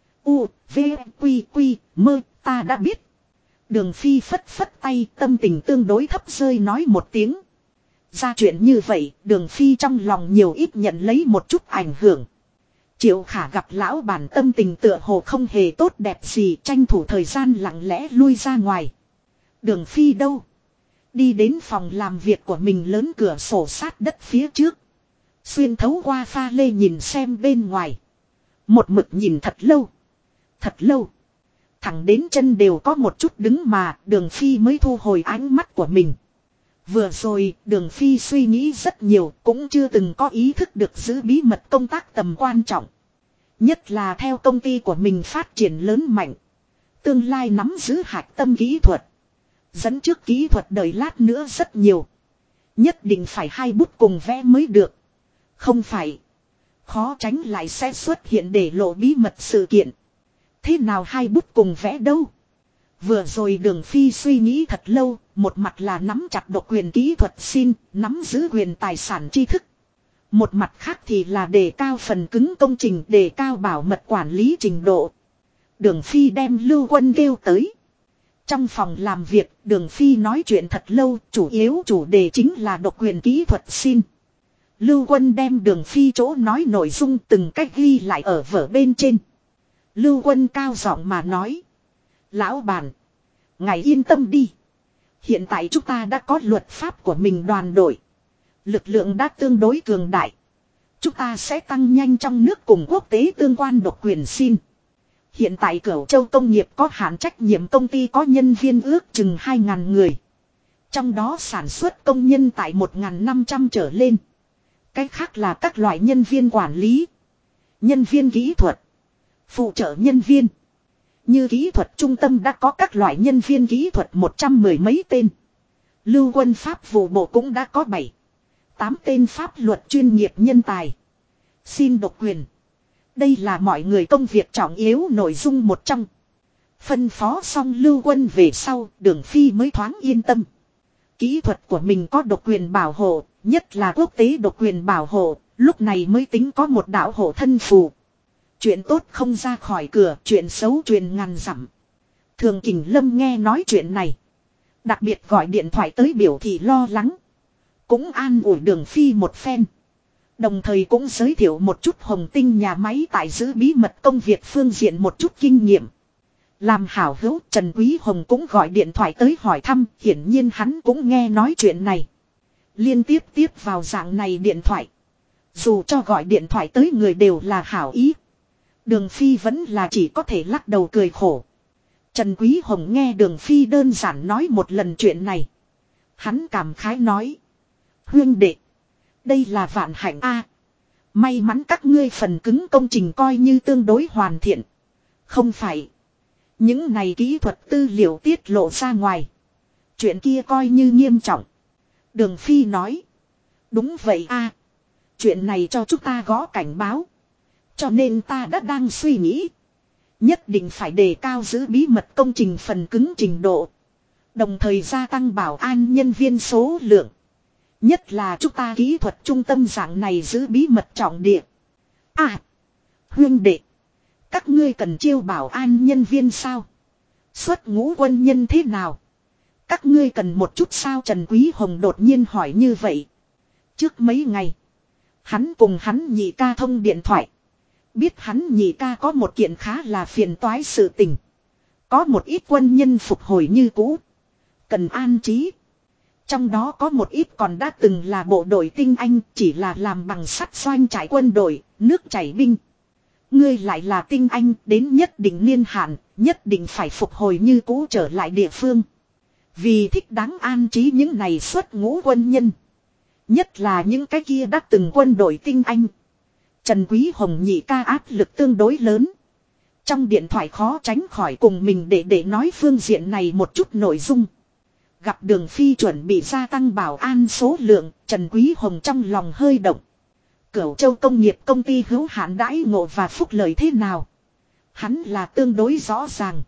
Mơ, ta đã biết. Đường Phi phất phất tay, tâm tình tương đối thấp rơi nói một tiếng. Ra chuyện như vậy, Đường Phi trong lòng nhiều ít nhận lấy một chút ảnh hưởng. Triệu Khả gặp lão bản tâm tình tựa hồ không hề tốt đẹp gì, tranh thủ thời gian lặng lẽ lui ra ngoài. Đường Phi đâu? Đi đến phòng làm việc của mình lớn cửa sổ sát đất phía trước. Xuyên thấu qua pha lê nhìn xem bên ngoài. Một mực nhìn thật lâu. Thật lâu. Thẳng đến chân đều có một chút đứng mà Đường Phi mới thu hồi ánh mắt của mình. Vừa rồi Đường Phi suy nghĩ rất nhiều cũng chưa từng có ý thức được giữ bí mật công tác tầm quan trọng. Nhất là theo công ty của mình phát triển lớn mạnh. Tương lai nắm giữ hạch tâm kỹ thuật. Dẫn trước kỹ thuật đời lát nữa rất nhiều. Nhất định phải hai bút cùng vẽ mới được. Không phải. Khó tránh lại sẽ xuất hiện để lộ bí mật sự kiện. Thế nào hai bút cùng vẽ đâu? Vừa rồi Đường Phi suy nghĩ thật lâu, một mặt là nắm chặt độc quyền kỹ thuật xin, nắm giữ quyền tài sản tri thức. Một mặt khác thì là đề cao phần cứng công trình, đề cao bảo mật quản lý trình độ. Đường Phi đem Lưu Quân kêu tới. Trong phòng làm việc, Đường Phi nói chuyện thật lâu, chủ yếu chủ đề chính là độc quyền kỹ thuật xin. Lưu Quân đem Đường Phi chỗ nói nội dung từng cách ghi lại ở vở bên trên. Lưu Quân cao giọng mà nói. Lão bản, ngài yên tâm đi. Hiện tại chúng ta đã có luật pháp của mình đoàn đội. Lực lượng đã tương đối cường đại. Chúng ta sẽ tăng nhanh trong nước cùng quốc tế tương quan độc quyền xin. Hiện tại Cửu Châu Công nghiệp có hạn trách nhiệm công ty có nhân viên ước chừng 2.000 người. Trong đó sản xuất công nhân tại 1.500 trở lên. Cái khác là các loại nhân viên quản lý, nhân viên kỹ thuật, phụ trợ nhân viên. Như kỹ thuật trung tâm đã có các loại nhân viên kỹ thuật 110 mấy tên. Lưu Quân pháp vụ bộ cũng đã có 7-8 tên pháp luật chuyên nghiệp nhân tài. Xin độc quyền. Đây là mọi người công việc trọng yếu nội dung một trong. Phân phó xong Lưu Quân về sau, Đường Phi mới thoáng yên tâm. Kỹ thuật của mình có độc quyền bảo hộ, nhất là quốc tế độc quyền bảo hộ, lúc này mới tính có một đạo hộ thân phù. Chuyện tốt không ra khỏi cửa, chuyện xấu truyền ngàn dặm. Thường Kình Lâm nghe nói chuyện này, đặc biệt gọi điện thoại tới biểu thị lo lắng. Cũng an ủi Đường Phi một phen. Đồng thời cũng giới thiệu một chút Hồng Tinh nhà máy tại giữ bí mật công việc phương diện một chút kinh nghiệm. Làm hảo hữu, Trần Quý Hồng cũng gọi điện thoại tới hỏi thăm, hiển nhiên hắn cũng nghe nói chuyện này. Liên tiếp vào dạng này điện thoại. Dù cho gọi điện thoại tới người đều là hảo ý. Đường Phi vẫn là chỉ có thể lắc đầu cười khổ. Trần Quý Hồng nghe Đường Phi đơn giản nói một lần chuyện này. Hắn cảm khái nói. Huynh đệ, đây là vạn hạnh a. May mắn các ngươi phần cứng công trình coi như tương đối hoàn thiện. Không phải. Những này kỹ thuật tư liệu tiết lộ ra ngoài. Chuyện kia coi như nghiêm trọng. Đường Phi nói. Đúng vậy a. Chuyện này cho chúng ta gõ cảnh báo. Cho nên ta đã đang suy nghĩ. Nhất định phải đề cao giữ bí mật công trình phần cứng trình độ. Đồng thời gia tăng bảo an nhân viên số lượng. Nhất là chúng ta kỹ thuật trung tâm dạng này giữ bí mật trọng địa. À, huynh đệ, các ngươi cần chiêu bảo an nhân viên sao? Xuất ngũ quân nhân thế nào? Các ngươi cần một chút sao? Trần Quý Hồng đột nhiên hỏi như vậy. Trước mấy ngày, hắn cùng hắn nhị ca thông điện thoại. Biết hắn nhị ca có một kiện khá là phiền toái sự tình. Có một ít quân nhân phục hồi như cũ. Cần an trí. Trong đó có một ít còn đã từng là bộ đội tinh anh, chỉ là làm bằng sắt doanh trải quân đội, nước chảy binh. Ngươi lại là tinh anh, đến nhất định niên hạn, nhất định phải phục hồi như cũ trở lại địa phương. Vì thích đáng an trí những này xuất ngũ quân nhân. Nhất là những cái kia đã từng quân đội tinh anh. Trần Quý Hồng nhị ca áp lực tương đối lớn. Trong điện thoại khó tránh khỏi cùng mình để nói phương diện này một chút nội dung. Gặp Đường Phi chuẩn bị gia tăng bảo an số lượng, Trần Quý Hồng trong lòng hơi động. Cửu Châu Công nghiệp công ty hữu hạn đãi ngộ và phúc lợi thế nào? Hắn là tương đối rõ ràng.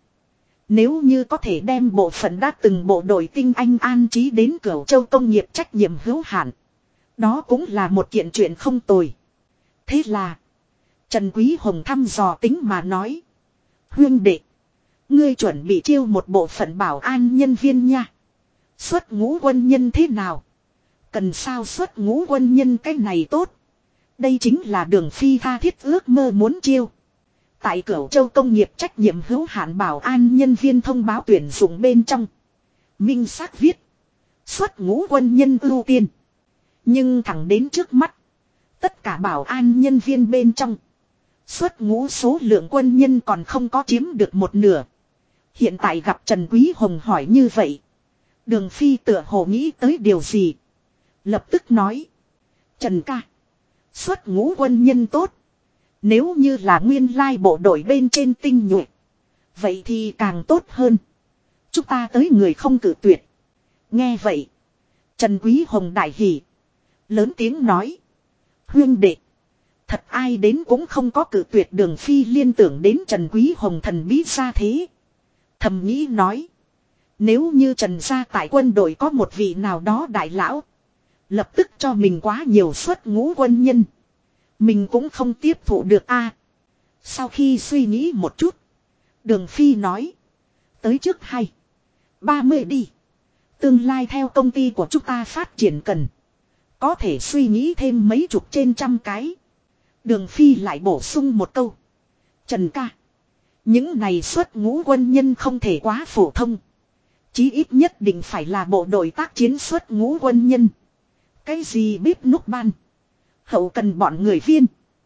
Nếu như có thể đem bộ phận đã từng bộ đội tinh anh an trí đến Cửu Châu Công nghiệp trách nhiệm hữu hạn. Đó cũng là một kiện chuyện không tồi. Thế là Trần Quý Hồng thăm dò tính mà nói. Huynh đệ, ngươi chuẩn bị chiêu một bộ phận bảo an nhân viên nha. Xuất ngũ quân nhân thế nào? Cần sao xuất ngũ quân nhân cái này tốt. Đây chính là Đường Phi tha thiết ước mơ muốn chiêu. Tại Cửu Châu Công nghiệp trách nhiệm hữu hạn bảo an nhân viên thông báo tuyển dụng bên trong. Minh xác viết. Xuất ngũ quân nhân ưu tiên. Nhưng thẳng đến trước mắt. Tất cả bảo an nhân viên bên trong. Xuất ngũ số lượng quân nhân còn không có chiếm được một nửa. Hiện tại gặp Trần Quý Hồng hỏi như vậy. Đường Phi tựa hồ nghĩ tới điều gì. Lập tức nói. Trần ca. Xuất ngũ quân nhân tốt. Nếu như là nguyên lai bộ đội bên trên tinh nhuệ. Vậy thì càng tốt hơn. Chúng ta tới người không cử tuyệt. Nghe vậy. Trần Quý Hồng đại hỉ. Lớn tiếng nói. Huynh đệ. Thật ai đến cũng không có cử tuyệt. Đường Phi liên tưởng đến Trần Quý Hồng thần bí ra thế. Thầm nghĩ nói. Nếu như Trần gia tại quân đội có một vị nào đó đại lão. Lập tức cho mình quá nhiều suất ngũ quân nhân. Mình cũng không tiếp thụ được a. Sau khi suy nghĩ một chút. Đường Phi nói. Tới trước hay. 30 đi. Tương lai theo công ty của chúng ta phát triển cần. Có thể suy nghĩ thêm mấy chục trên trăm cái. Đường Phi lại bổ sung một câu. Trần ca. Những này xuất ngũ quân nhân không thể quá phổ thông. Chí ít nhất định phải là bộ đội tác chiến xuất ngũ quân nhân. Cái gì bếp núc ban. Hậu cần bọn người viên.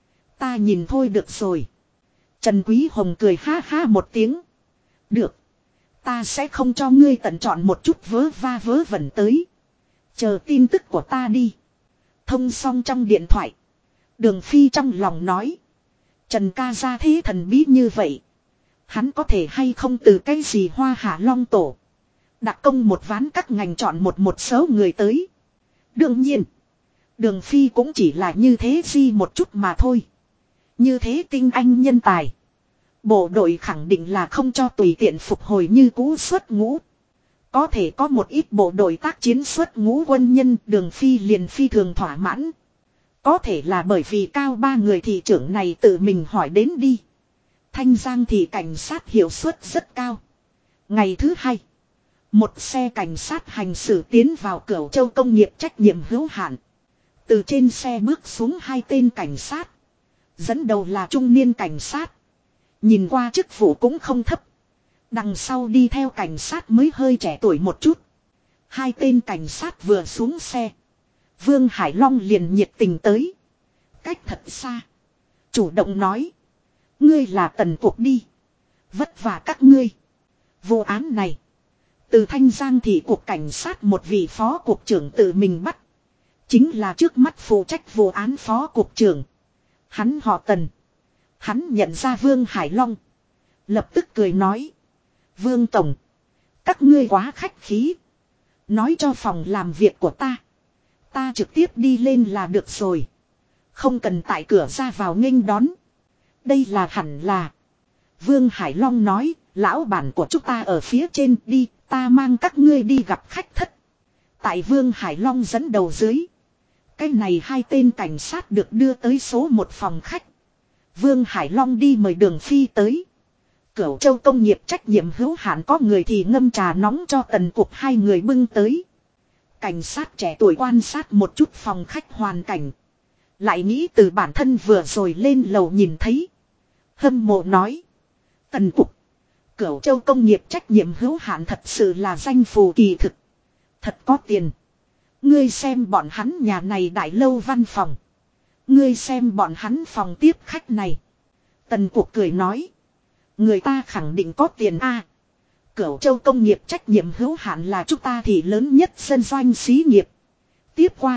Ta nhìn thôi được rồi. Trần Quý Hồng cười ha ha một tiếng. Được. Ta sẽ không cho ngươi tận chọn một chút vớ va vớ vẩn tới. Chờ tin tức của ta đi. Thông xong trong điện thoại. Đường Phi trong lòng nói. Trần ca ra thế thần bí như vậy. Hắn có thể hay không từ cái gì hoa hạ long tổ. Đặc công một ván các ngành chọn một số người tới. Đương nhiên. Đường Phi cũng chỉ là như thế gì một chút mà thôi. Như thế tinh anh nhân tài. Bộ đội khẳng định là không cho tùy tiện phục hồi như cũ xuất ngũ. Có thể có một ít bộ đội tác chiến xuất ngũ quân nhân Đường Phi liền phi thường thỏa mãn. Có thể là bởi vì cao ba người thị trưởng này tự mình hỏi đến đi. Thanh Giang thì cảnh sát hiệu suất rất cao. Ngày thứ hai. Một xe cảnh sát hành xử tiến vào Cửu Châu công nghiệp trách nhiệm hữu hạn. Từ trên xe bước xuống hai tên cảnh sát. Dẫn đầu là trung niên cảnh sát. Nhìn qua chức vụ cũng không thấp. Đằng sau đi theo cảnh sát mới hơi trẻ tuổi một chút. Hai tên cảnh sát vừa xuống xe. Vương Hải Long liền nhiệt tình tới. Cách thật xa. Chủ động nói. Ngươi là Tần Cục đi. Vất vả các ngươi. Vụ án này. Từ Thanh Giang thị cục cảnh sát một vị phó cục trưởng tự mình bắt. Chính là trước mắt phụ trách vụ án phó cục trưởng. Hắn họ Tần. Hắn nhận ra Vương Hải Long. Lập tức cười nói. Vương Tổng. Các ngươi quá khách khí. Nói cho phòng làm việc của ta. Ta trực tiếp đi lên là được rồi. Không cần tại cửa ra vào nghênh đón. Đây là hẳn là. Vương Hải Long nói. Lão bản của chúng ta ở phía trên đi. Ta mang các ngươi đi gặp khách thất. Tại Vương Hải Long dẫn đầu dưới. Cái này hai tên cảnh sát được đưa tới số một phòng khách. Vương Hải Long đi mời Đường Phi tới. Cửu Châu công nghiệp trách nhiệm hữu hạn có người thì ngâm trà nóng cho Tần Cục hai người bưng tới. Cảnh sát trẻ tuổi quan sát một chút phòng khách hoàn cảnh. Lại nghĩ từ bản thân vừa rồi lên lầu nhìn thấy. Hâm mộ nói. Tần Cục. Cửu Châu công nghiệp trách nhiệm hữu hạn thật sự là danh phù kỳ thực. Thật có tiền. Ngươi xem bọn hắn nhà này đại lâu văn phòng. Ngươi xem bọn hắn phòng tiếp khách này. Tần Cục cười nói. Người ta khẳng định có tiền a. Cửu Châu công nghiệp trách nhiệm hữu hạn là chúng ta thì lớn nhất dân doanh xí nghiệp. Tiếp qua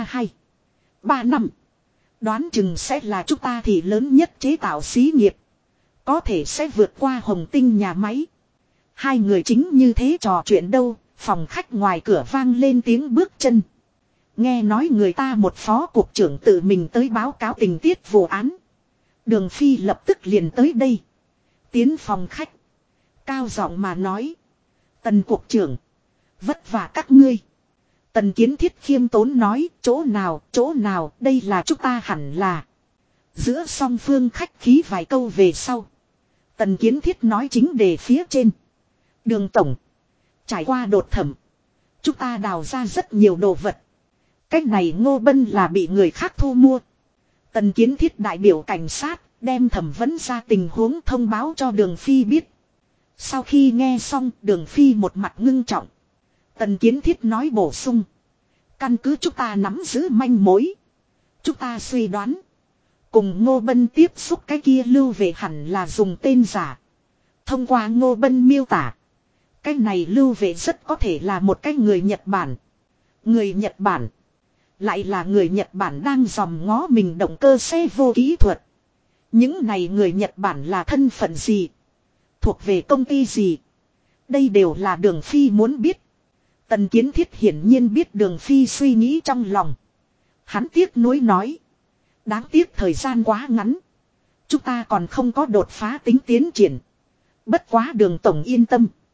2-3 năm. Đoán chừng sẽ là chúng ta thì lớn nhất chế tạo xí nghiệp. Có thể sẽ vượt qua Hồng Tinh nhà máy. Hai người chính như thế trò chuyện đâu. Phòng khách ngoài cửa vang lên tiếng bước chân. Nghe nói người ta một phó cục trưởng tự mình tới báo cáo tình tiết vụ án. Đường Phi lập tức liền tới đây. Tiến phòng khách. Cao giọng mà nói. Tần cục trưởng. Vất vả các ngươi. Tần Kiến Thiết khiêm tốn nói. Chỗ nào, đây là chúng ta hẳn là. Giữa song phương khách khí vài câu về sau. Tần Kiến Thiết nói chính đề phía trên. Đường tổng. Trải qua đột thẩm. Chúng ta đào ra rất nhiều đồ vật. Cách này Ngô Bân là bị người khác thu mua. Tần Kiến Thiết đại biểu cảnh sát. Đem thẩm vấn ra tình huống thông báo cho Đường Phi biết. Sau khi nghe xong Đường Phi một mặt ngưng trọng. Tần Kiến Thiết nói bổ sung. Căn cứ chúng ta nắm giữ manh mối. Chúng ta suy đoán. Cùng Ngô Bân tiếp xúc cái kia lưu về hẳn là dùng tên giả. Thông qua Ngô Bân miêu tả. Cái này lưu về rất có thể là một cái người Nhật Bản. Người Nhật Bản. Lại là người Nhật Bản đang dòm ngó mình động cơ xe vô kỹ thuật. Những này người Nhật Bản là thân phận gì? Thuộc về công ty gì? Đây đều là Đường Phi muốn biết. Tần Kiến Thiết hiển nhiên biết Đường Phi suy nghĩ trong lòng. Hắn tiếc nuối nói. Đáng tiếc thời gian quá ngắn. Chúng ta còn không có đột phá tính tiến triển. Bất quá Đường tổng yên tâm.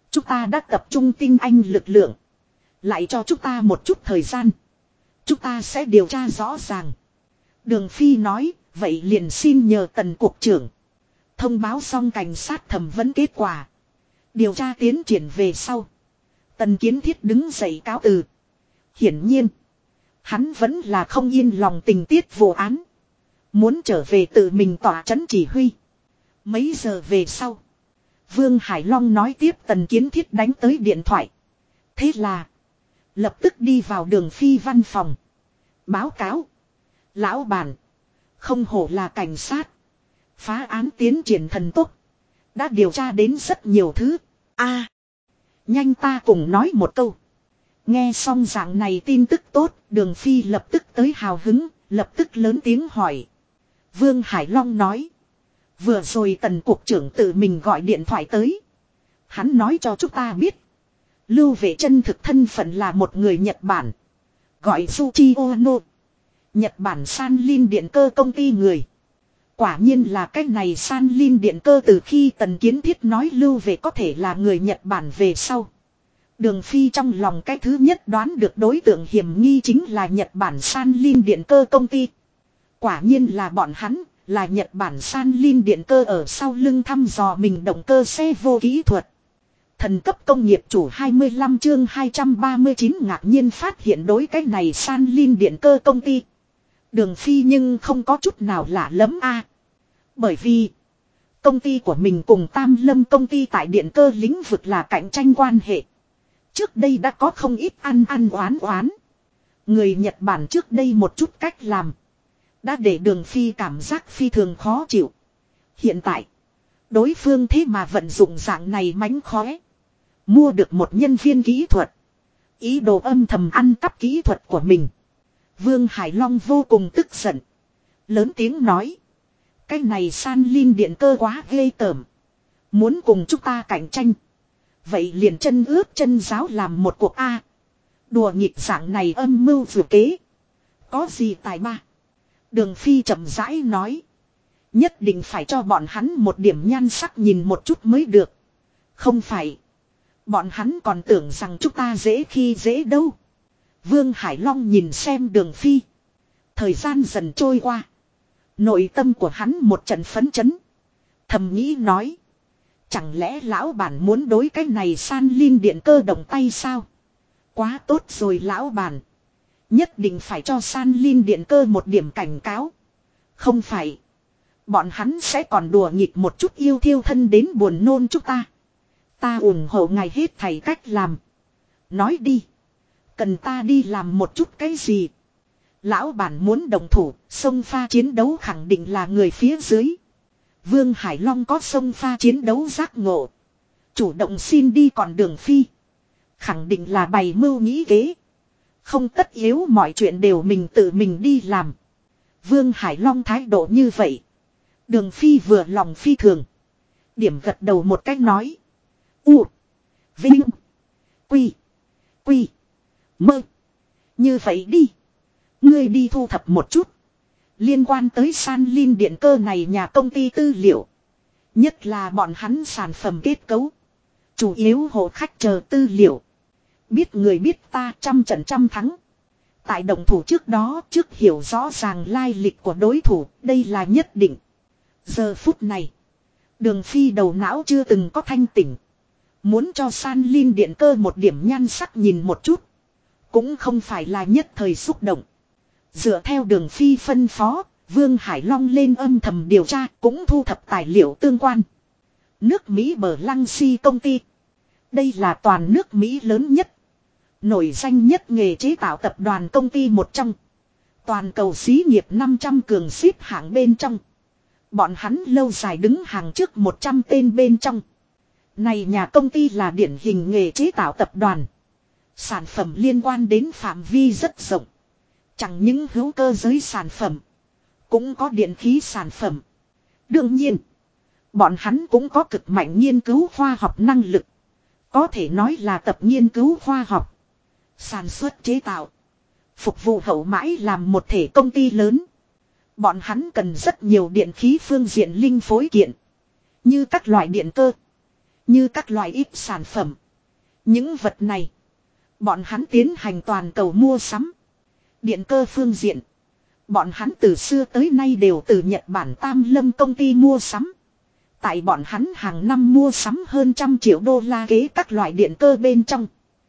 Chúng ta đã tập trung tinh anh lực lượng. Lại cho chúng ta một chút thời gian. Chúng ta sẽ điều tra rõ ràng. Đường Phi nói, vậy liền xin nhờ Tần cục trưởng. Thông báo xong cảnh sát thẩm vấn kết quả. Điều tra tiến triển về sau. Tần Kiến Thiết đứng dậy cáo từ. Hiển nhiên. Hắn vẫn là không yên lòng tình tiết vụ án. Muốn trở về tự mình tỏa trấn chỉ huy. Mấy giờ về sau. Vương Hải Long nói tiếp Tần Kiến Thiết đánh tới điện thoại. Thế là. Lập tức đi vào Đường Phi văn phòng. Báo cáo. Lão bản. Không hổ là cảnh sát. Phá án tiến triển thần tốc. Đã điều tra đến rất nhiều thứ. Nhanh ta cùng nói một câu. Nghe xong dạng này tin tức tốt. Đường Phi lập tức tới hào hứng. Lập tức lớn tiếng hỏi. Vương Hải Long nói. Vừa rồi Tần cục trưởng tự mình gọi điện thoại tới. Hắn nói cho chúng ta biết. Lưu Vệ chân thực thân phận là một người Nhật Bản. Gọi Suchi Ono. Nhật Bản San Lin Điện Cơ công ty người. Quả nhiên là cái này San Lin Điện Cơ từ khi Tần Kiến Thiết nói Lưu Vệ có thể là người Nhật Bản về sau. Đường Phi trong lòng cái thứ nhất đoán được đối tượng hiểm nghi chính là Nhật Bản San Lin Điện Cơ công ty. Quả nhiên là bọn hắn, là Nhật Bản San Lin Điện Cơ ở sau lưng thăm dò mình động cơ xe vô kỹ thuật. Thần cấp công nghiệp chủ 25 chương 239 ngạc nhiên phát hiện đối cái này San Lin Điện Cơ công ty. Đường Phi nhưng không có chút nào lạ lẫm Bởi vì công ty của mình cùng Tam Lâm công ty tại điện cơ lĩnh vực là cạnh tranh quan hệ. Trước đây đã có không ít ăn oán. Người Nhật Bản trước đây một chút cách làm. Đã để Đường Phi cảm giác phi thường khó chịu. Hiện tại. Đối phương thế mà vận dụng dạng này mánh khóe. Mua được một nhân viên kỹ thuật. Ý đồ âm thầm ăn cắp kỹ thuật của mình. Vương Hải Long vô cùng tức giận. Lớn tiếng nói. Cái này San Lin Điện Cơ quá ghê tởm. Muốn cùng chúng ta cạnh tranh. Vậy liền chân ướp chân giáo làm một cuộc Đùa nghịch dạng này âm mưu vừa kế. Có gì tài ba. Đường Phi chậm rãi nói. Nhất định phải cho bọn hắn một điểm nhan sắc nhìn một chút mới được. Không phải. Bọn hắn còn tưởng rằng chúng ta dễ khi dễ đâu. Vương Hải Long nhìn xem Đường Phi. Thời gian dần trôi qua. Nội tâm của hắn một trận phấn chấn. Thầm nghĩ nói. Chẳng lẽ lão bản muốn đối cái này San Lin Điện Cơ động tay sao? Quá tốt rồi lão bản. Nhất định phải cho San Lin Điện Cơ một điểm cảnh cáo. Không phải. Bọn hắn sẽ còn đùa nghịch một chút yêu thiêu thân đến buồn nôn chúng ta. Ta ủng hộ ngài hết thảy cách làm. Nói đi. Cần ta đi làm một chút cái gì? Lão bản muốn đồng thủ, xông pha chiến đấu khẳng định là người phía dưới. Vương Hải Long có xông pha chiến đấu giác ngộ. Chủ động xin đi còn Đường Phi. Khẳng định là bày mưu nghĩ kế. Không tất yếu mọi chuyện đều mình tự mình đi làm. Vương Hải Long thái độ như vậy. Đường Phi vừa lòng phi thường. Điểm gật đầu một cách nói. Vinh. Quy. Mơ. Như vậy đi. Ngươi đi thu thập một chút. Liên quan tới San Lin Điện Cơ này nhà công ty tư liệu. Nhất là bọn hắn sản phẩm kết cấu. Chủ yếu hộ khách chờ tư liệu. Biết người biết ta trăm trận trăm thắng. Tại động thủ trước đó trước hiểu rõ ràng lai lịch của đối thủ. Đây là nhất định. Giờ phút này. Đường Phi đầu não chưa từng có thanh tỉnh. Muốn cho San Lin Điện Cơ một điểm nhan sắc nhìn một chút. Cũng không phải là nhất thời xúc động. Dựa theo Đường Phi phân phó, Vương Hải Long lên âm thầm điều tra cũng thu thập tài liệu tương quan. Nước Mỹ Bờ Lăng Si công ty. Đây là toàn nước Mỹ lớn nhất. Nổi danh nhất nghề chế tạo tập đoàn công ty một trong. Toàn cầu xí nghiệp 500 cường xếp hạng bên trong. Bọn hắn lâu dài đứng hàng trước 100 tên bên trong. Này nhà công ty là điển hình nghề chế tạo tập đoàn. Sản phẩm liên quan đến phạm vi rất rộng. Chẳng những hữu cơ giới sản phẩm. Cũng có điện khí sản phẩm. Đương nhiên. Bọn hắn cũng có cực mạnh nghiên cứu khoa học năng lực. Có thể nói là tập nghiên cứu khoa học. Sản xuất chế tạo. Phục vụ hậu mãi làm một thể công ty lớn. Bọn hắn cần rất nhiều điện khí phương diện linh phối kiện. Như các loại điện cơ. Như các loại ít sản phẩm. Những vật này. Bọn hắn tiến hành toàn cầu mua sắm. Điện cơ phương diện. Bọn hắn từ xưa tới nay đều từ Nhật Bản Tam Lâm công ty mua sắm. Tại bọn hắn hàng năm mua sắm hơn $100 triệu kế các loại điện cơ bên trong.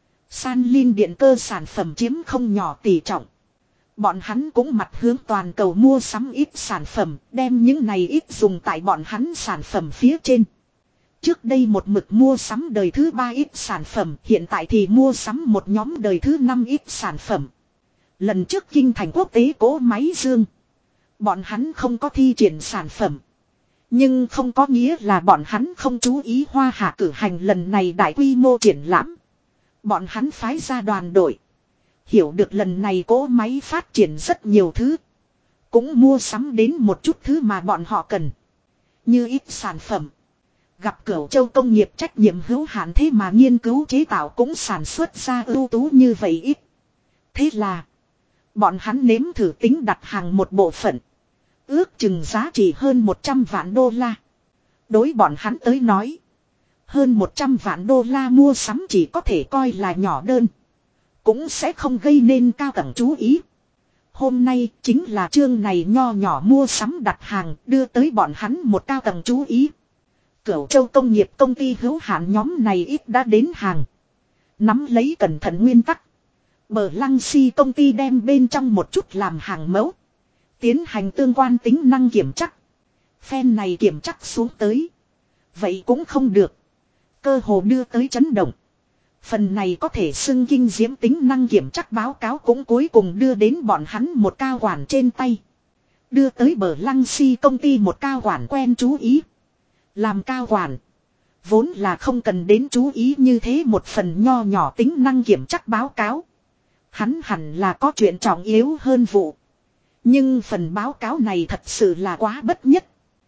Sanlin điện cơ sản phẩm chiếm không nhỏ tỷ trọng. Bọn hắn cũng mặt hướng toàn cầu mua sắm ít sản phẩm, đem những này ít dùng tại bọn hắn sản phẩm phía trên. Trước đây một mực mua sắm đời thứ 3 ít sản phẩm, hiện tại thì mua sắm một nhóm đời thứ 5 ít sản phẩm. Lần trước kinh thành quốc tế cỗ máy dương. Bọn hắn không có thi triển sản phẩm. Nhưng không có nghĩa là bọn hắn không chú ý Hoa Hạ cử hành lần này đại quy mô triển lãm. Bọn hắn phái ra đoàn đội. Hiểu được lần này cỗ máy phát triển rất nhiều thứ. Cũng mua sắm đến một chút thứ mà bọn họ cần. Như ít sản phẩm. Gặp Cửu Châu công nghiệp trách nhiệm hữu hạn thế mà nghiên cứu chế tạo cũng sản xuất ra ưu tú như vậy ít. Thế là. Bọn hắn nếm thử tính đặt hàng một bộ phận. Ước chừng giá trị hơn 100 vạn đô la. Đối bọn hắn tới nói. Hơn 100 vạn đô la mua sắm chỉ có thể coi là nhỏ đơn. Cũng sẽ không gây nên cao tầng chú ý. Hôm nay chính là chương này nho nhỏ mua sắm đặt hàng đưa tới bọn hắn một cao tầng chú ý. Cửu Châu công nghiệp công ty hữu hạn nhóm này ít đã đến hàng. Nắm lấy cẩn thận nguyên tắc. Bờ Lăng Si công ty đem bên trong một chút làm hàng mẫu. Tiến hành tương quan tính năng kiểm chắc. Phen này kiểm chắc xuống tới. Vậy cũng không được. Cơ hồ đưa tới chấn động. Phần này có thể xưng kinh diễm tính năng kiểm chắc báo cáo cũng cuối cùng đưa đến bọn hắn một cao quản trên tay. Đưa tới Bờ Lăng Si công ty một cao quản quen chú ý. Làm cao quản. Vốn là không cần đến chú ý như thế một phần nho nhỏ tính năng kiểm chắc báo cáo. Hắn hẳn là có chuyện trọng yếu hơn vụ. Nhưng phần báo cáo này thật sự là quá bất nhất.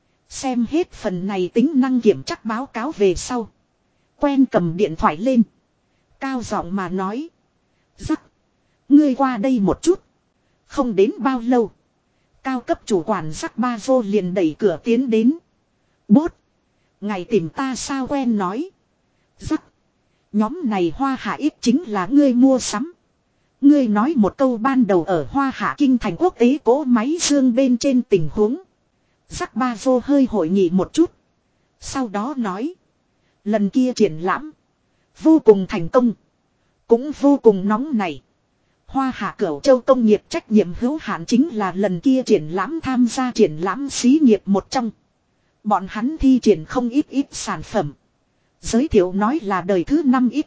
Xem hết phần này tính năng kiểm chắc báo cáo về sau. Quen cầm điện thoại lên. Cao giọng mà nói. Rắc. Ngươi qua đây một chút. Không đến bao lâu. Cao cấp chủ quản Rắc Ba Vô liền đẩy cửa tiến đến. Bốt. Ngài tìm ta sao quen nói. Rắc. Nhóm này Hoa Hạ ít chính là ngươi mua sắm. Ngươi nói một câu ban đầu ở Hoa Hạ kinh thành quốc tế cỗ máy dương bên trên tình huống. Rắc Ba Vô hơi hội nghị một chút. Sau đó nói. Lần kia triển lãm. Vô cùng thành công. Cũng vô cùng nóng này. Hoa Hạ Cửu Châu công nghiệp trách nhiệm hữu hạn chính là lần kia triển lãm tham gia triển lãm xí nghiệp một trong. Bọn hắn thi triển không ít sản phẩm. Giới thiệu nói là đời thứ 5 ít.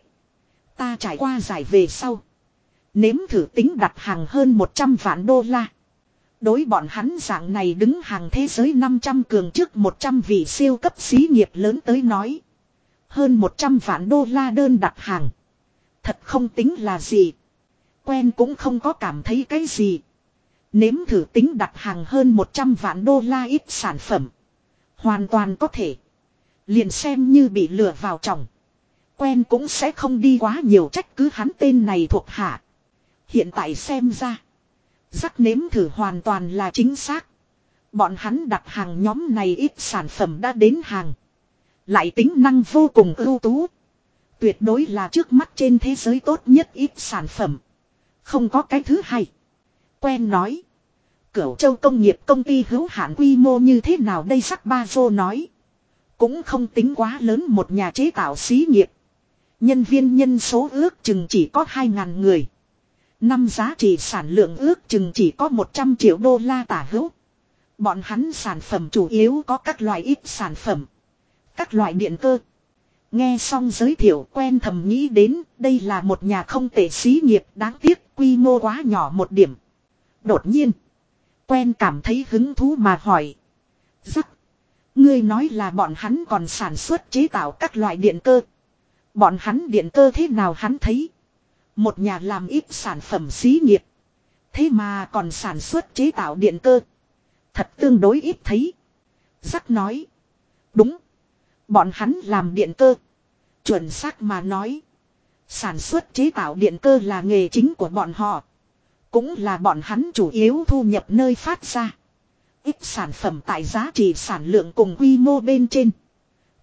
Ta trải qua giải về sau. Nếm thử tính đặt hàng hơn 100 vạn đô la. Đối bọn hắn dạng này đứng hàng thế giới 500 cường trước 100 vị siêu cấp xí nghiệp lớn tới nói. Hơn 100 vạn đô la đơn đặt hàng. Thật không tính là gì. Quen cũng không có cảm thấy cái gì. Nếm thử tính đặt hàng hơn 100 vạn đô la ít sản phẩm. Hoàn toàn có thể. Liền xem như bị lừa vào chồng. Quen cũng sẽ không đi quá nhiều trách cứ hắn tên này thuộc hạ. Hiện tại xem ra. Rắc nếm thử hoàn toàn là chính xác. Bọn hắn đặt hàng nhóm này ít sản phẩm đã đến hàng. Lại tính năng vô cùng ưu tú. Tuyệt đối là trước mắt trên thế giới tốt nhất ít sản phẩm. Không có cái thứ hai. Quen nói. Cửu Châu công nghiệp công ty hữu hạn quy mô như thế nào đây Sắc Ba Vô nói. Cũng không tính quá lớn một nhà chế tạo xí nghiệp. Nhân viên nhân số ước chừng chỉ có 2.000 người. Năm giá trị sản lượng ước chừng chỉ có 100 triệu đô la tả hữu. Bọn hắn sản phẩm chủ yếu có các loại ít sản phẩm. Các loại điện cơ. Nghe xong giới thiệu quen thầm nghĩ đến đây là một nhà không tệ xí nghiệp đáng tiếc quy mô quá nhỏ một điểm. Đột nhiên. Quen cảm thấy hứng thú mà hỏi. Rắc. Ngươi nói là bọn hắn còn sản xuất chế tạo các loại điện cơ. Bọn hắn điện cơ thế nào hắn thấy. Một nhà làm ít sản phẩm xí nghiệp. Thế mà còn sản xuất chế tạo điện cơ. Thật tương đối ít thấy. Rắc nói. Đúng. Bọn hắn làm điện cơ. Chuẩn xác mà nói. Sản xuất chế tạo điện cơ là nghề chính của bọn họ. Cũng là bọn hắn chủ yếu thu nhập nơi phát ra. Ít sản phẩm tại giá trị sản lượng cùng quy mô bên trên.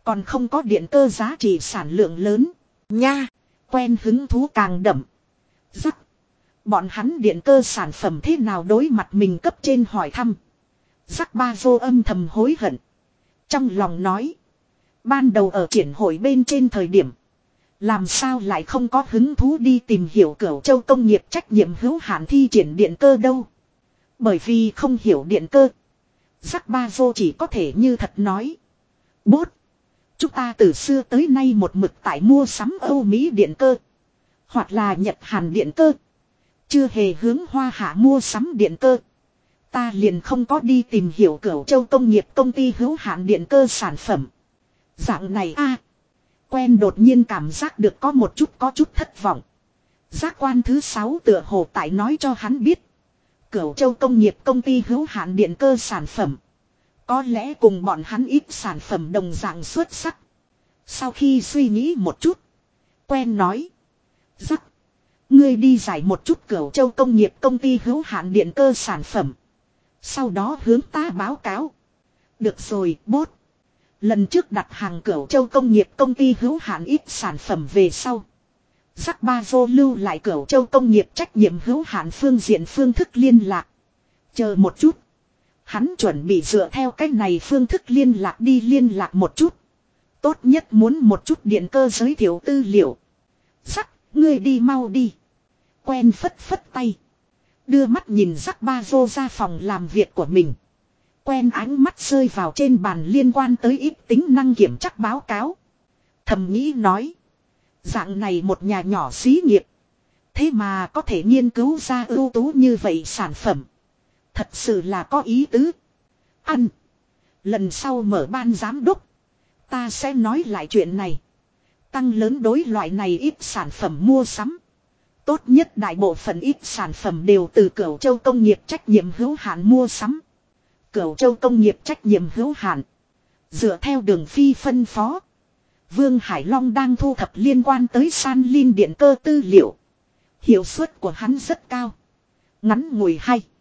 Còn không có điện cơ giá trị sản lượng lớn. Nha. Quen hứng thú càng đậm. Rắc. Bọn hắn điện cơ sản phẩm thế nào đối mặt mình cấp trên hỏi thăm. Rắc ba vô âm thầm hối hận. Trong lòng nói. Ban đầu ở triển hội bên trên thời điểm. Làm sao lại không có hứng thú đi tìm hiểu Cửu Châu công nghiệp trách nhiệm hữu hạn thi triển điện cơ đâu. Bởi vì không hiểu điện cơ. Rắc ba vô chỉ có thể như thật nói. Bốt. Chúng ta từ xưa tới nay một mực tại mua sắm Âu Mỹ điện cơ. Hoặc là Nhật Hàn điện cơ. Chưa hề hướng Hoa Hạ mua sắm điện cơ. Ta liền không có đi tìm hiểu Cửu Châu công nghiệp công ty hữu hạn điện cơ sản phẩm. Dạng này a. Quen đột nhiên cảm giác được có chút thất vọng. Giác quan thứ 6 tựa hồ tại nói cho hắn biết. Cửu Châu công nghiệp công ty hữu hạn điện cơ sản phẩm. Có lẽ cùng bọn hắn ít sản phẩm đồng dạng xuất sắc. Sau khi suy nghĩ một chút. Quen nói. Giác. Ngươi đi giải một chút Cửu Châu công nghiệp công ty hữu hạn điện cơ sản phẩm. Sau đó hướng ta báo cáo. Được rồi, bốt. Lần trước đặt hàng Cửu Châu công nghiệp công ty hữu hạn ít sản phẩm về sau. Giác ba vô lưu lại Cửu Châu công nghiệp trách nhiệm hữu hạn phương diện phương thức liên lạc. Chờ một chút. Hắn chuẩn bị dựa theo cách này phương thức liên lạc đi liên lạc một chút. Tốt nhất muốn một chút điện cơ giới thiệu tư liệu. Giác, ngươi đi mau đi. Quen phất phất tay. Đưa mắt nhìn Giác ba vô ra phòng làm việc của mình. Quen ánh mắt rơi vào trên bàn liên quan tới ít tính năng kiểm tra báo cáo. Thầm nghĩ nói. Dạng này một nhà nhỏ xí nghiệp. Thế mà có thể nghiên cứu ra ưu tú như vậy sản phẩm. Thật sự là có ý tứ. Ăn. Lần sau mở ban giám đốc. Ta sẽ nói lại chuyện này. Tăng lớn đối loại này ít sản phẩm mua sắm. Tốt nhất đại bộ phận ít sản phẩm đều từ Cửu Châu công nghiệp trách nhiệm hữu hạn mua sắm. Cửu Châu công nghiệp trách nhiệm hữu hạn. Dựa theo Đường Phi phân phó. Vương Hải Long đang thu thập liên quan tới san lin điện cơ tư liệu. Hiệu suất của hắn rất cao. Ngắn ngủi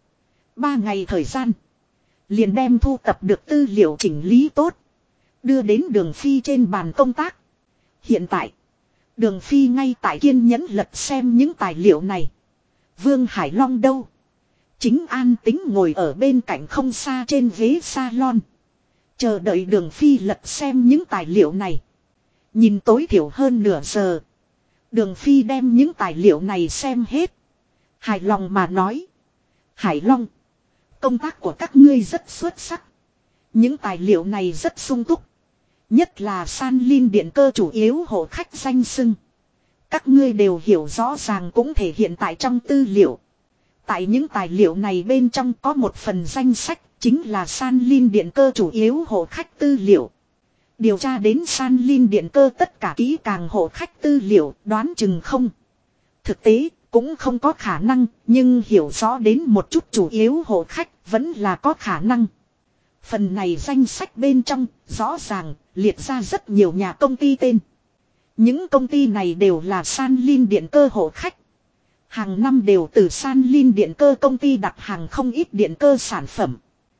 3 ngày thời gian. Liền đem thu tập được tư liệu chỉnh lý tốt. Đưa đến Đường Phi trên bàn công tác. Hiện tại. Đường Phi ngay tại kiên nhẫn lật xem những tài liệu này. Vương Hải Long đâu? Chính an tính ngồi ở bên cạnh không xa trên ghế salon. Chờ đợi Đường Phi lật xem những tài liệu này. Nhìn tối thiểu hơn nửa giờ. Đường Phi đem những tài liệu này xem hết. Hài lòng mà nói. Hải Long. Công tác của các ngươi rất xuất sắc. Những tài liệu này rất sung túc. Nhất là san lin điện cơ chủ yếu hộ khách danh xưng. Các ngươi đều hiểu rõ ràng cũng thể hiện tại trong tư liệu. Tại những tài liệu này bên trong có một phần danh sách chính là san lin điện cơ chủ yếu hộ khách tư liệu. Điều tra đến san lin điện cơ tất cả kỹ càng hộ khách tư liệu đoán chừng không. Thực tế cũng không có khả năng nhưng hiểu rõ đến một chút chủ yếu hộ khách vẫn là có khả năng. Phần này danh sách bên trong rõ ràng liệt ra rất nhiều nhà công ty tên. Những công ty này đều là san lin điện cơ hộ khách. Hàng năm đều từ san lin điện cơ công ty đặt hàng không ít điện cơ sản phẩm.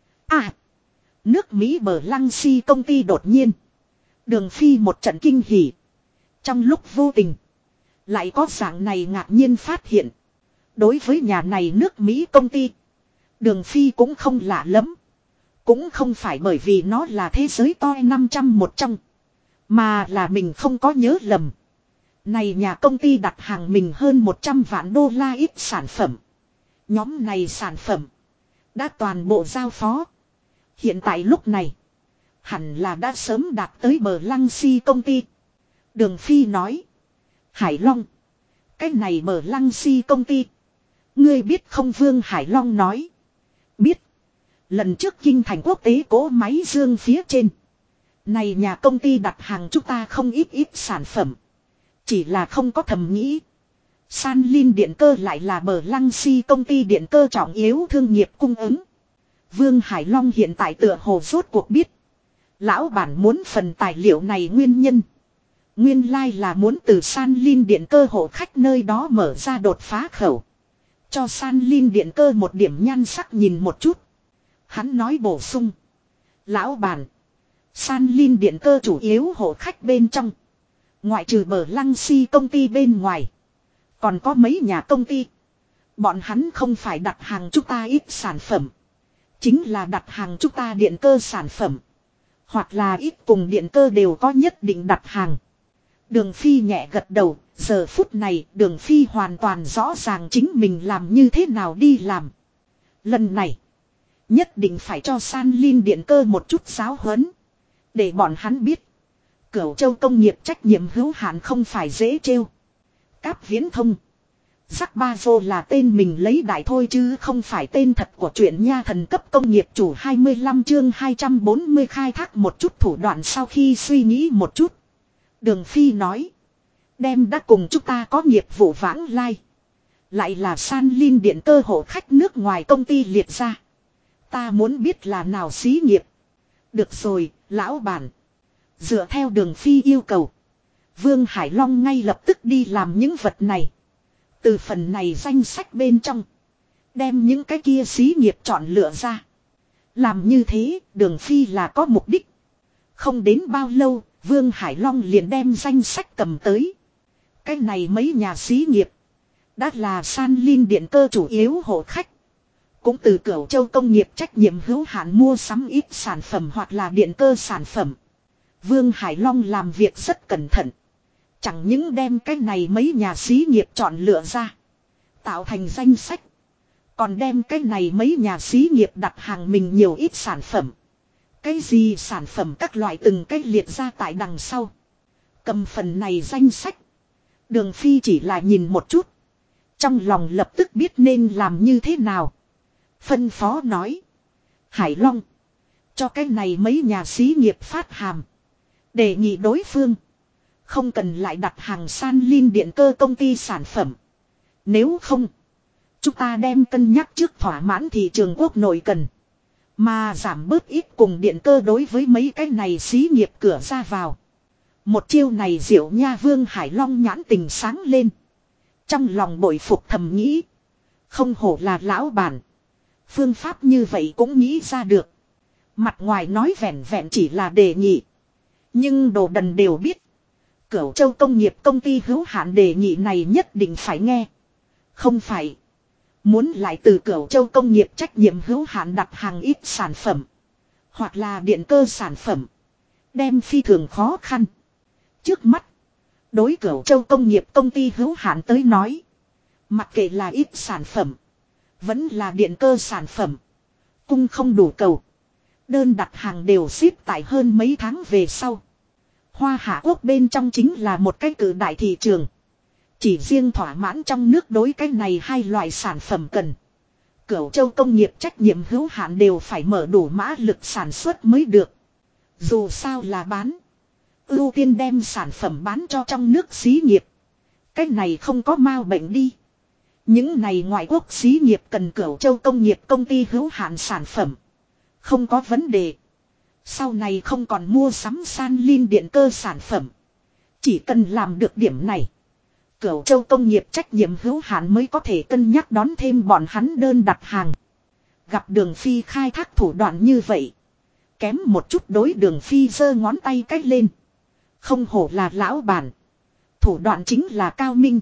Nước Mỹ bờ lăng si công ty đột nhiên. Đường Phi một trận kinh hỉ. Trong lúc vô tình. Lại có dạng này ngạc nhiên phát hiện. Đối với nhà này nước Mỹ công ty. Đường Phi cũng không lạ lắm. Cũng không phải bởi vì nó là thế giới to 500 một trong. Mà là mình không có nhớ lầm. Này nhà công ty đặt hàng mình hơn 100 vạn đô la ít sản phẩm. Nhóm này sản phẩm. Đã toàn bộ giao phó. Hiện tại lúc này. Hẳn là đã sớm đạt tới bờ lăng si công ty. Đường Phi nói. Hải Long. Cái này bờ lăng si công ty. Ngươi biết không? Vương Hải Long nói. Biết. Lần trước kinh thành quốc tế cỗ máy dương phía trên. Này nhà công ty đặt hàng chúng ta không ít sản phẩm. Chỉ là không có thầm nghĩ. San lin điện cơ lại là bờ lăng si công ty điện cơ trọng yếu thương nghiệp cung ứng. Vương Hải Long hiện tại tựa hồ rốt cuộc biết. Lão bản muốn phần tài liệu này nguyên nhân. Nguyên lai là muốn từ san lin điện cơ hộ khách nơi đó mở ra đột phá khẩu. Cho san lin điện cơ một điểm nhan sắc nhìn một chút. Hắn nói bổ sung. Lão bản. San Linh điện cơ chủ yếu hộ khách bên trong. Ngoại trừ bờ lăng si công ty bên ngoài. Còn có mấy nhà công ty. Bọn hắn không phải đặt hàng chúng ta ít sản phẩm. Chính là đặt hàng chúng ta điện cơ sản phẩm. Hoặc là ít cùng điện cơ đều có nhất định đặt hàng. Đường Phi nhẹ gật đầu. Giờ phút này Đường Phi hoàn toàn rõ ràng chính mình làm như thế nào đi làm. Lần này. Nhất định phải cho San Linh điện cơ một chút giáo huấn. Để bọn hắn biết. Cửu Châu công nghiệp trách nhiệm hữu hạn không phải dễ trêu. Cáp Viễn Thông. Giác Ba Vô là tên mình lấy đại thôi chứ không phải tên thật của truyện nha. Thần cấp công nghiệp chủ 25 chương 240 khai thác một chút thủ đoạn. Sau khi suy nghĩ một chút. Đường Phi nói. Đem đã cùng chúng ta có nghiệp vụ vãng lai. Lại là San Linh điện cơ hộ khách nước ngoài công ty liệt ra. Ta muốn biết là nào xí nghiệp. Được rồi, lão bản. Dựa theo Đường Phi yêu cầu. Vương Hải Long ngay lập tức đi làm những vật này. Từ phần này danh sách bên trong. Đem những cái kia xí nghiệp chọn lựa ra. Làm như thế, Đường Phi là có mục đích. Không đến bao lâu, Vương Hải Long liền đem danh sách cầm tới. Cái này mấy nhà xí nghiệp. Đã là San Linh điện cơ chủ yếu hộ khách. Cũng từ Cửu Châu công nghiệp trách nhiệm hữu hạn mua sắm ít sản phẩm hoặc là điện cơ sản phẩm. Vương Hải Long làm việc rất cẩn thận. Chẳng những đem cái này mấy nhà xí nghiệp chọn lựa ra. Tạo thành danh sách. Còn đem cái này mấy nhà xí nghiệp đặt hàng mình nhiều ít sản phẩm. Cái gì sản phẩm các loại từng cái liệt ra tại đằng sau. Cầm phần này danh sách. Đường Phi chỉ là nhìn một chút. Trong lòng lập tức biết nên làm như thế nào. Phân phó nói. Hải Long. Cho cái này mấy nhà xí nghiệp phát hàm. Đề nghị đối phương. Không cần lại đặt hàng San Linh điện cơ công ty sản phẩm. Nếu không. Chúng ta đem cân nhắc trước thỏa mãn thị trường quốc nội cần. Mà giảm bớt ít cùng điện cơ đối với mấy cái này xí nghiệp cửa ra vào. Một chiêu này diệu nha. Vương Hải Long nhãn tình sáng lên. Trong lòng bội phục thầm nghĩ. Không hổ là lão bản. Phương pháp như vậy cũng nghĩ ra được. Mặt ngoài nói vẹn vẹn chỉ là đề nghị. Nhưng đồ đần đều biết. Cửu Châu công nghiệp công ty hữu hạn đề nghị này nhất định phải nghe. Không phải. Muốn lại từ Cửu Châu công nghiệp trách nhiệm hữu hạn đặt hàng ít sản phẩm. Hoặc là điện cơ sản phẩm. Đem phi thường khó khăn. Trước mắt. Đối Cửu Châu công nghiệp công ty hữu hạn tới nói. Mặc kệ là ít sản phẩm. Vẫn là điện cơ sản phẩm. Cung không đủ cầu. Đơn đặt hàng đều ship tại hơn mấy tháng về sau. Hoa Hạ Quốc bên trong chính là một cái cử đại thị trường. Chỉ riêng thỏa mãn trong nước đối cái này hai loại sản phẩm cần. Cửu Châu công nghiệp trách nhiệm hữu hạn đều phải mở đủ mã lực sản xuất mới được. Dù sao là bán. Ưu tiên đem sản phẩm bán cho trong nước xí nghiệp. Cái này không có mau bệnh đi. Những này ngoại quốc xí nghiệp cần Cửu Châu công nghiệp công ty hữu hạn sản phẩm. Không có vấn đề. Sau này không còn mua sắm San Linh điện cơ sản phẩm. Chỉ cần làm được điểm này. Cửu Châu công nghiệp trách nhiệm hữu hạn mới có thể cân nhắc đón thêm bọn hắn đơn đặt hàng. Gặp Đường Phi khai thác thủ đoạn như vậy. Kém một chút đối Đường Phi giơ ngón tay cách lên. Không hổ là lão bản. Thủ đoạn chính là cao minh.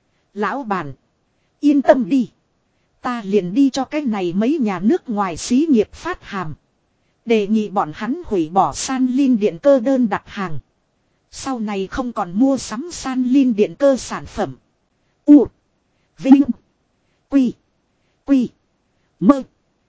Lão bản. Yên tâm đi. Ta liền đi cho cái này mấy nhà nước ngoài xí nghiệp phát hàm. Đề nghị bọn hắn hủy bỏ San Linh điện cơ đơn đặt hàng. Sau này không còn mua sắm San Linh điện cơ sản phẩm. U. Vinh. Quy. Quy. Mơ.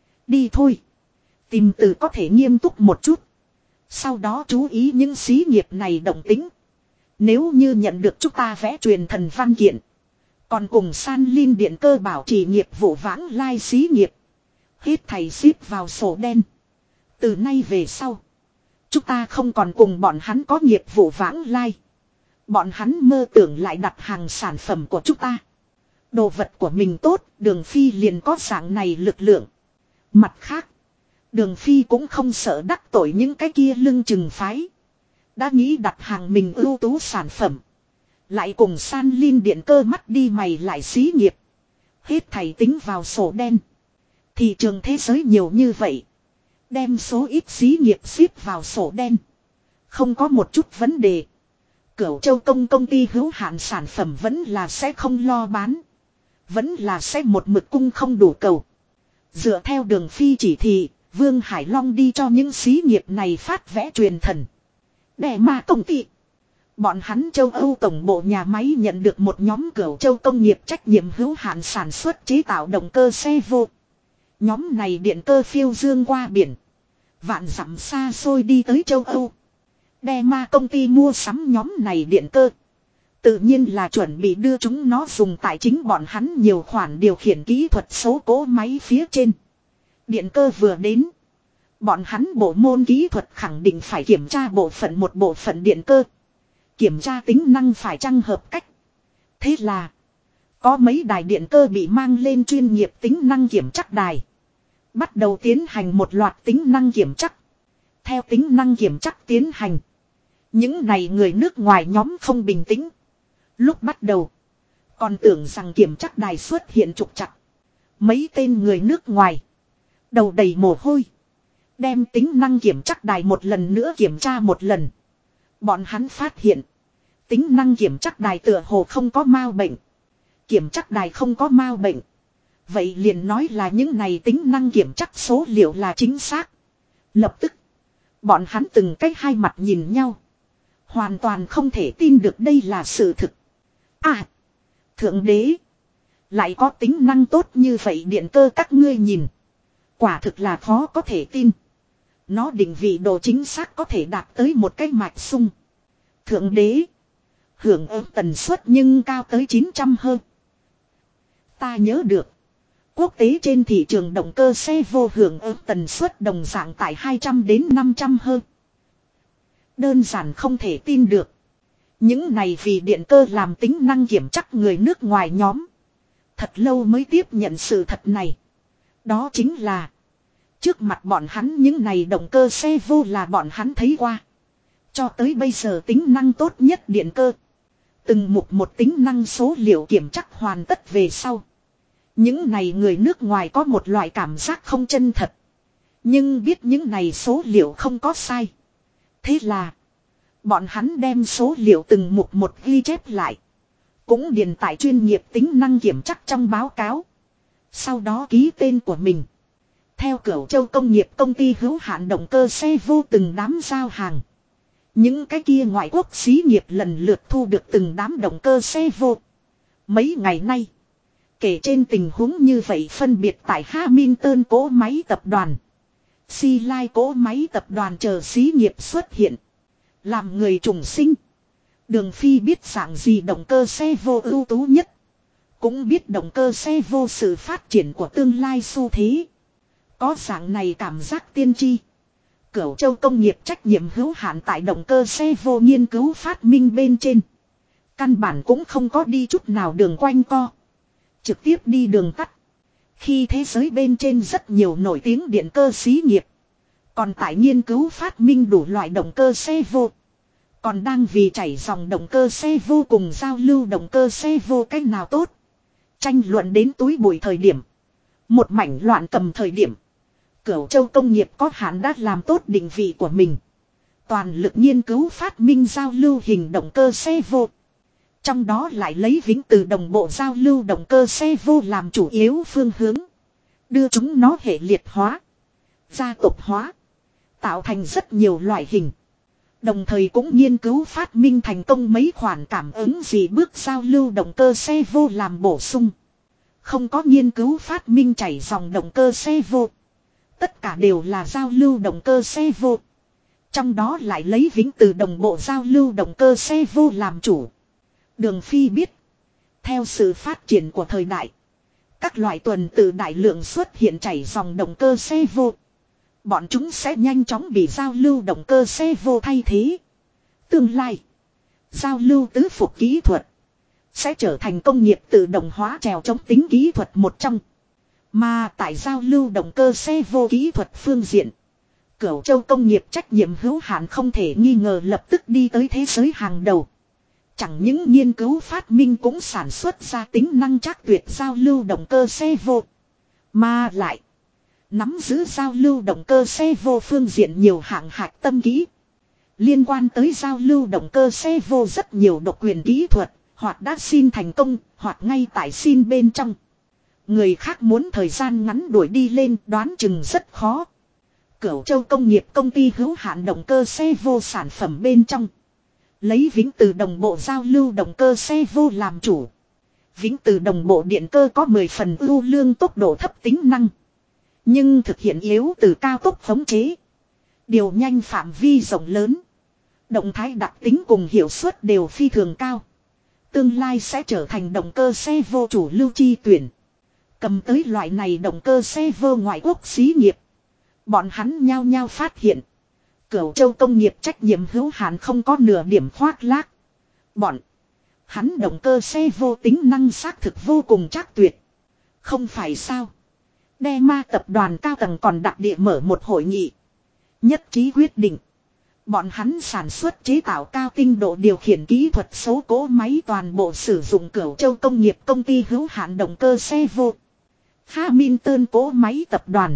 Đi thôi. Tìm từ có thể nghiêm túc một chút. Sau đó chú ý những xí nghiệp này động tính. Nếu như nhận được chúng ta vẽ truyền thần văn kiện. Còn cùng San Linh điện cơ bảo trì nghiệp vụ vãng lai xí nghiệp. Hết thầy ship vào sổ đen. Từ nay về sau. Chúng ta không còn cùng bọn hắn có nghiệp vụ vãng lai. Bọn hắn mơ tưởng lại đặt hàng sản phẩm của chúng ta. Đồ vật của mình tốt, Đường Phi liền có dạng này lực lượng. Mặt khác. Đường Phi cũng không sợ đắc tội những cái kia lưng chừng phái. Đã nghĩ đặt hàng mình ưu tú sản phẩm. Lại cùng San Linh điện cơ mắt đi mày lại xí nghiệp. Hết thầy tính vào sổ đen. Thị trường thế giới nhiều như vậy. Đem số ít xí nghiệp ship vào sổ đen. Không có một chút vấn đề. Cửu Châu công ty hữu hạn sản phẩm vẫn là sẽ không lo bán. Vẫn là sẽ một mực cung không đủ cầu. Dựa theo Đường Phi chỉ thị, Vương Hải Long đi cho những xí nghiệp này phát vẽ truyền thần. Để mà công ty. Bọn hắn châu Âu tổng bộ nhà máy nhận được một nhóm Cửu Châu công nghiệp trách nhiệm hữu hạn sản xuất chế tạo động cơ xe vô. Nhóm này điện cơ phiêu dương qua biển. Vạn dặm xa xôi đi tới châu Âu. Đe ma công ty mua sắm nhóm này điện cơ. Tự nhiên là chuẩn bị đưa chúng nó dùng tại chính bọn hắn nhiều khoản điều khiển kỹ thuật số cỗ máy phía trên. Điện cơ vừa đến. Bọn hắn bộ môn kỹ thuật khẳng định phải kiểm tra một bộ phận điện cơ. Kiểm tra tính năng phải chăng hợp cách. Thế là có mấy đài điện cơ bị mang lên chuyên nghiệp tính năng kiểm chắc đài. Bắt đầu tiến hành một loạt tính năng kiểm chắc. Theo tính năng kiểm chắc tiến hành. Những này người nước ngoài nhóm không bình tĩnh. Lúc bắt đầu còn tưởng rằng kiểm chắc đài xuất hiện trục trặc. Mấy tên người nước ngoài đầu đầy mồ hôi. Đem tính năng kiểm chắc đài một lần nữa kiểm tra một lần. Bọn hắn phát hiện tính năng kiểm chắc đài tựa hồ không có mao bệnh. Kiểm chắc đài không có mao bệnh. Vậy liền nói là những này tính năng kiểm chắc số liệu là chính xác. Lập tức bọn hắn từng cách hai mặt nhìn nhau. Hoàn toàn không thể tin được đây là sự thực. À, Thượng Đế, lại có tính năng tốt như vậy điện cơ các ngươi nhìn. Quả thực là khó có thể tin. Nó định vị độ chính xác có thể đạt tới một cái mạch sung. Thượng Đế, hưởng ứng tần suất nhưng cao tới 900 Hz. Ta nhớ được. Quốc tế trên thị trường động cơ xe vô hưởng ứng tần suất đồng dạng tại 200 đến 500 Hz. Đơn giản không thể tin được. Những này vì điện cơ làm tính năng kiểm chắc người nước ngoài nhóm. Thật lâu mới tiếp nhận sự thật này. Đó chính là trước mặt bọn hắn những này động cơ xe vô là bọn hắn thấy qua. Cho tới bây giờ tính năng tốt nhất điện cơ. Từng mục một tính năng số liệu kiểm chắc hoàn tất về sau. Những này người nước ngoài có một loại cảm giác không chân thật. Nhưng biết những này số liệu không có sai. Thế là bọn hắn đem số liệu từng mục một ghi chép lại. Cũng điền tải chuyên nghiệp tính năng kiểm chắc trong báo cáo. Sau đó ký tên của mình. Theo Cửu Châu công nghiệp công ty hữu hạn động cơ xe vô từng đám giao hàng. Những cái kia ngoại quốc xí nghiệp lần lượt thu được từng đám động cơ xe vô. Mấy ngày nay, kể trên tình huống như vậy phân biệt tại Hamilton cỗ máy tập đoàn, Xi-lai cỗ máy tập đoàn chờ xí nghiệp xuất hiện. Làm người trùng sinh, Đường Phi biết dạng gì động cơ xe vô ưu tú nhất. Cũng biết động cơ xe vô sự phát triển của tương lai xu thế. Có dạng này cảm giác tiên tri. Cửu Châu công nghiệp trách nhiệm hữu hạn tại động cơ xe vô nghiên cứu phát minh bên trên. Căn bản cũng không có đi chút nào đường quanh co. Trực tiếp đi đường tắt. Khi thế giới bên trên rất nhiều nổi tiếng điện cơ xí nghiệp. Còn tại nghiên cứu phát minh đủ loại động cơ xe vô. Còn đang vì chảy dòng động cơ xe vô cùng giao lưu động cơ xe vô cách nào tốt. Tranh luận đến túi bụi thời điểm. Một mảnh loạn cầm thời điểm. Cửu Châu công nghiệp có hạn đã làm tốt định vị của mình. Toàn lực nghiên cứu phát minh giao lưu hình động cơ xe vô. Trong đó lại lấy vĩnh từ đồng bộ giao lưu động cơ xe vô làm chủ yếu phương hướng. Đưa chúng nó hệ liệt hóa, gia tộc hóa, tạo thành rất nhiều loại hình. Đồng thời cũng nghiên cứu phát minh thành công mấy khoản cảm ứng gì bước giao lưu động cơ xe vô làm bổ sung. Không có nghiên cứu phát minh chảy dòng động cơ xe vô. Tất cả đều là giao lưu động cơ xe vô. Trong đó lại lấy vĩnh từ đồng bộ giao lưu động cơ xe vô làm chủ. Đường Phi biết. Theo sự phát triển của thời đại. Các loại tuần tự đại lượng xuất hiện chảy dòng động cơ xe vô. Bọn chúng sẽ nhanh chóng bị giao lưu động cơ xe vô thay thế. Tương lai. Giao lưu tứ phục kỹ thuật. Sẽ trở thành công nghiệp tự động hóa trèo chống tính kỹ thuật một trong. Mà tại giao lưu động cơ xe vô kỹ thuật phương diện. Cửu Châu công nghiệp trách nhiệm hữu hạn không thể nghi ngờ lập tức đi tới thế giới hàng đầu. Chẳng những nghiên cứu phát minh cũng sản xuất ra tính năng chắc tuyệt giao lưu động cơ xe vô. Mà lại nắm giữ giao lưu động cơ xe vô phương diện nhiều hạng hạch tâm kỹ. Liên quan tới giao lưu động cơ xe vô rất nhiều độc quyền kỹ thuật, hoặc đã xin thành công, hoặc ngay tại xin bên trong. Người khác muốn thời gian ngắn đuổi đi lên đoán chừng rất khó. Cửu Châu Công nghiệp công ty hữu hạn động cơ xe vô sản phẩm bên trong. Lấy Vĩnh Từ đồng bộ giao lưu động cơ xe vô làm chủ. Vĩnh Từ đồng bộ điện cơ có 10 phần ưu lương tốc độ thấp tính năng. Nhưng thực hiện yếu từ cao tốc khống chế. Điều nhanh phạm vi rộng lớn. Động thái đặc tính cùng hiệu suất đều phi thường cao. Tương lai sẽ trở thành động cơ xe vô chủ lưu chi tuyển. Cầm tới loại này động cơ xe vô ngoại quốc xí nghiệp. Bọn hắn nhao nhao phát hiện. Cửu Châu Công nghiệp trách nhiệm hữu hạn không có nửa điểm khoác lác. Bọn hắn động cơ xe vô tính năng xác thực vô cùng chắc tuyệt. Không phải sao. Dema tập đoàn cao tầng còn đặc địa mở một hội nghị. Nhất trí quyết định. Bọn hắn sản xuất chế tạo cao tinh độ điều khiển kỹ thuật số cỗ máy toàn bộ sử dụng Cửu Châu Công nghiệp công ty hữu hạn động cơ xe vô. Hamilton cỗ máy tập đoàn.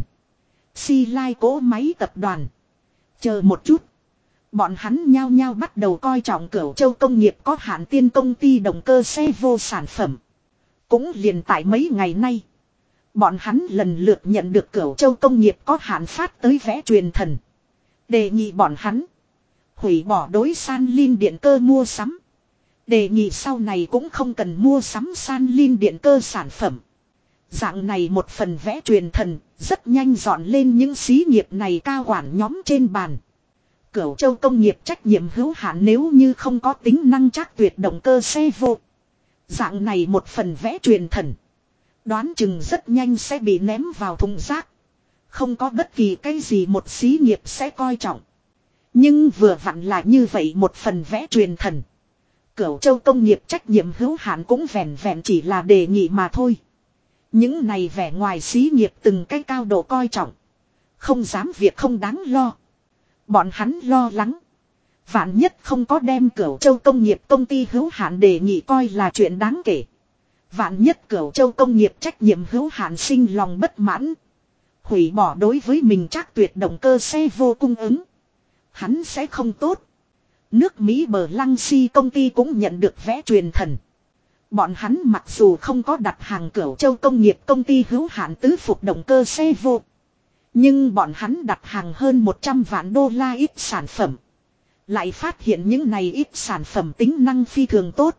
Silai cỗ máy tập đoàn. Chờ một chút. Bọn hắn nhao nhao bắt đầu coi trọng Cửu Châu Công nghiệp có hạn tiên công ty động cơ xe vô sản phẩm. Cũng liền tại mấy ngày nay. Bọn hắn lần lượt nhận được Cửu Châu Công nghiệp có hạn phát tới vẽ truyền thần. Đề nghị bọn hắn hủy bỏ đối San Lin điện cơ mua sắm. Đề nghị sau này cũng không cần mua sắm San Lin điện cơ sản phẩm. Dạng này một phần vẽ truyền thần rất nhanh dọn lên những xí nghiệp này cao quản nhóm trên bàn. Cửu Châu Công nghiệp trách nhiệm hữu hạn nếu như không có tính năng chắc tuyệt động cơ xe vô. Dạng này một phần vẽ truyền thần. Đoán chừng rất nhanh sẽ bị ném vào thùng rác. Không có bất kỳ cái gì một xí nghiệp sẽ coi trọng. Nhưng vừa vặn là như vậy một phần vẽ truyền thần. Cửu Châu Công nghiệp trách nhiệm hữu hạn cũng vẹn vẹn chỉ là đề nghị mà thôi. Những này vẻ ngoài xí nghiệp từng cái cao độ coi trọng. Không dám việc không đáng lo. Bọn hắn lo lắng. Vạn nhất không có đem Cửu Châu Công nghiệp công ty hữu hạn đề nghị coi là chuyện đáng kể. Vạn nhất Cửu Châu Công nghiệp trách nhiệm hữu hạn sinh lòng bất mãn. Hủy bỏ đối với mình chắc tuyệt động cơ xe vô cung ứng. Hắn sẽ không tốt. Nước Mỹ bờ lăng si công ty cũng nhận được vẽ truyền thần. Bọn hắn mặc dù không có đặt hàng Cửu Châu Công nghiệp công ty hữu hạn tứ phục động cơ xe vô. Nhưng bọn hắn đặt hàng hơn 100 vạn đô la ít sản phẩm. Lại phát hiện những này ít sản phẩm tính năng phi thường tốt.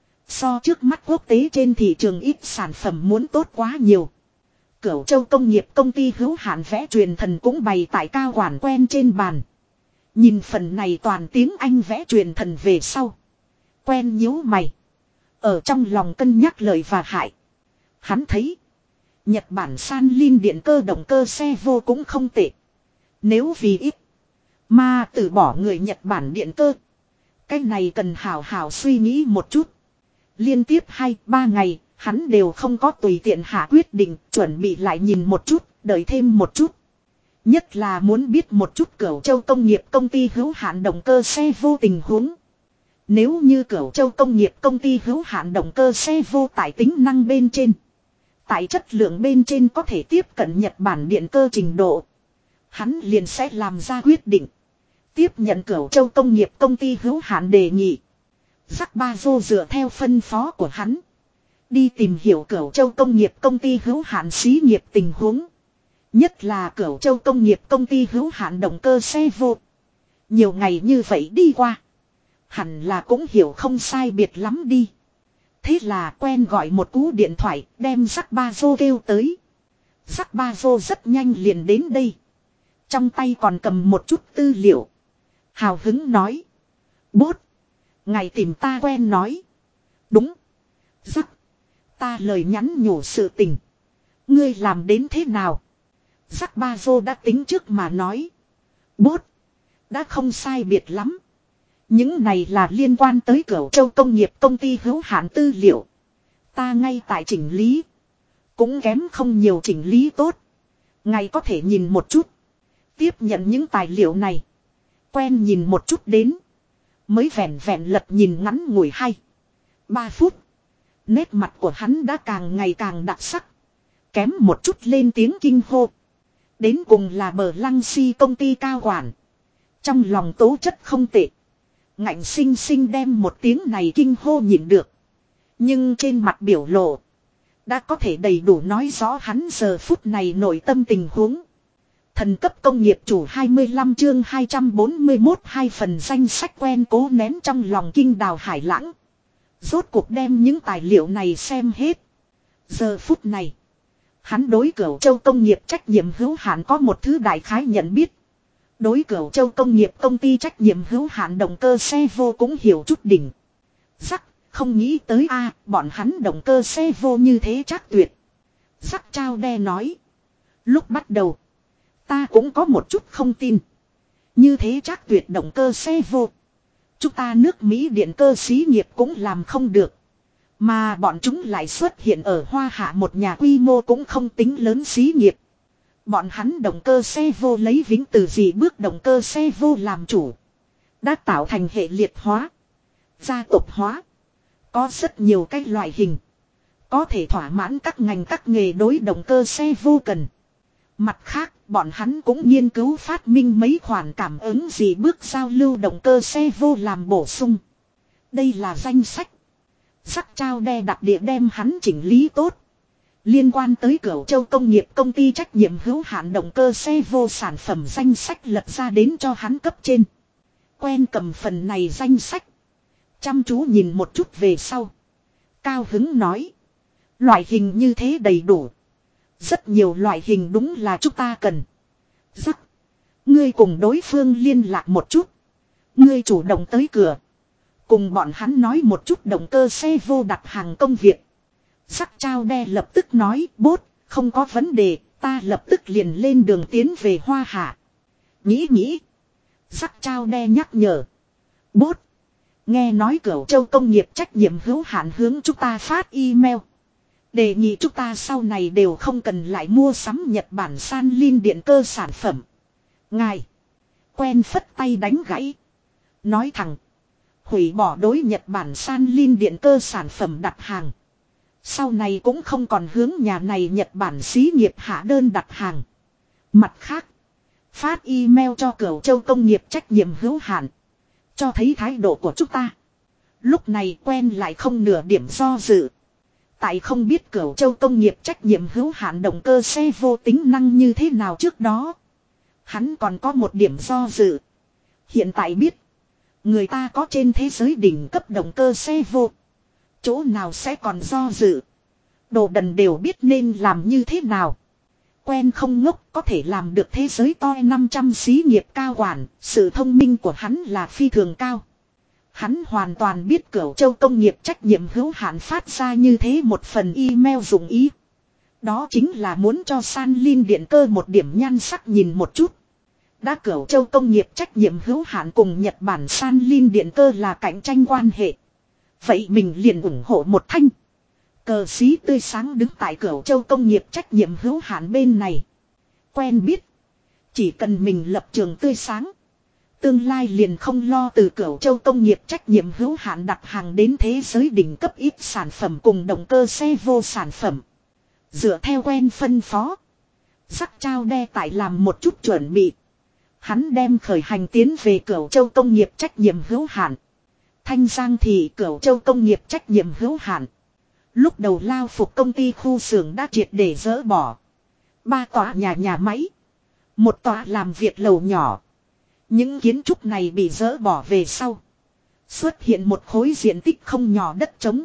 So trước mắt quốc tế trên thị trường ít sản phẩm muốn tốt quá nhiều. Cửu Châu Công nghiệp công ty hữu hạn vẽ truyền thần cũng bày tại cao quản quen trên bàn. Nhìn phần này toàn tiếng Anh vẽ truyền thần về sau. Quen nhíu mày. Ở trong lòng cân nhắc lợi và hại. Hắn thấy. Nhật Bản San Lin điện cơ động cơ xe vô cũng không tệ. Nếu vì ít. Mà từ bỏ người Nhật Bản điện cơ. Cái này cần hào hào suy nghĩ một chút. Liên tiếp 2-3 ngày. Hắn đều không có tùy tiện hạ quyết định. Chuẩn bị lại nhìn một chút. Đợi thêm một chút. Nhất là muốn biết một chút Cửu Châu Công nghiệp công ty hữu hạn động cơ xe vô tình huống. Nếu như Cửu Châu Công nghiệp công ty hữu hạn động cơ xe vô tại tính năng bên trên. Tại chất lượng bên trên có thể tiếp cận Nhật Bản điện cơ trình độ. Hắn liền sẽ làm ra quyết định. Tiếp nhận Cửu Châu Công nghiệp công ty hữu hạn đề nghị. Jack Bazo dựa theo phân phó của hắn. Đi tìm hiểu Cửu Châu Công nghiệp công ty hữu hạn xí nghiệp tình huống. Nhất là Cửu Châu Công nghiệp công ty hữu hạn động cơ xe vô. Nhiều ngày như vậy đi qua. Hẳn là cũng hiểu không sai biệt lắm đi. Thế là quen gọi một cú điện thoại đem Jack Bazo kêu tới. Jack Bazo rất nhanh liền đến đây. Trong tay còn cầm một chút tư liệu. Hào hứng nói. Bốt. Ngài tìm ta quen nói. Đúng. Jack. Ta lời nhắn nhủ sự tình. Ngươi làm đến thế nào? Jack Bazo đã tính trước mà nói. Bốt. Đã không sai biệt lắm. Những này là liên quan tới Cửu Châu Công nghiệp công ty hữu hạn tư liệu. Ta ngay tại chỉnh lý. Cũng kém không nhiều chỉnh lý tốt. Ngài có thể nhìn một chút. Tiếp nhận những tài liệu này. Quen nhìn một chút đến. Mới vẹn vẹn lật nhìn ngắn ngủi 2-3 phút. Nét mặt của hắn đã càng ngày càng đặc sắc. Kém một chút lên tiếng kinh hô. Đến cùng là bờ lăng si công ty cao quản. Trong lòng tố chất không tệ. Ngạnh sinh sinh đem một tiếng này kinh hô nhịn được. Nhưng trên mặt biểu lộ. Đã có thể đầy đủ nói rõ hắn giờ phút này nội tâm tình huống. Thần cấp công nghiệp chủ 25 chương 241 hai phần danh sách quen cố nén trong lòng kinh đào hải lãng. Rốt cuộc đem những tài liệu này xem hết. Giờ phút này. Hắn đối Cửu Châu công nghiệp trách nhiệm hữu hạn có một thứ đại khái nhận biết. Đối Cửu Châu công nghiệp công ty trách nhiệm hữu hạn động cơ xe vô cũng hiểu chút đỉnh. Rắc, không nghĩ tới a bọn hắn động cơ xe vô như thế chắc tuyệt. Rắc trao đe nói. Lúc bắt đầu. Ta cũng có một chút không tin. Như thế chắc tuyệt động cơ xe vô. Chúng ta nước Mỹ điện cơ xí nghiệp cũng làm không được. Mà bọn chúng lại xuất hiện ở Hoa Hạ một nhà quy mô cũng không tính lớn xí nghiệp. Bọn hắn động cơ xe vô lấy vĩnh từ gì bước động cơ xe vô làm chủ. Đã tạo thành hệ liệt hóa. Gia tộc hóa. Có rất nhiều cái loại hình. Có thể thỏa mãn các ngành các nghề đối động cơ xe vô cần. Mặt khác, bọn hắn cũng nghiên cứu phát minh mấy khoản cảm ứng gì bước giao lưu động cơ xe vô làm bổ sung. Đây là danh sách. Sắc trao đe đặc địa đem hắn chỉnh lý tốt. Liên quan tới Cửu Châu công nghiệp công ty trách nhiệm hữu hạn động cơ xe vô sản phẩm danh sách lật ra đến cho hắn cấp trên. Quen cầm phần này danh sách. Chăm chú nhìn một chút về sau. Cao hứng nói. Loại hình như thế đầy đủ. Rất nhiều loại hình đúng là chúng ta cần. Rắc. Ngươi cùng đối phương liên lạc một chút. Ngươi chủ động tới cửa. Cùng bọn hắn nói một chút động cơ xe vô đặt hàng công việc. Rắc trao đe lập tức nói bốt, không có vấn đề, ta lập tức liền lên đường tiến về Hoa Hạ. Nghĩ. Rắc trao đe nhắc nhở. Bốt. Nghe nói Cửu Châu công nghiệp trách nhiệm hữu hạn hướng chúng ta phát email. Đề nghị chúng ta sau này đều không cần lại mua sắm Nhật Bản san lin điện cơ sản phẩm. Ngài. Quen phất tay đánh gãy. Nói thẳng. Hủy bỏ đối Nhật Bản san lin điện cơ sản phẩm đặt hàng. Sau này cũng không còn hướng nhà này Nhật Bản xí nghiệp hạ đơn đặt hàng. Mặt khác. Phát email cho Cửu Châu công nghiệp trách nhiệm hữu hạn. Cho thấy thái độ của chúng ta. Lúc này quen lại không nửa điểm do dự. Tại không biết Cửu Châu công nghiệp trách nhiệm hữu hạn động cơ xe vô tính năng như thế nào trước đó. Hắn còn có một điểm do dự. Hiện tại biết. Người ta có trên thế giới đỉnh cấp động cơ xe vô. Chỗ nào sẽ còn do dự. Đồ đần đều biết nên làm như thế nào. Quen không ngốc có thể làm được thế giới to 500 xí nghiệp cao quản. Sự thông minh của hắn là phi thường cao. Hắn hoàn toàn biết Cửu Châu công nghiệp trách nhiệm hữu hạn phát ra như thế một phần email dụng ý. Đó chính là muốn cho san lin điện cơ một điểm nhan sắc nhìn một chút. Đã Cửu Châu công nghiệp trách nhiệm hữu hạn cùng Nhật Bản san lin điện cơ là cạnh tranh quan hệ. Vậy mình liền ủng hộ một thanh. Cờ xí tươi sáng đứng tại Cửu Châu công nghiệp trách nhiệm hữu hạn bên này. Quen biết. Chỉ cần mình lập trường tươi sáng. Tương lai liền không lo từ Cửu Châu công nghiệp trách nhiệm hữu hạn đặt hàng đến thế giới đỉnh cấp ít sản phẩm cùng động cơ xe vô sản phẩm. Dựa theo quen phân phó. Rắc trao đe tại làm một chút chuẩn bị. Hắn đem khởi hành tiến về Cửu Châu công nghiệp trách nhiệm hữu hạn. Thanh Giang thì Cửu Châu công nghiệp trách nhiệm hữu hạn. Lúc đầu lao phục công ty khu xưởng đã triệt để dỡ bỏ. 3 tòa nhà máy. 1 tòa làm việc lầu nhỏ. Những kiến trúc này bị dỡ bỏ về sau. Xuất hiện một khối diện tích không nhỏ đất trống.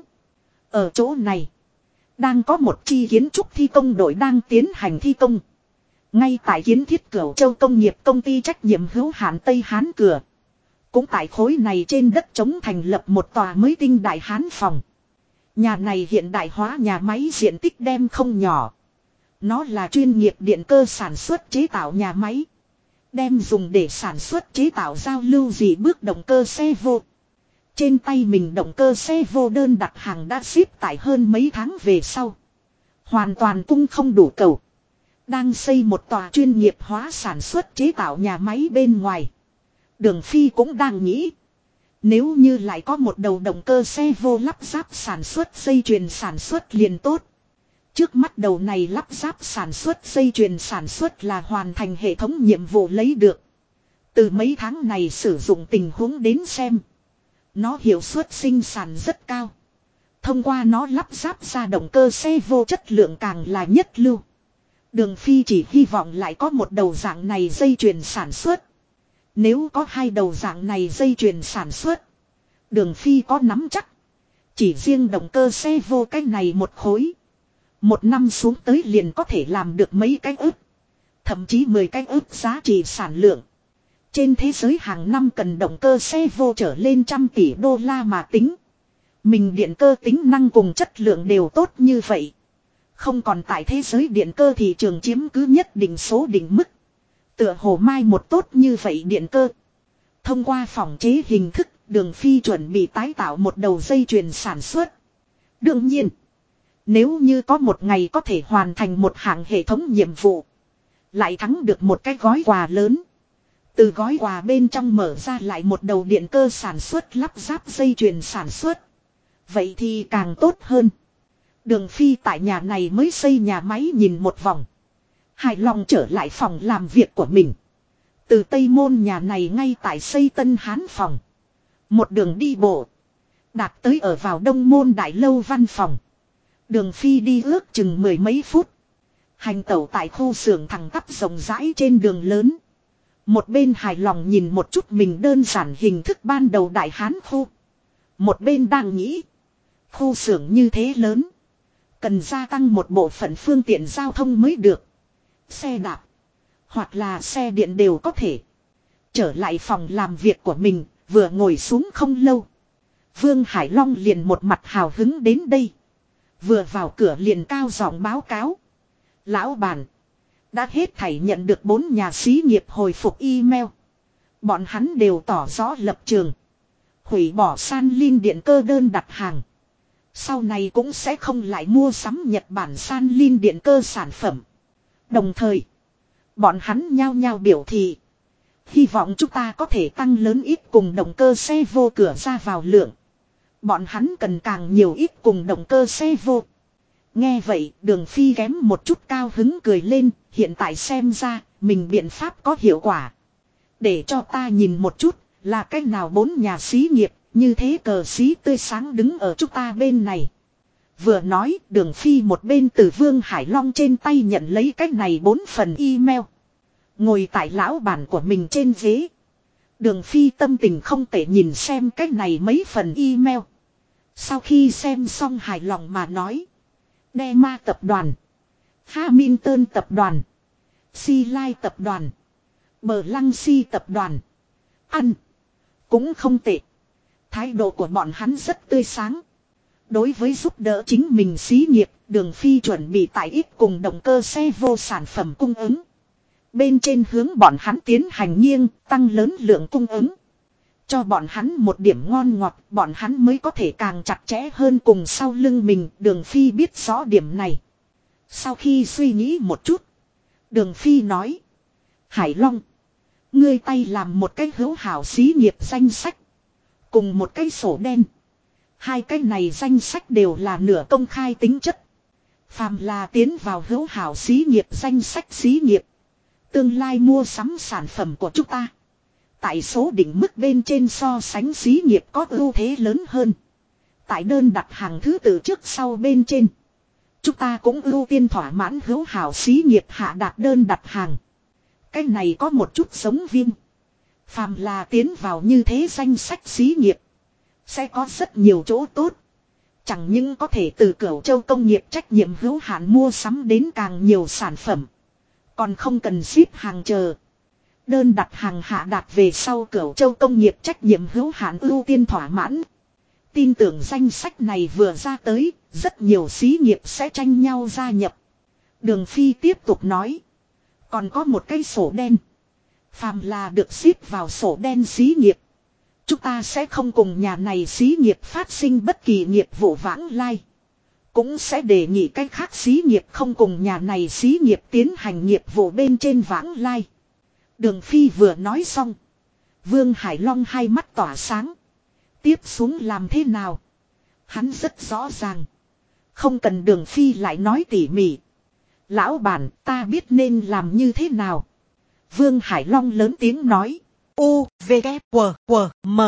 Ở chỗ này. Đang có một chi kiến trúc thi công đội đang tiến hành thi công. Ngay tại kiến thiết Cửu Châu công nghiệp công ty trách nhiệm hữu hạn Tây Hán Cửa. Cũng tại khối này trên đất trống thành lập một tòa mới tinh đại hán phòng. Nhà này hiện đại hóa nhà máy diện tích đem không nhỏ. Nó là chuyên nghiệp điện cơ sản xuất chế tạo nhà máy. Đem dùng để sản xuất chế tạo giao lưu dị bước động cơ xe vô. Trên tay mình động cơ xe vô đơn đặt hàng đã ship tại hơn mấy tháng về sau. Hoàn toàn cung không đủ cầu. Đang xây một tòa chuyên nghiệp hóa sản xuất chế tạo nhà máy bên ngoài. Đường Phi cũng đang nghĩ. Nếu như lại có một đầu động cơ xe vô lắp ráp sản xuất dây chuyền sản xuất liền tốt. Trước mắt đầu này lắp ráp sản xuất dây chuyền sản xuất là hoàn thành hệ thống nhiệm vụ lấy được. Từ mấy tháng này sử dụng tình huống đến xem. Nó hiệu suất sinh sản rất cao. Thông qua nó lắp ráp ra động cơ xe vô chất lượng càng là nhất lưu. Đường Phi chỉ hy vọng lại có một đầu dạng này dây chuyền sản xuất. Nếu có hai đầu dạng này dây chuyền sản xuất. Đường Phi có nắm chắc. Chỉ riêng động cơ xe vô cái này một khối. Một năm xuống tới liền có thể làm được mấy cái ức. Thậm chí 10 cái ức giá trị sản lượng. Trên thế giới hàng năm cần động cơ xe vô trở lên 100 tỷ đô la mà tính. Mình điện cơ tính năng cùng chất lượng đều tốt như vậy. Không còn tại thế giới điện cơ thị trường chiếm cứ nhất định số định mức. Tựa hồ mai một tốt như vậy điện cơ. Thông qua phòng chế hình thức, Đường Phi chuẩn bị tái tạo một đầu dây chuyền sản xuất. Đương nhiên, nếu như có một ngày có thể hoàn thành một hạng hệ thống nhiệm vụ, lại thắng được một cái gói quà lớn. Từ gói quà bên trong mở ra lại một đầu điện cơ sản xuất lắp ráp dây chuyền sản xuất. Vậy thì càng tốt hơn. Đường Phi tại nhà này mới xây nhà máy nhìn một vòng. Hài lòng trở lại phòng làm việc của mình. Từ Tây Môn nhà này ngay tại xây Tân Hán phòng. Một đường đi bộ. Đạt tới ở vào Đông Môn Đại Lâu văn phòng. Đường Phi đi ước chừng 10 mấy phút. Hành tẩu tại khu xưởng thẳng tắp rộng rãi trên đường lớn. Một bên hài lòng nhìn một chút mình đơn giản hình thức ban đầu Đại Hán khu. Một bên đang nghĩ. Khu xưởng như thế lớn. Cần gia tăng một bộ phận phương tiện giao thông mới được. Xe đạp. Hoặc là xe điện đều có thể. Trở lại phòng làm việc của mình. Vừa ngồi xuống không lâu. Vương Hải Long liền một mặt hào hứng đến đây. Vừa vào cửa liền cao giọng báo cáo. Lão bản. Đã hết thảy nhận được 4 nhà xí nghiệp hồi phục email. Bọn hắn đều tỏ rõ lập trường. Hủy bỏ San Lin điện cơ đơn đặt hàng. Sau này cũng sẽ không lại mua sắm Nhật Bản San Lin điện cơ sản phẩm. Đồng thời, bọn hắn nhao nhao biểu thị. Hy vọng chúng ta có thể tăng lớn ít cùng động cơ xe vô cửa ra vào lượng. Bọn hắn cần càng nhiều ít cùng động cơ xe vô. Nghe vậy, Đường Phi kém một chút cao hứng cười lên, hiện tại xem ra, mình biện pháp có hiệu quả. Để cho ta nhìn một chút, là cách nào 4 nhà xí nghiệp, như thế cờ xí tươi sáng đứng ở chúng ta bên này. Vừa nói, Đường Phi một bên từ Vương Hải Long trên tay nhận lấy cách này 4 phần email. Ngồi tại lão bản của mình trên ghế. Đường Phi tâm tình không tệ nhìn xem cách này mấy phần email. Sau khi xem xong hài lòng mà nói. Dema tập đoàn. Hamilton tập đoàn. Silai tập đoàn. Bờ Lăng Si tập đoàn. Ăn. Cũng không tệ. Thái độ của bọn hắn rất tươi sáng. Đối với giúp đỡ chính mình xí nghiệp, Đường Phi chuẩn bị tại ít cùng động cơ xe vô sản phẩm cung ứng. Bên trên hướng bọn hắn tiến hành nghiêng, tăng lớn lượng cung ứng. Cho bọn hắn một điểm ngon ngọt, bọn hắn mới có thể càng chặt chẽ hơn cùng sau lưng mình. Đường Phi biết rõ điểm này. Sau khi suy nghĩ một chút, Đường Phi nói. Hải Long, ngươi tay làm một cái hữu hảo xí nghiệp danh sách. Cùng một cái sổ đen. Hai cái này danh sách đều là nửa công khai tính chất. Phàm là tiến vào hữu hảo xí nghiệp danh sách xí nghiệp. Tương lai mua sắm sản phẩm của chúng ta. Tại số định mức bên trên so sánh xí nghiệp có ưu thế lớn hơn. Tại đơn đặt hàng thứ tự trước sau bên trên. Chúng ta cũng ưu tiên thỏa mãn hữu hảo xí nghiệp hạ đạt đơn đặt hàng. Cái này có một chút giống Vim. Phàm là tiến vào như thế danh sách xí nghiệp. Sẽ có rất nhiều chỗ tốt. Chẳng những có thể từ Cửu Châu công nghiệp trách nhiệm hữu hạn mua sắm đến càng nhiều sản phẩm. Còn không cần ship hàng chờ. Đơn đặt hàng hạ đạt về sau Cửu Châu công nghiệp trách nhiệm hữu hạn ưu tiên thỏa mãn. Tin tưởng danh sách này vừa ra tới, rất nhiều xí nghiệp sẽ tranh nhau gia nhập. Đường Phi tiếp tục nói. Còn có một cái sổ đen. Phàm là được ship vào sổ đen xí nghiệp. Chúng ta sẽ không cùng nhà này xí nghiệp phát sinh bất kỳ nghiệp vụ vãng lai. Cũng sẽ đề nghị cách khác xí nghiệp không cùng nhà này xí nghiệp tiến hành nghiệp vụ bên trên vãng lai. Đường Phi vừa nói xong. Vương Hải Long hai mắt tỏa sáng. Tiếp xuống làm thế nào? Hắn rất rõ ràng. Không cần Đường Phi lại nói tỉ mỉ. Lão bản ta biết nên làm như thế nào? Vương Hải Long lớn tiếng nói. U, V, K, W, W, M.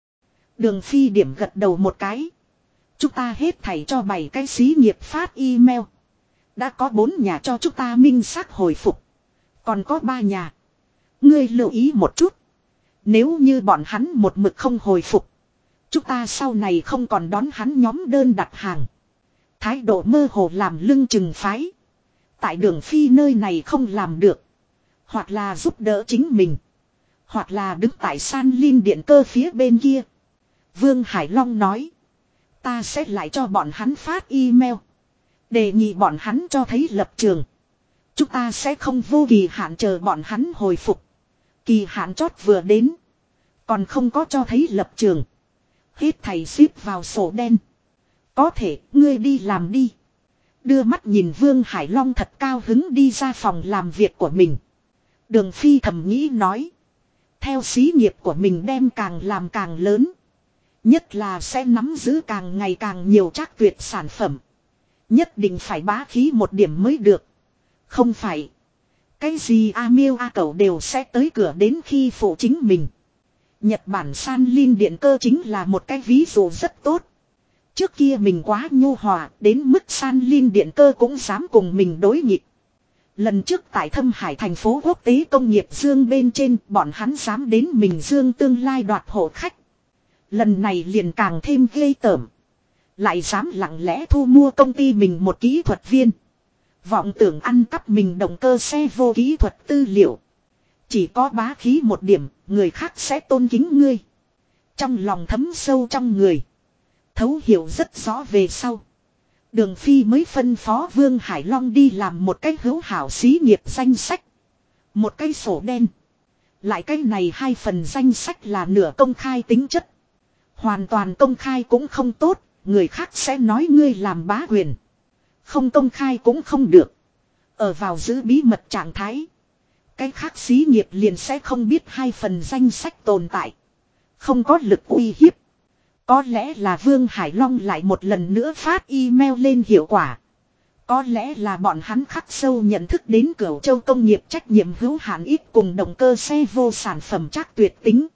Đường Phi điểm gật đầu một cái. Chúng ta hết thảy cho 7 cái xí nghiệp phát email. Đã có 4 nhà cho chúng ta minh xác hồi phục. Còn có 3 nhà. Ngươi lưu ý một chút. Nếu như bọn hắn một mực không hồi phục. Chúng ta sau này không còn đón hắn nhóm đơn đặt hàng. Thái độ mơ hồ làm lưng chừng phái. Tại Đường Phi nơi này không làm được. Hoặc là giúp đỡ chính mình. Hoặc là đứng tại San Linh điện cơ phía bên kia. Vương Hải Long nói. Ta sẽ lại cho bọn hắn phát email. Đề nghị bọn hắn cho thấy lập trường. Chúng ta sẽ không vô kỳ hạn chờ bọn hắn hồi phục. Kỳ hạn chót vừa đến. Còn không có cho thấy lập trường. Hết thầy ship vào sổ đen. Có thể ngươi đi làm đi. Đưa mắt nhìn Vương Hải Long thật cao hứng đi ra phòng làm việc của mình. Đường Phi thầm nghĩ nói. Theo xí nghiệp của mình đem càng làm càng lớn. Nhất là sẽ nắm giữ càng ngày càng nhiều trác tuyệt sản phẩm. Nhất định phải bá khí một điểm mới được. Không phải. Cái gì A Miêu A Cẩu đều sẽ tới cửa đến khi phụ chính mình. Nhật Bản San Linh điện cơ chính là một cái ví dụ rất tốt. Trước kia mình quá nhu hòa đến mức San Linh điện cơ cũng dám cùng mình đối nghịch. Lần trước tại Thâm Hải thành phố quốc tế công nghiệp Dương bên trên bọn hắn dám đến mình Dương tương lai đoạt hộ khách. Lần này liền càng thêm ghê tởm. Lại dám lặng lẽ thu mua công ty mình một kỹ thuật viên. Vọng tưởng ăn cắp mình động cơ xe vô kỹ thuật tư liệu. Chỉ có bá khí một điểm, người khác sẽ tôn kính ngươi. Trong lòng thấm sâu trong người. Thấu hiểu rất rõ về sau. Đường Phi mới phân phó Vương Hải Long đi làm một cái hữu hảo xí nghiệp danh sách. Một cái sổ đen. Lại cái này 2 phần danh sách là nửa công khai tính chất. Hoàn toàn công khai cũng không tốt, người khác sẽ nói ngươi làm bá quyền. Không công khai cũng không được. Ở vào giữ bí mật trạng thái. Cái khác xí nghiệp liền sẽ không biết 2 phần danh sách tồn tại. Không có lực uy hiếp. Có lẽ là Vương Hải Long lại một lần nữa phát email lên hiệu quả. Có lẽ là bọn hắn khắc sâu nhận thức đến Cửu Châu công nghiệp trách nhiệm hữu hạn ít cùng động cơ xe vô sản phẩm chắc tuyệt tính.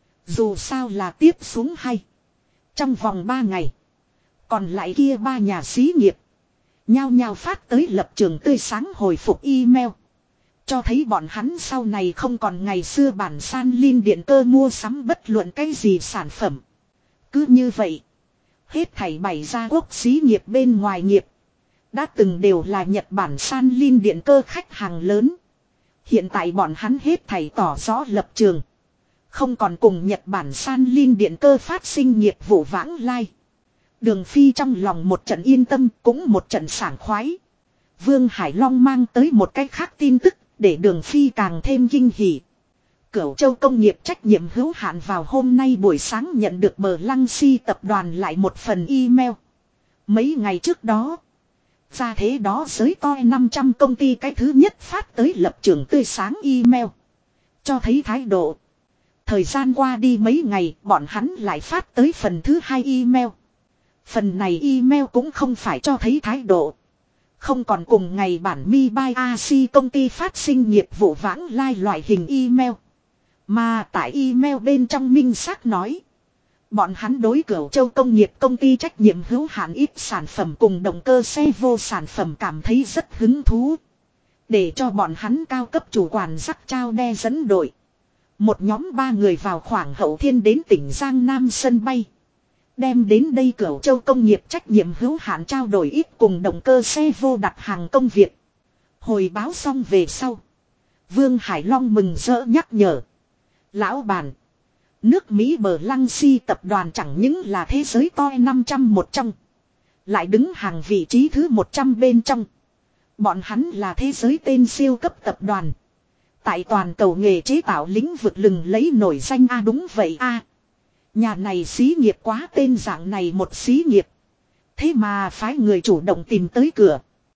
Dù sao là tiếp xuống hay. Trong vòng 3 ngày. Còn lại kia 3 nhà xí nghiệp. Nhao nhao phát tới lập trường tươi sáng hồi phục email. Cho thấy bọn hắn sau này không còn ngày xưa bản San Linh điện cơ mua sắm bất luận cái gì sản phẩm. Cứ như vậy. Hết thảy 7 gia quốc xí nghiệp bên ngoài nghiệp. Đã từng đều là Nhật Bản San Linh điện cơ khách hàng lớn. Hiện tại bọn hắn hết thảy tỏ rõ lập trường. Không còn cùng Nhật Bản San Linh điện cơ phát sinh nghiệp vụ vãng lai. Đường Phi trong lòng một trận yên tâm cũng một trận sảng khoái. Vương Hải Long mang tới một cách khác tin tức để Đường Phi càng thêm kinh hỉ. Cửu Châu công nghiệp trách nhiệm hữu hạn vào hôm nay buổi sáng nhận được Bờ Lăng Si tập đoàn lại một phần email. Mấy ngày trước đó. Ra thế đó giới toi 500 công ty cái thứ nhất phát tới lập trường tươi sáng email. Cho thấy thái độ. Thời gian qua đi mấy ngày bọn hắn lại phát tới phần thứ 2 email. Phần này email cũng không phải cho thấy thái độ. Không còn cùng ngày bản Mi By AC công ty phát sinh nghiệp vụ vãng lai loại hình email. Mà tại email bên trong minh xác nói. Bọn hắn đối Cửu Châu công nghiệp công ty trách nhiệm hữu hạn ít sản phẩm cùng động cơ xe vô sản phẩm cảm thấy rất hứng thú. Để cho bọn hắn cao cấp chủ quản dắt trao đe dẫn đội. Một nhóm 3 người vào khoảng Hậu Thiên đến tỉnh Giang Nam sân bay. Đem đến đây Cửu Châu công nghiệp trách nhiệm hữu hạn trao đổi ít cùng động cơ xe vô đặt hàng công việc. Hồi báo xong về sau. Vương Hải Long mừng rỡ nhắc nhở. Lão bản. Nước Mỹ Bờ Lăng Si tập đoàn chẳng những là thế giới toi 500 một trong. Lại đứng hàng vị trí thứ 100 bên trong. Bọn hắn là thế giới tên siêu cấp tập đoàn. Tại toàn cầu nghề chế tạo lĩnh vực lừng lấy nổi danh a đúng vậy a. Nhà này xí nghiệp quá tên dạng này một xí nghiệp. Thế mà phái người chủ động tìm tới cửa.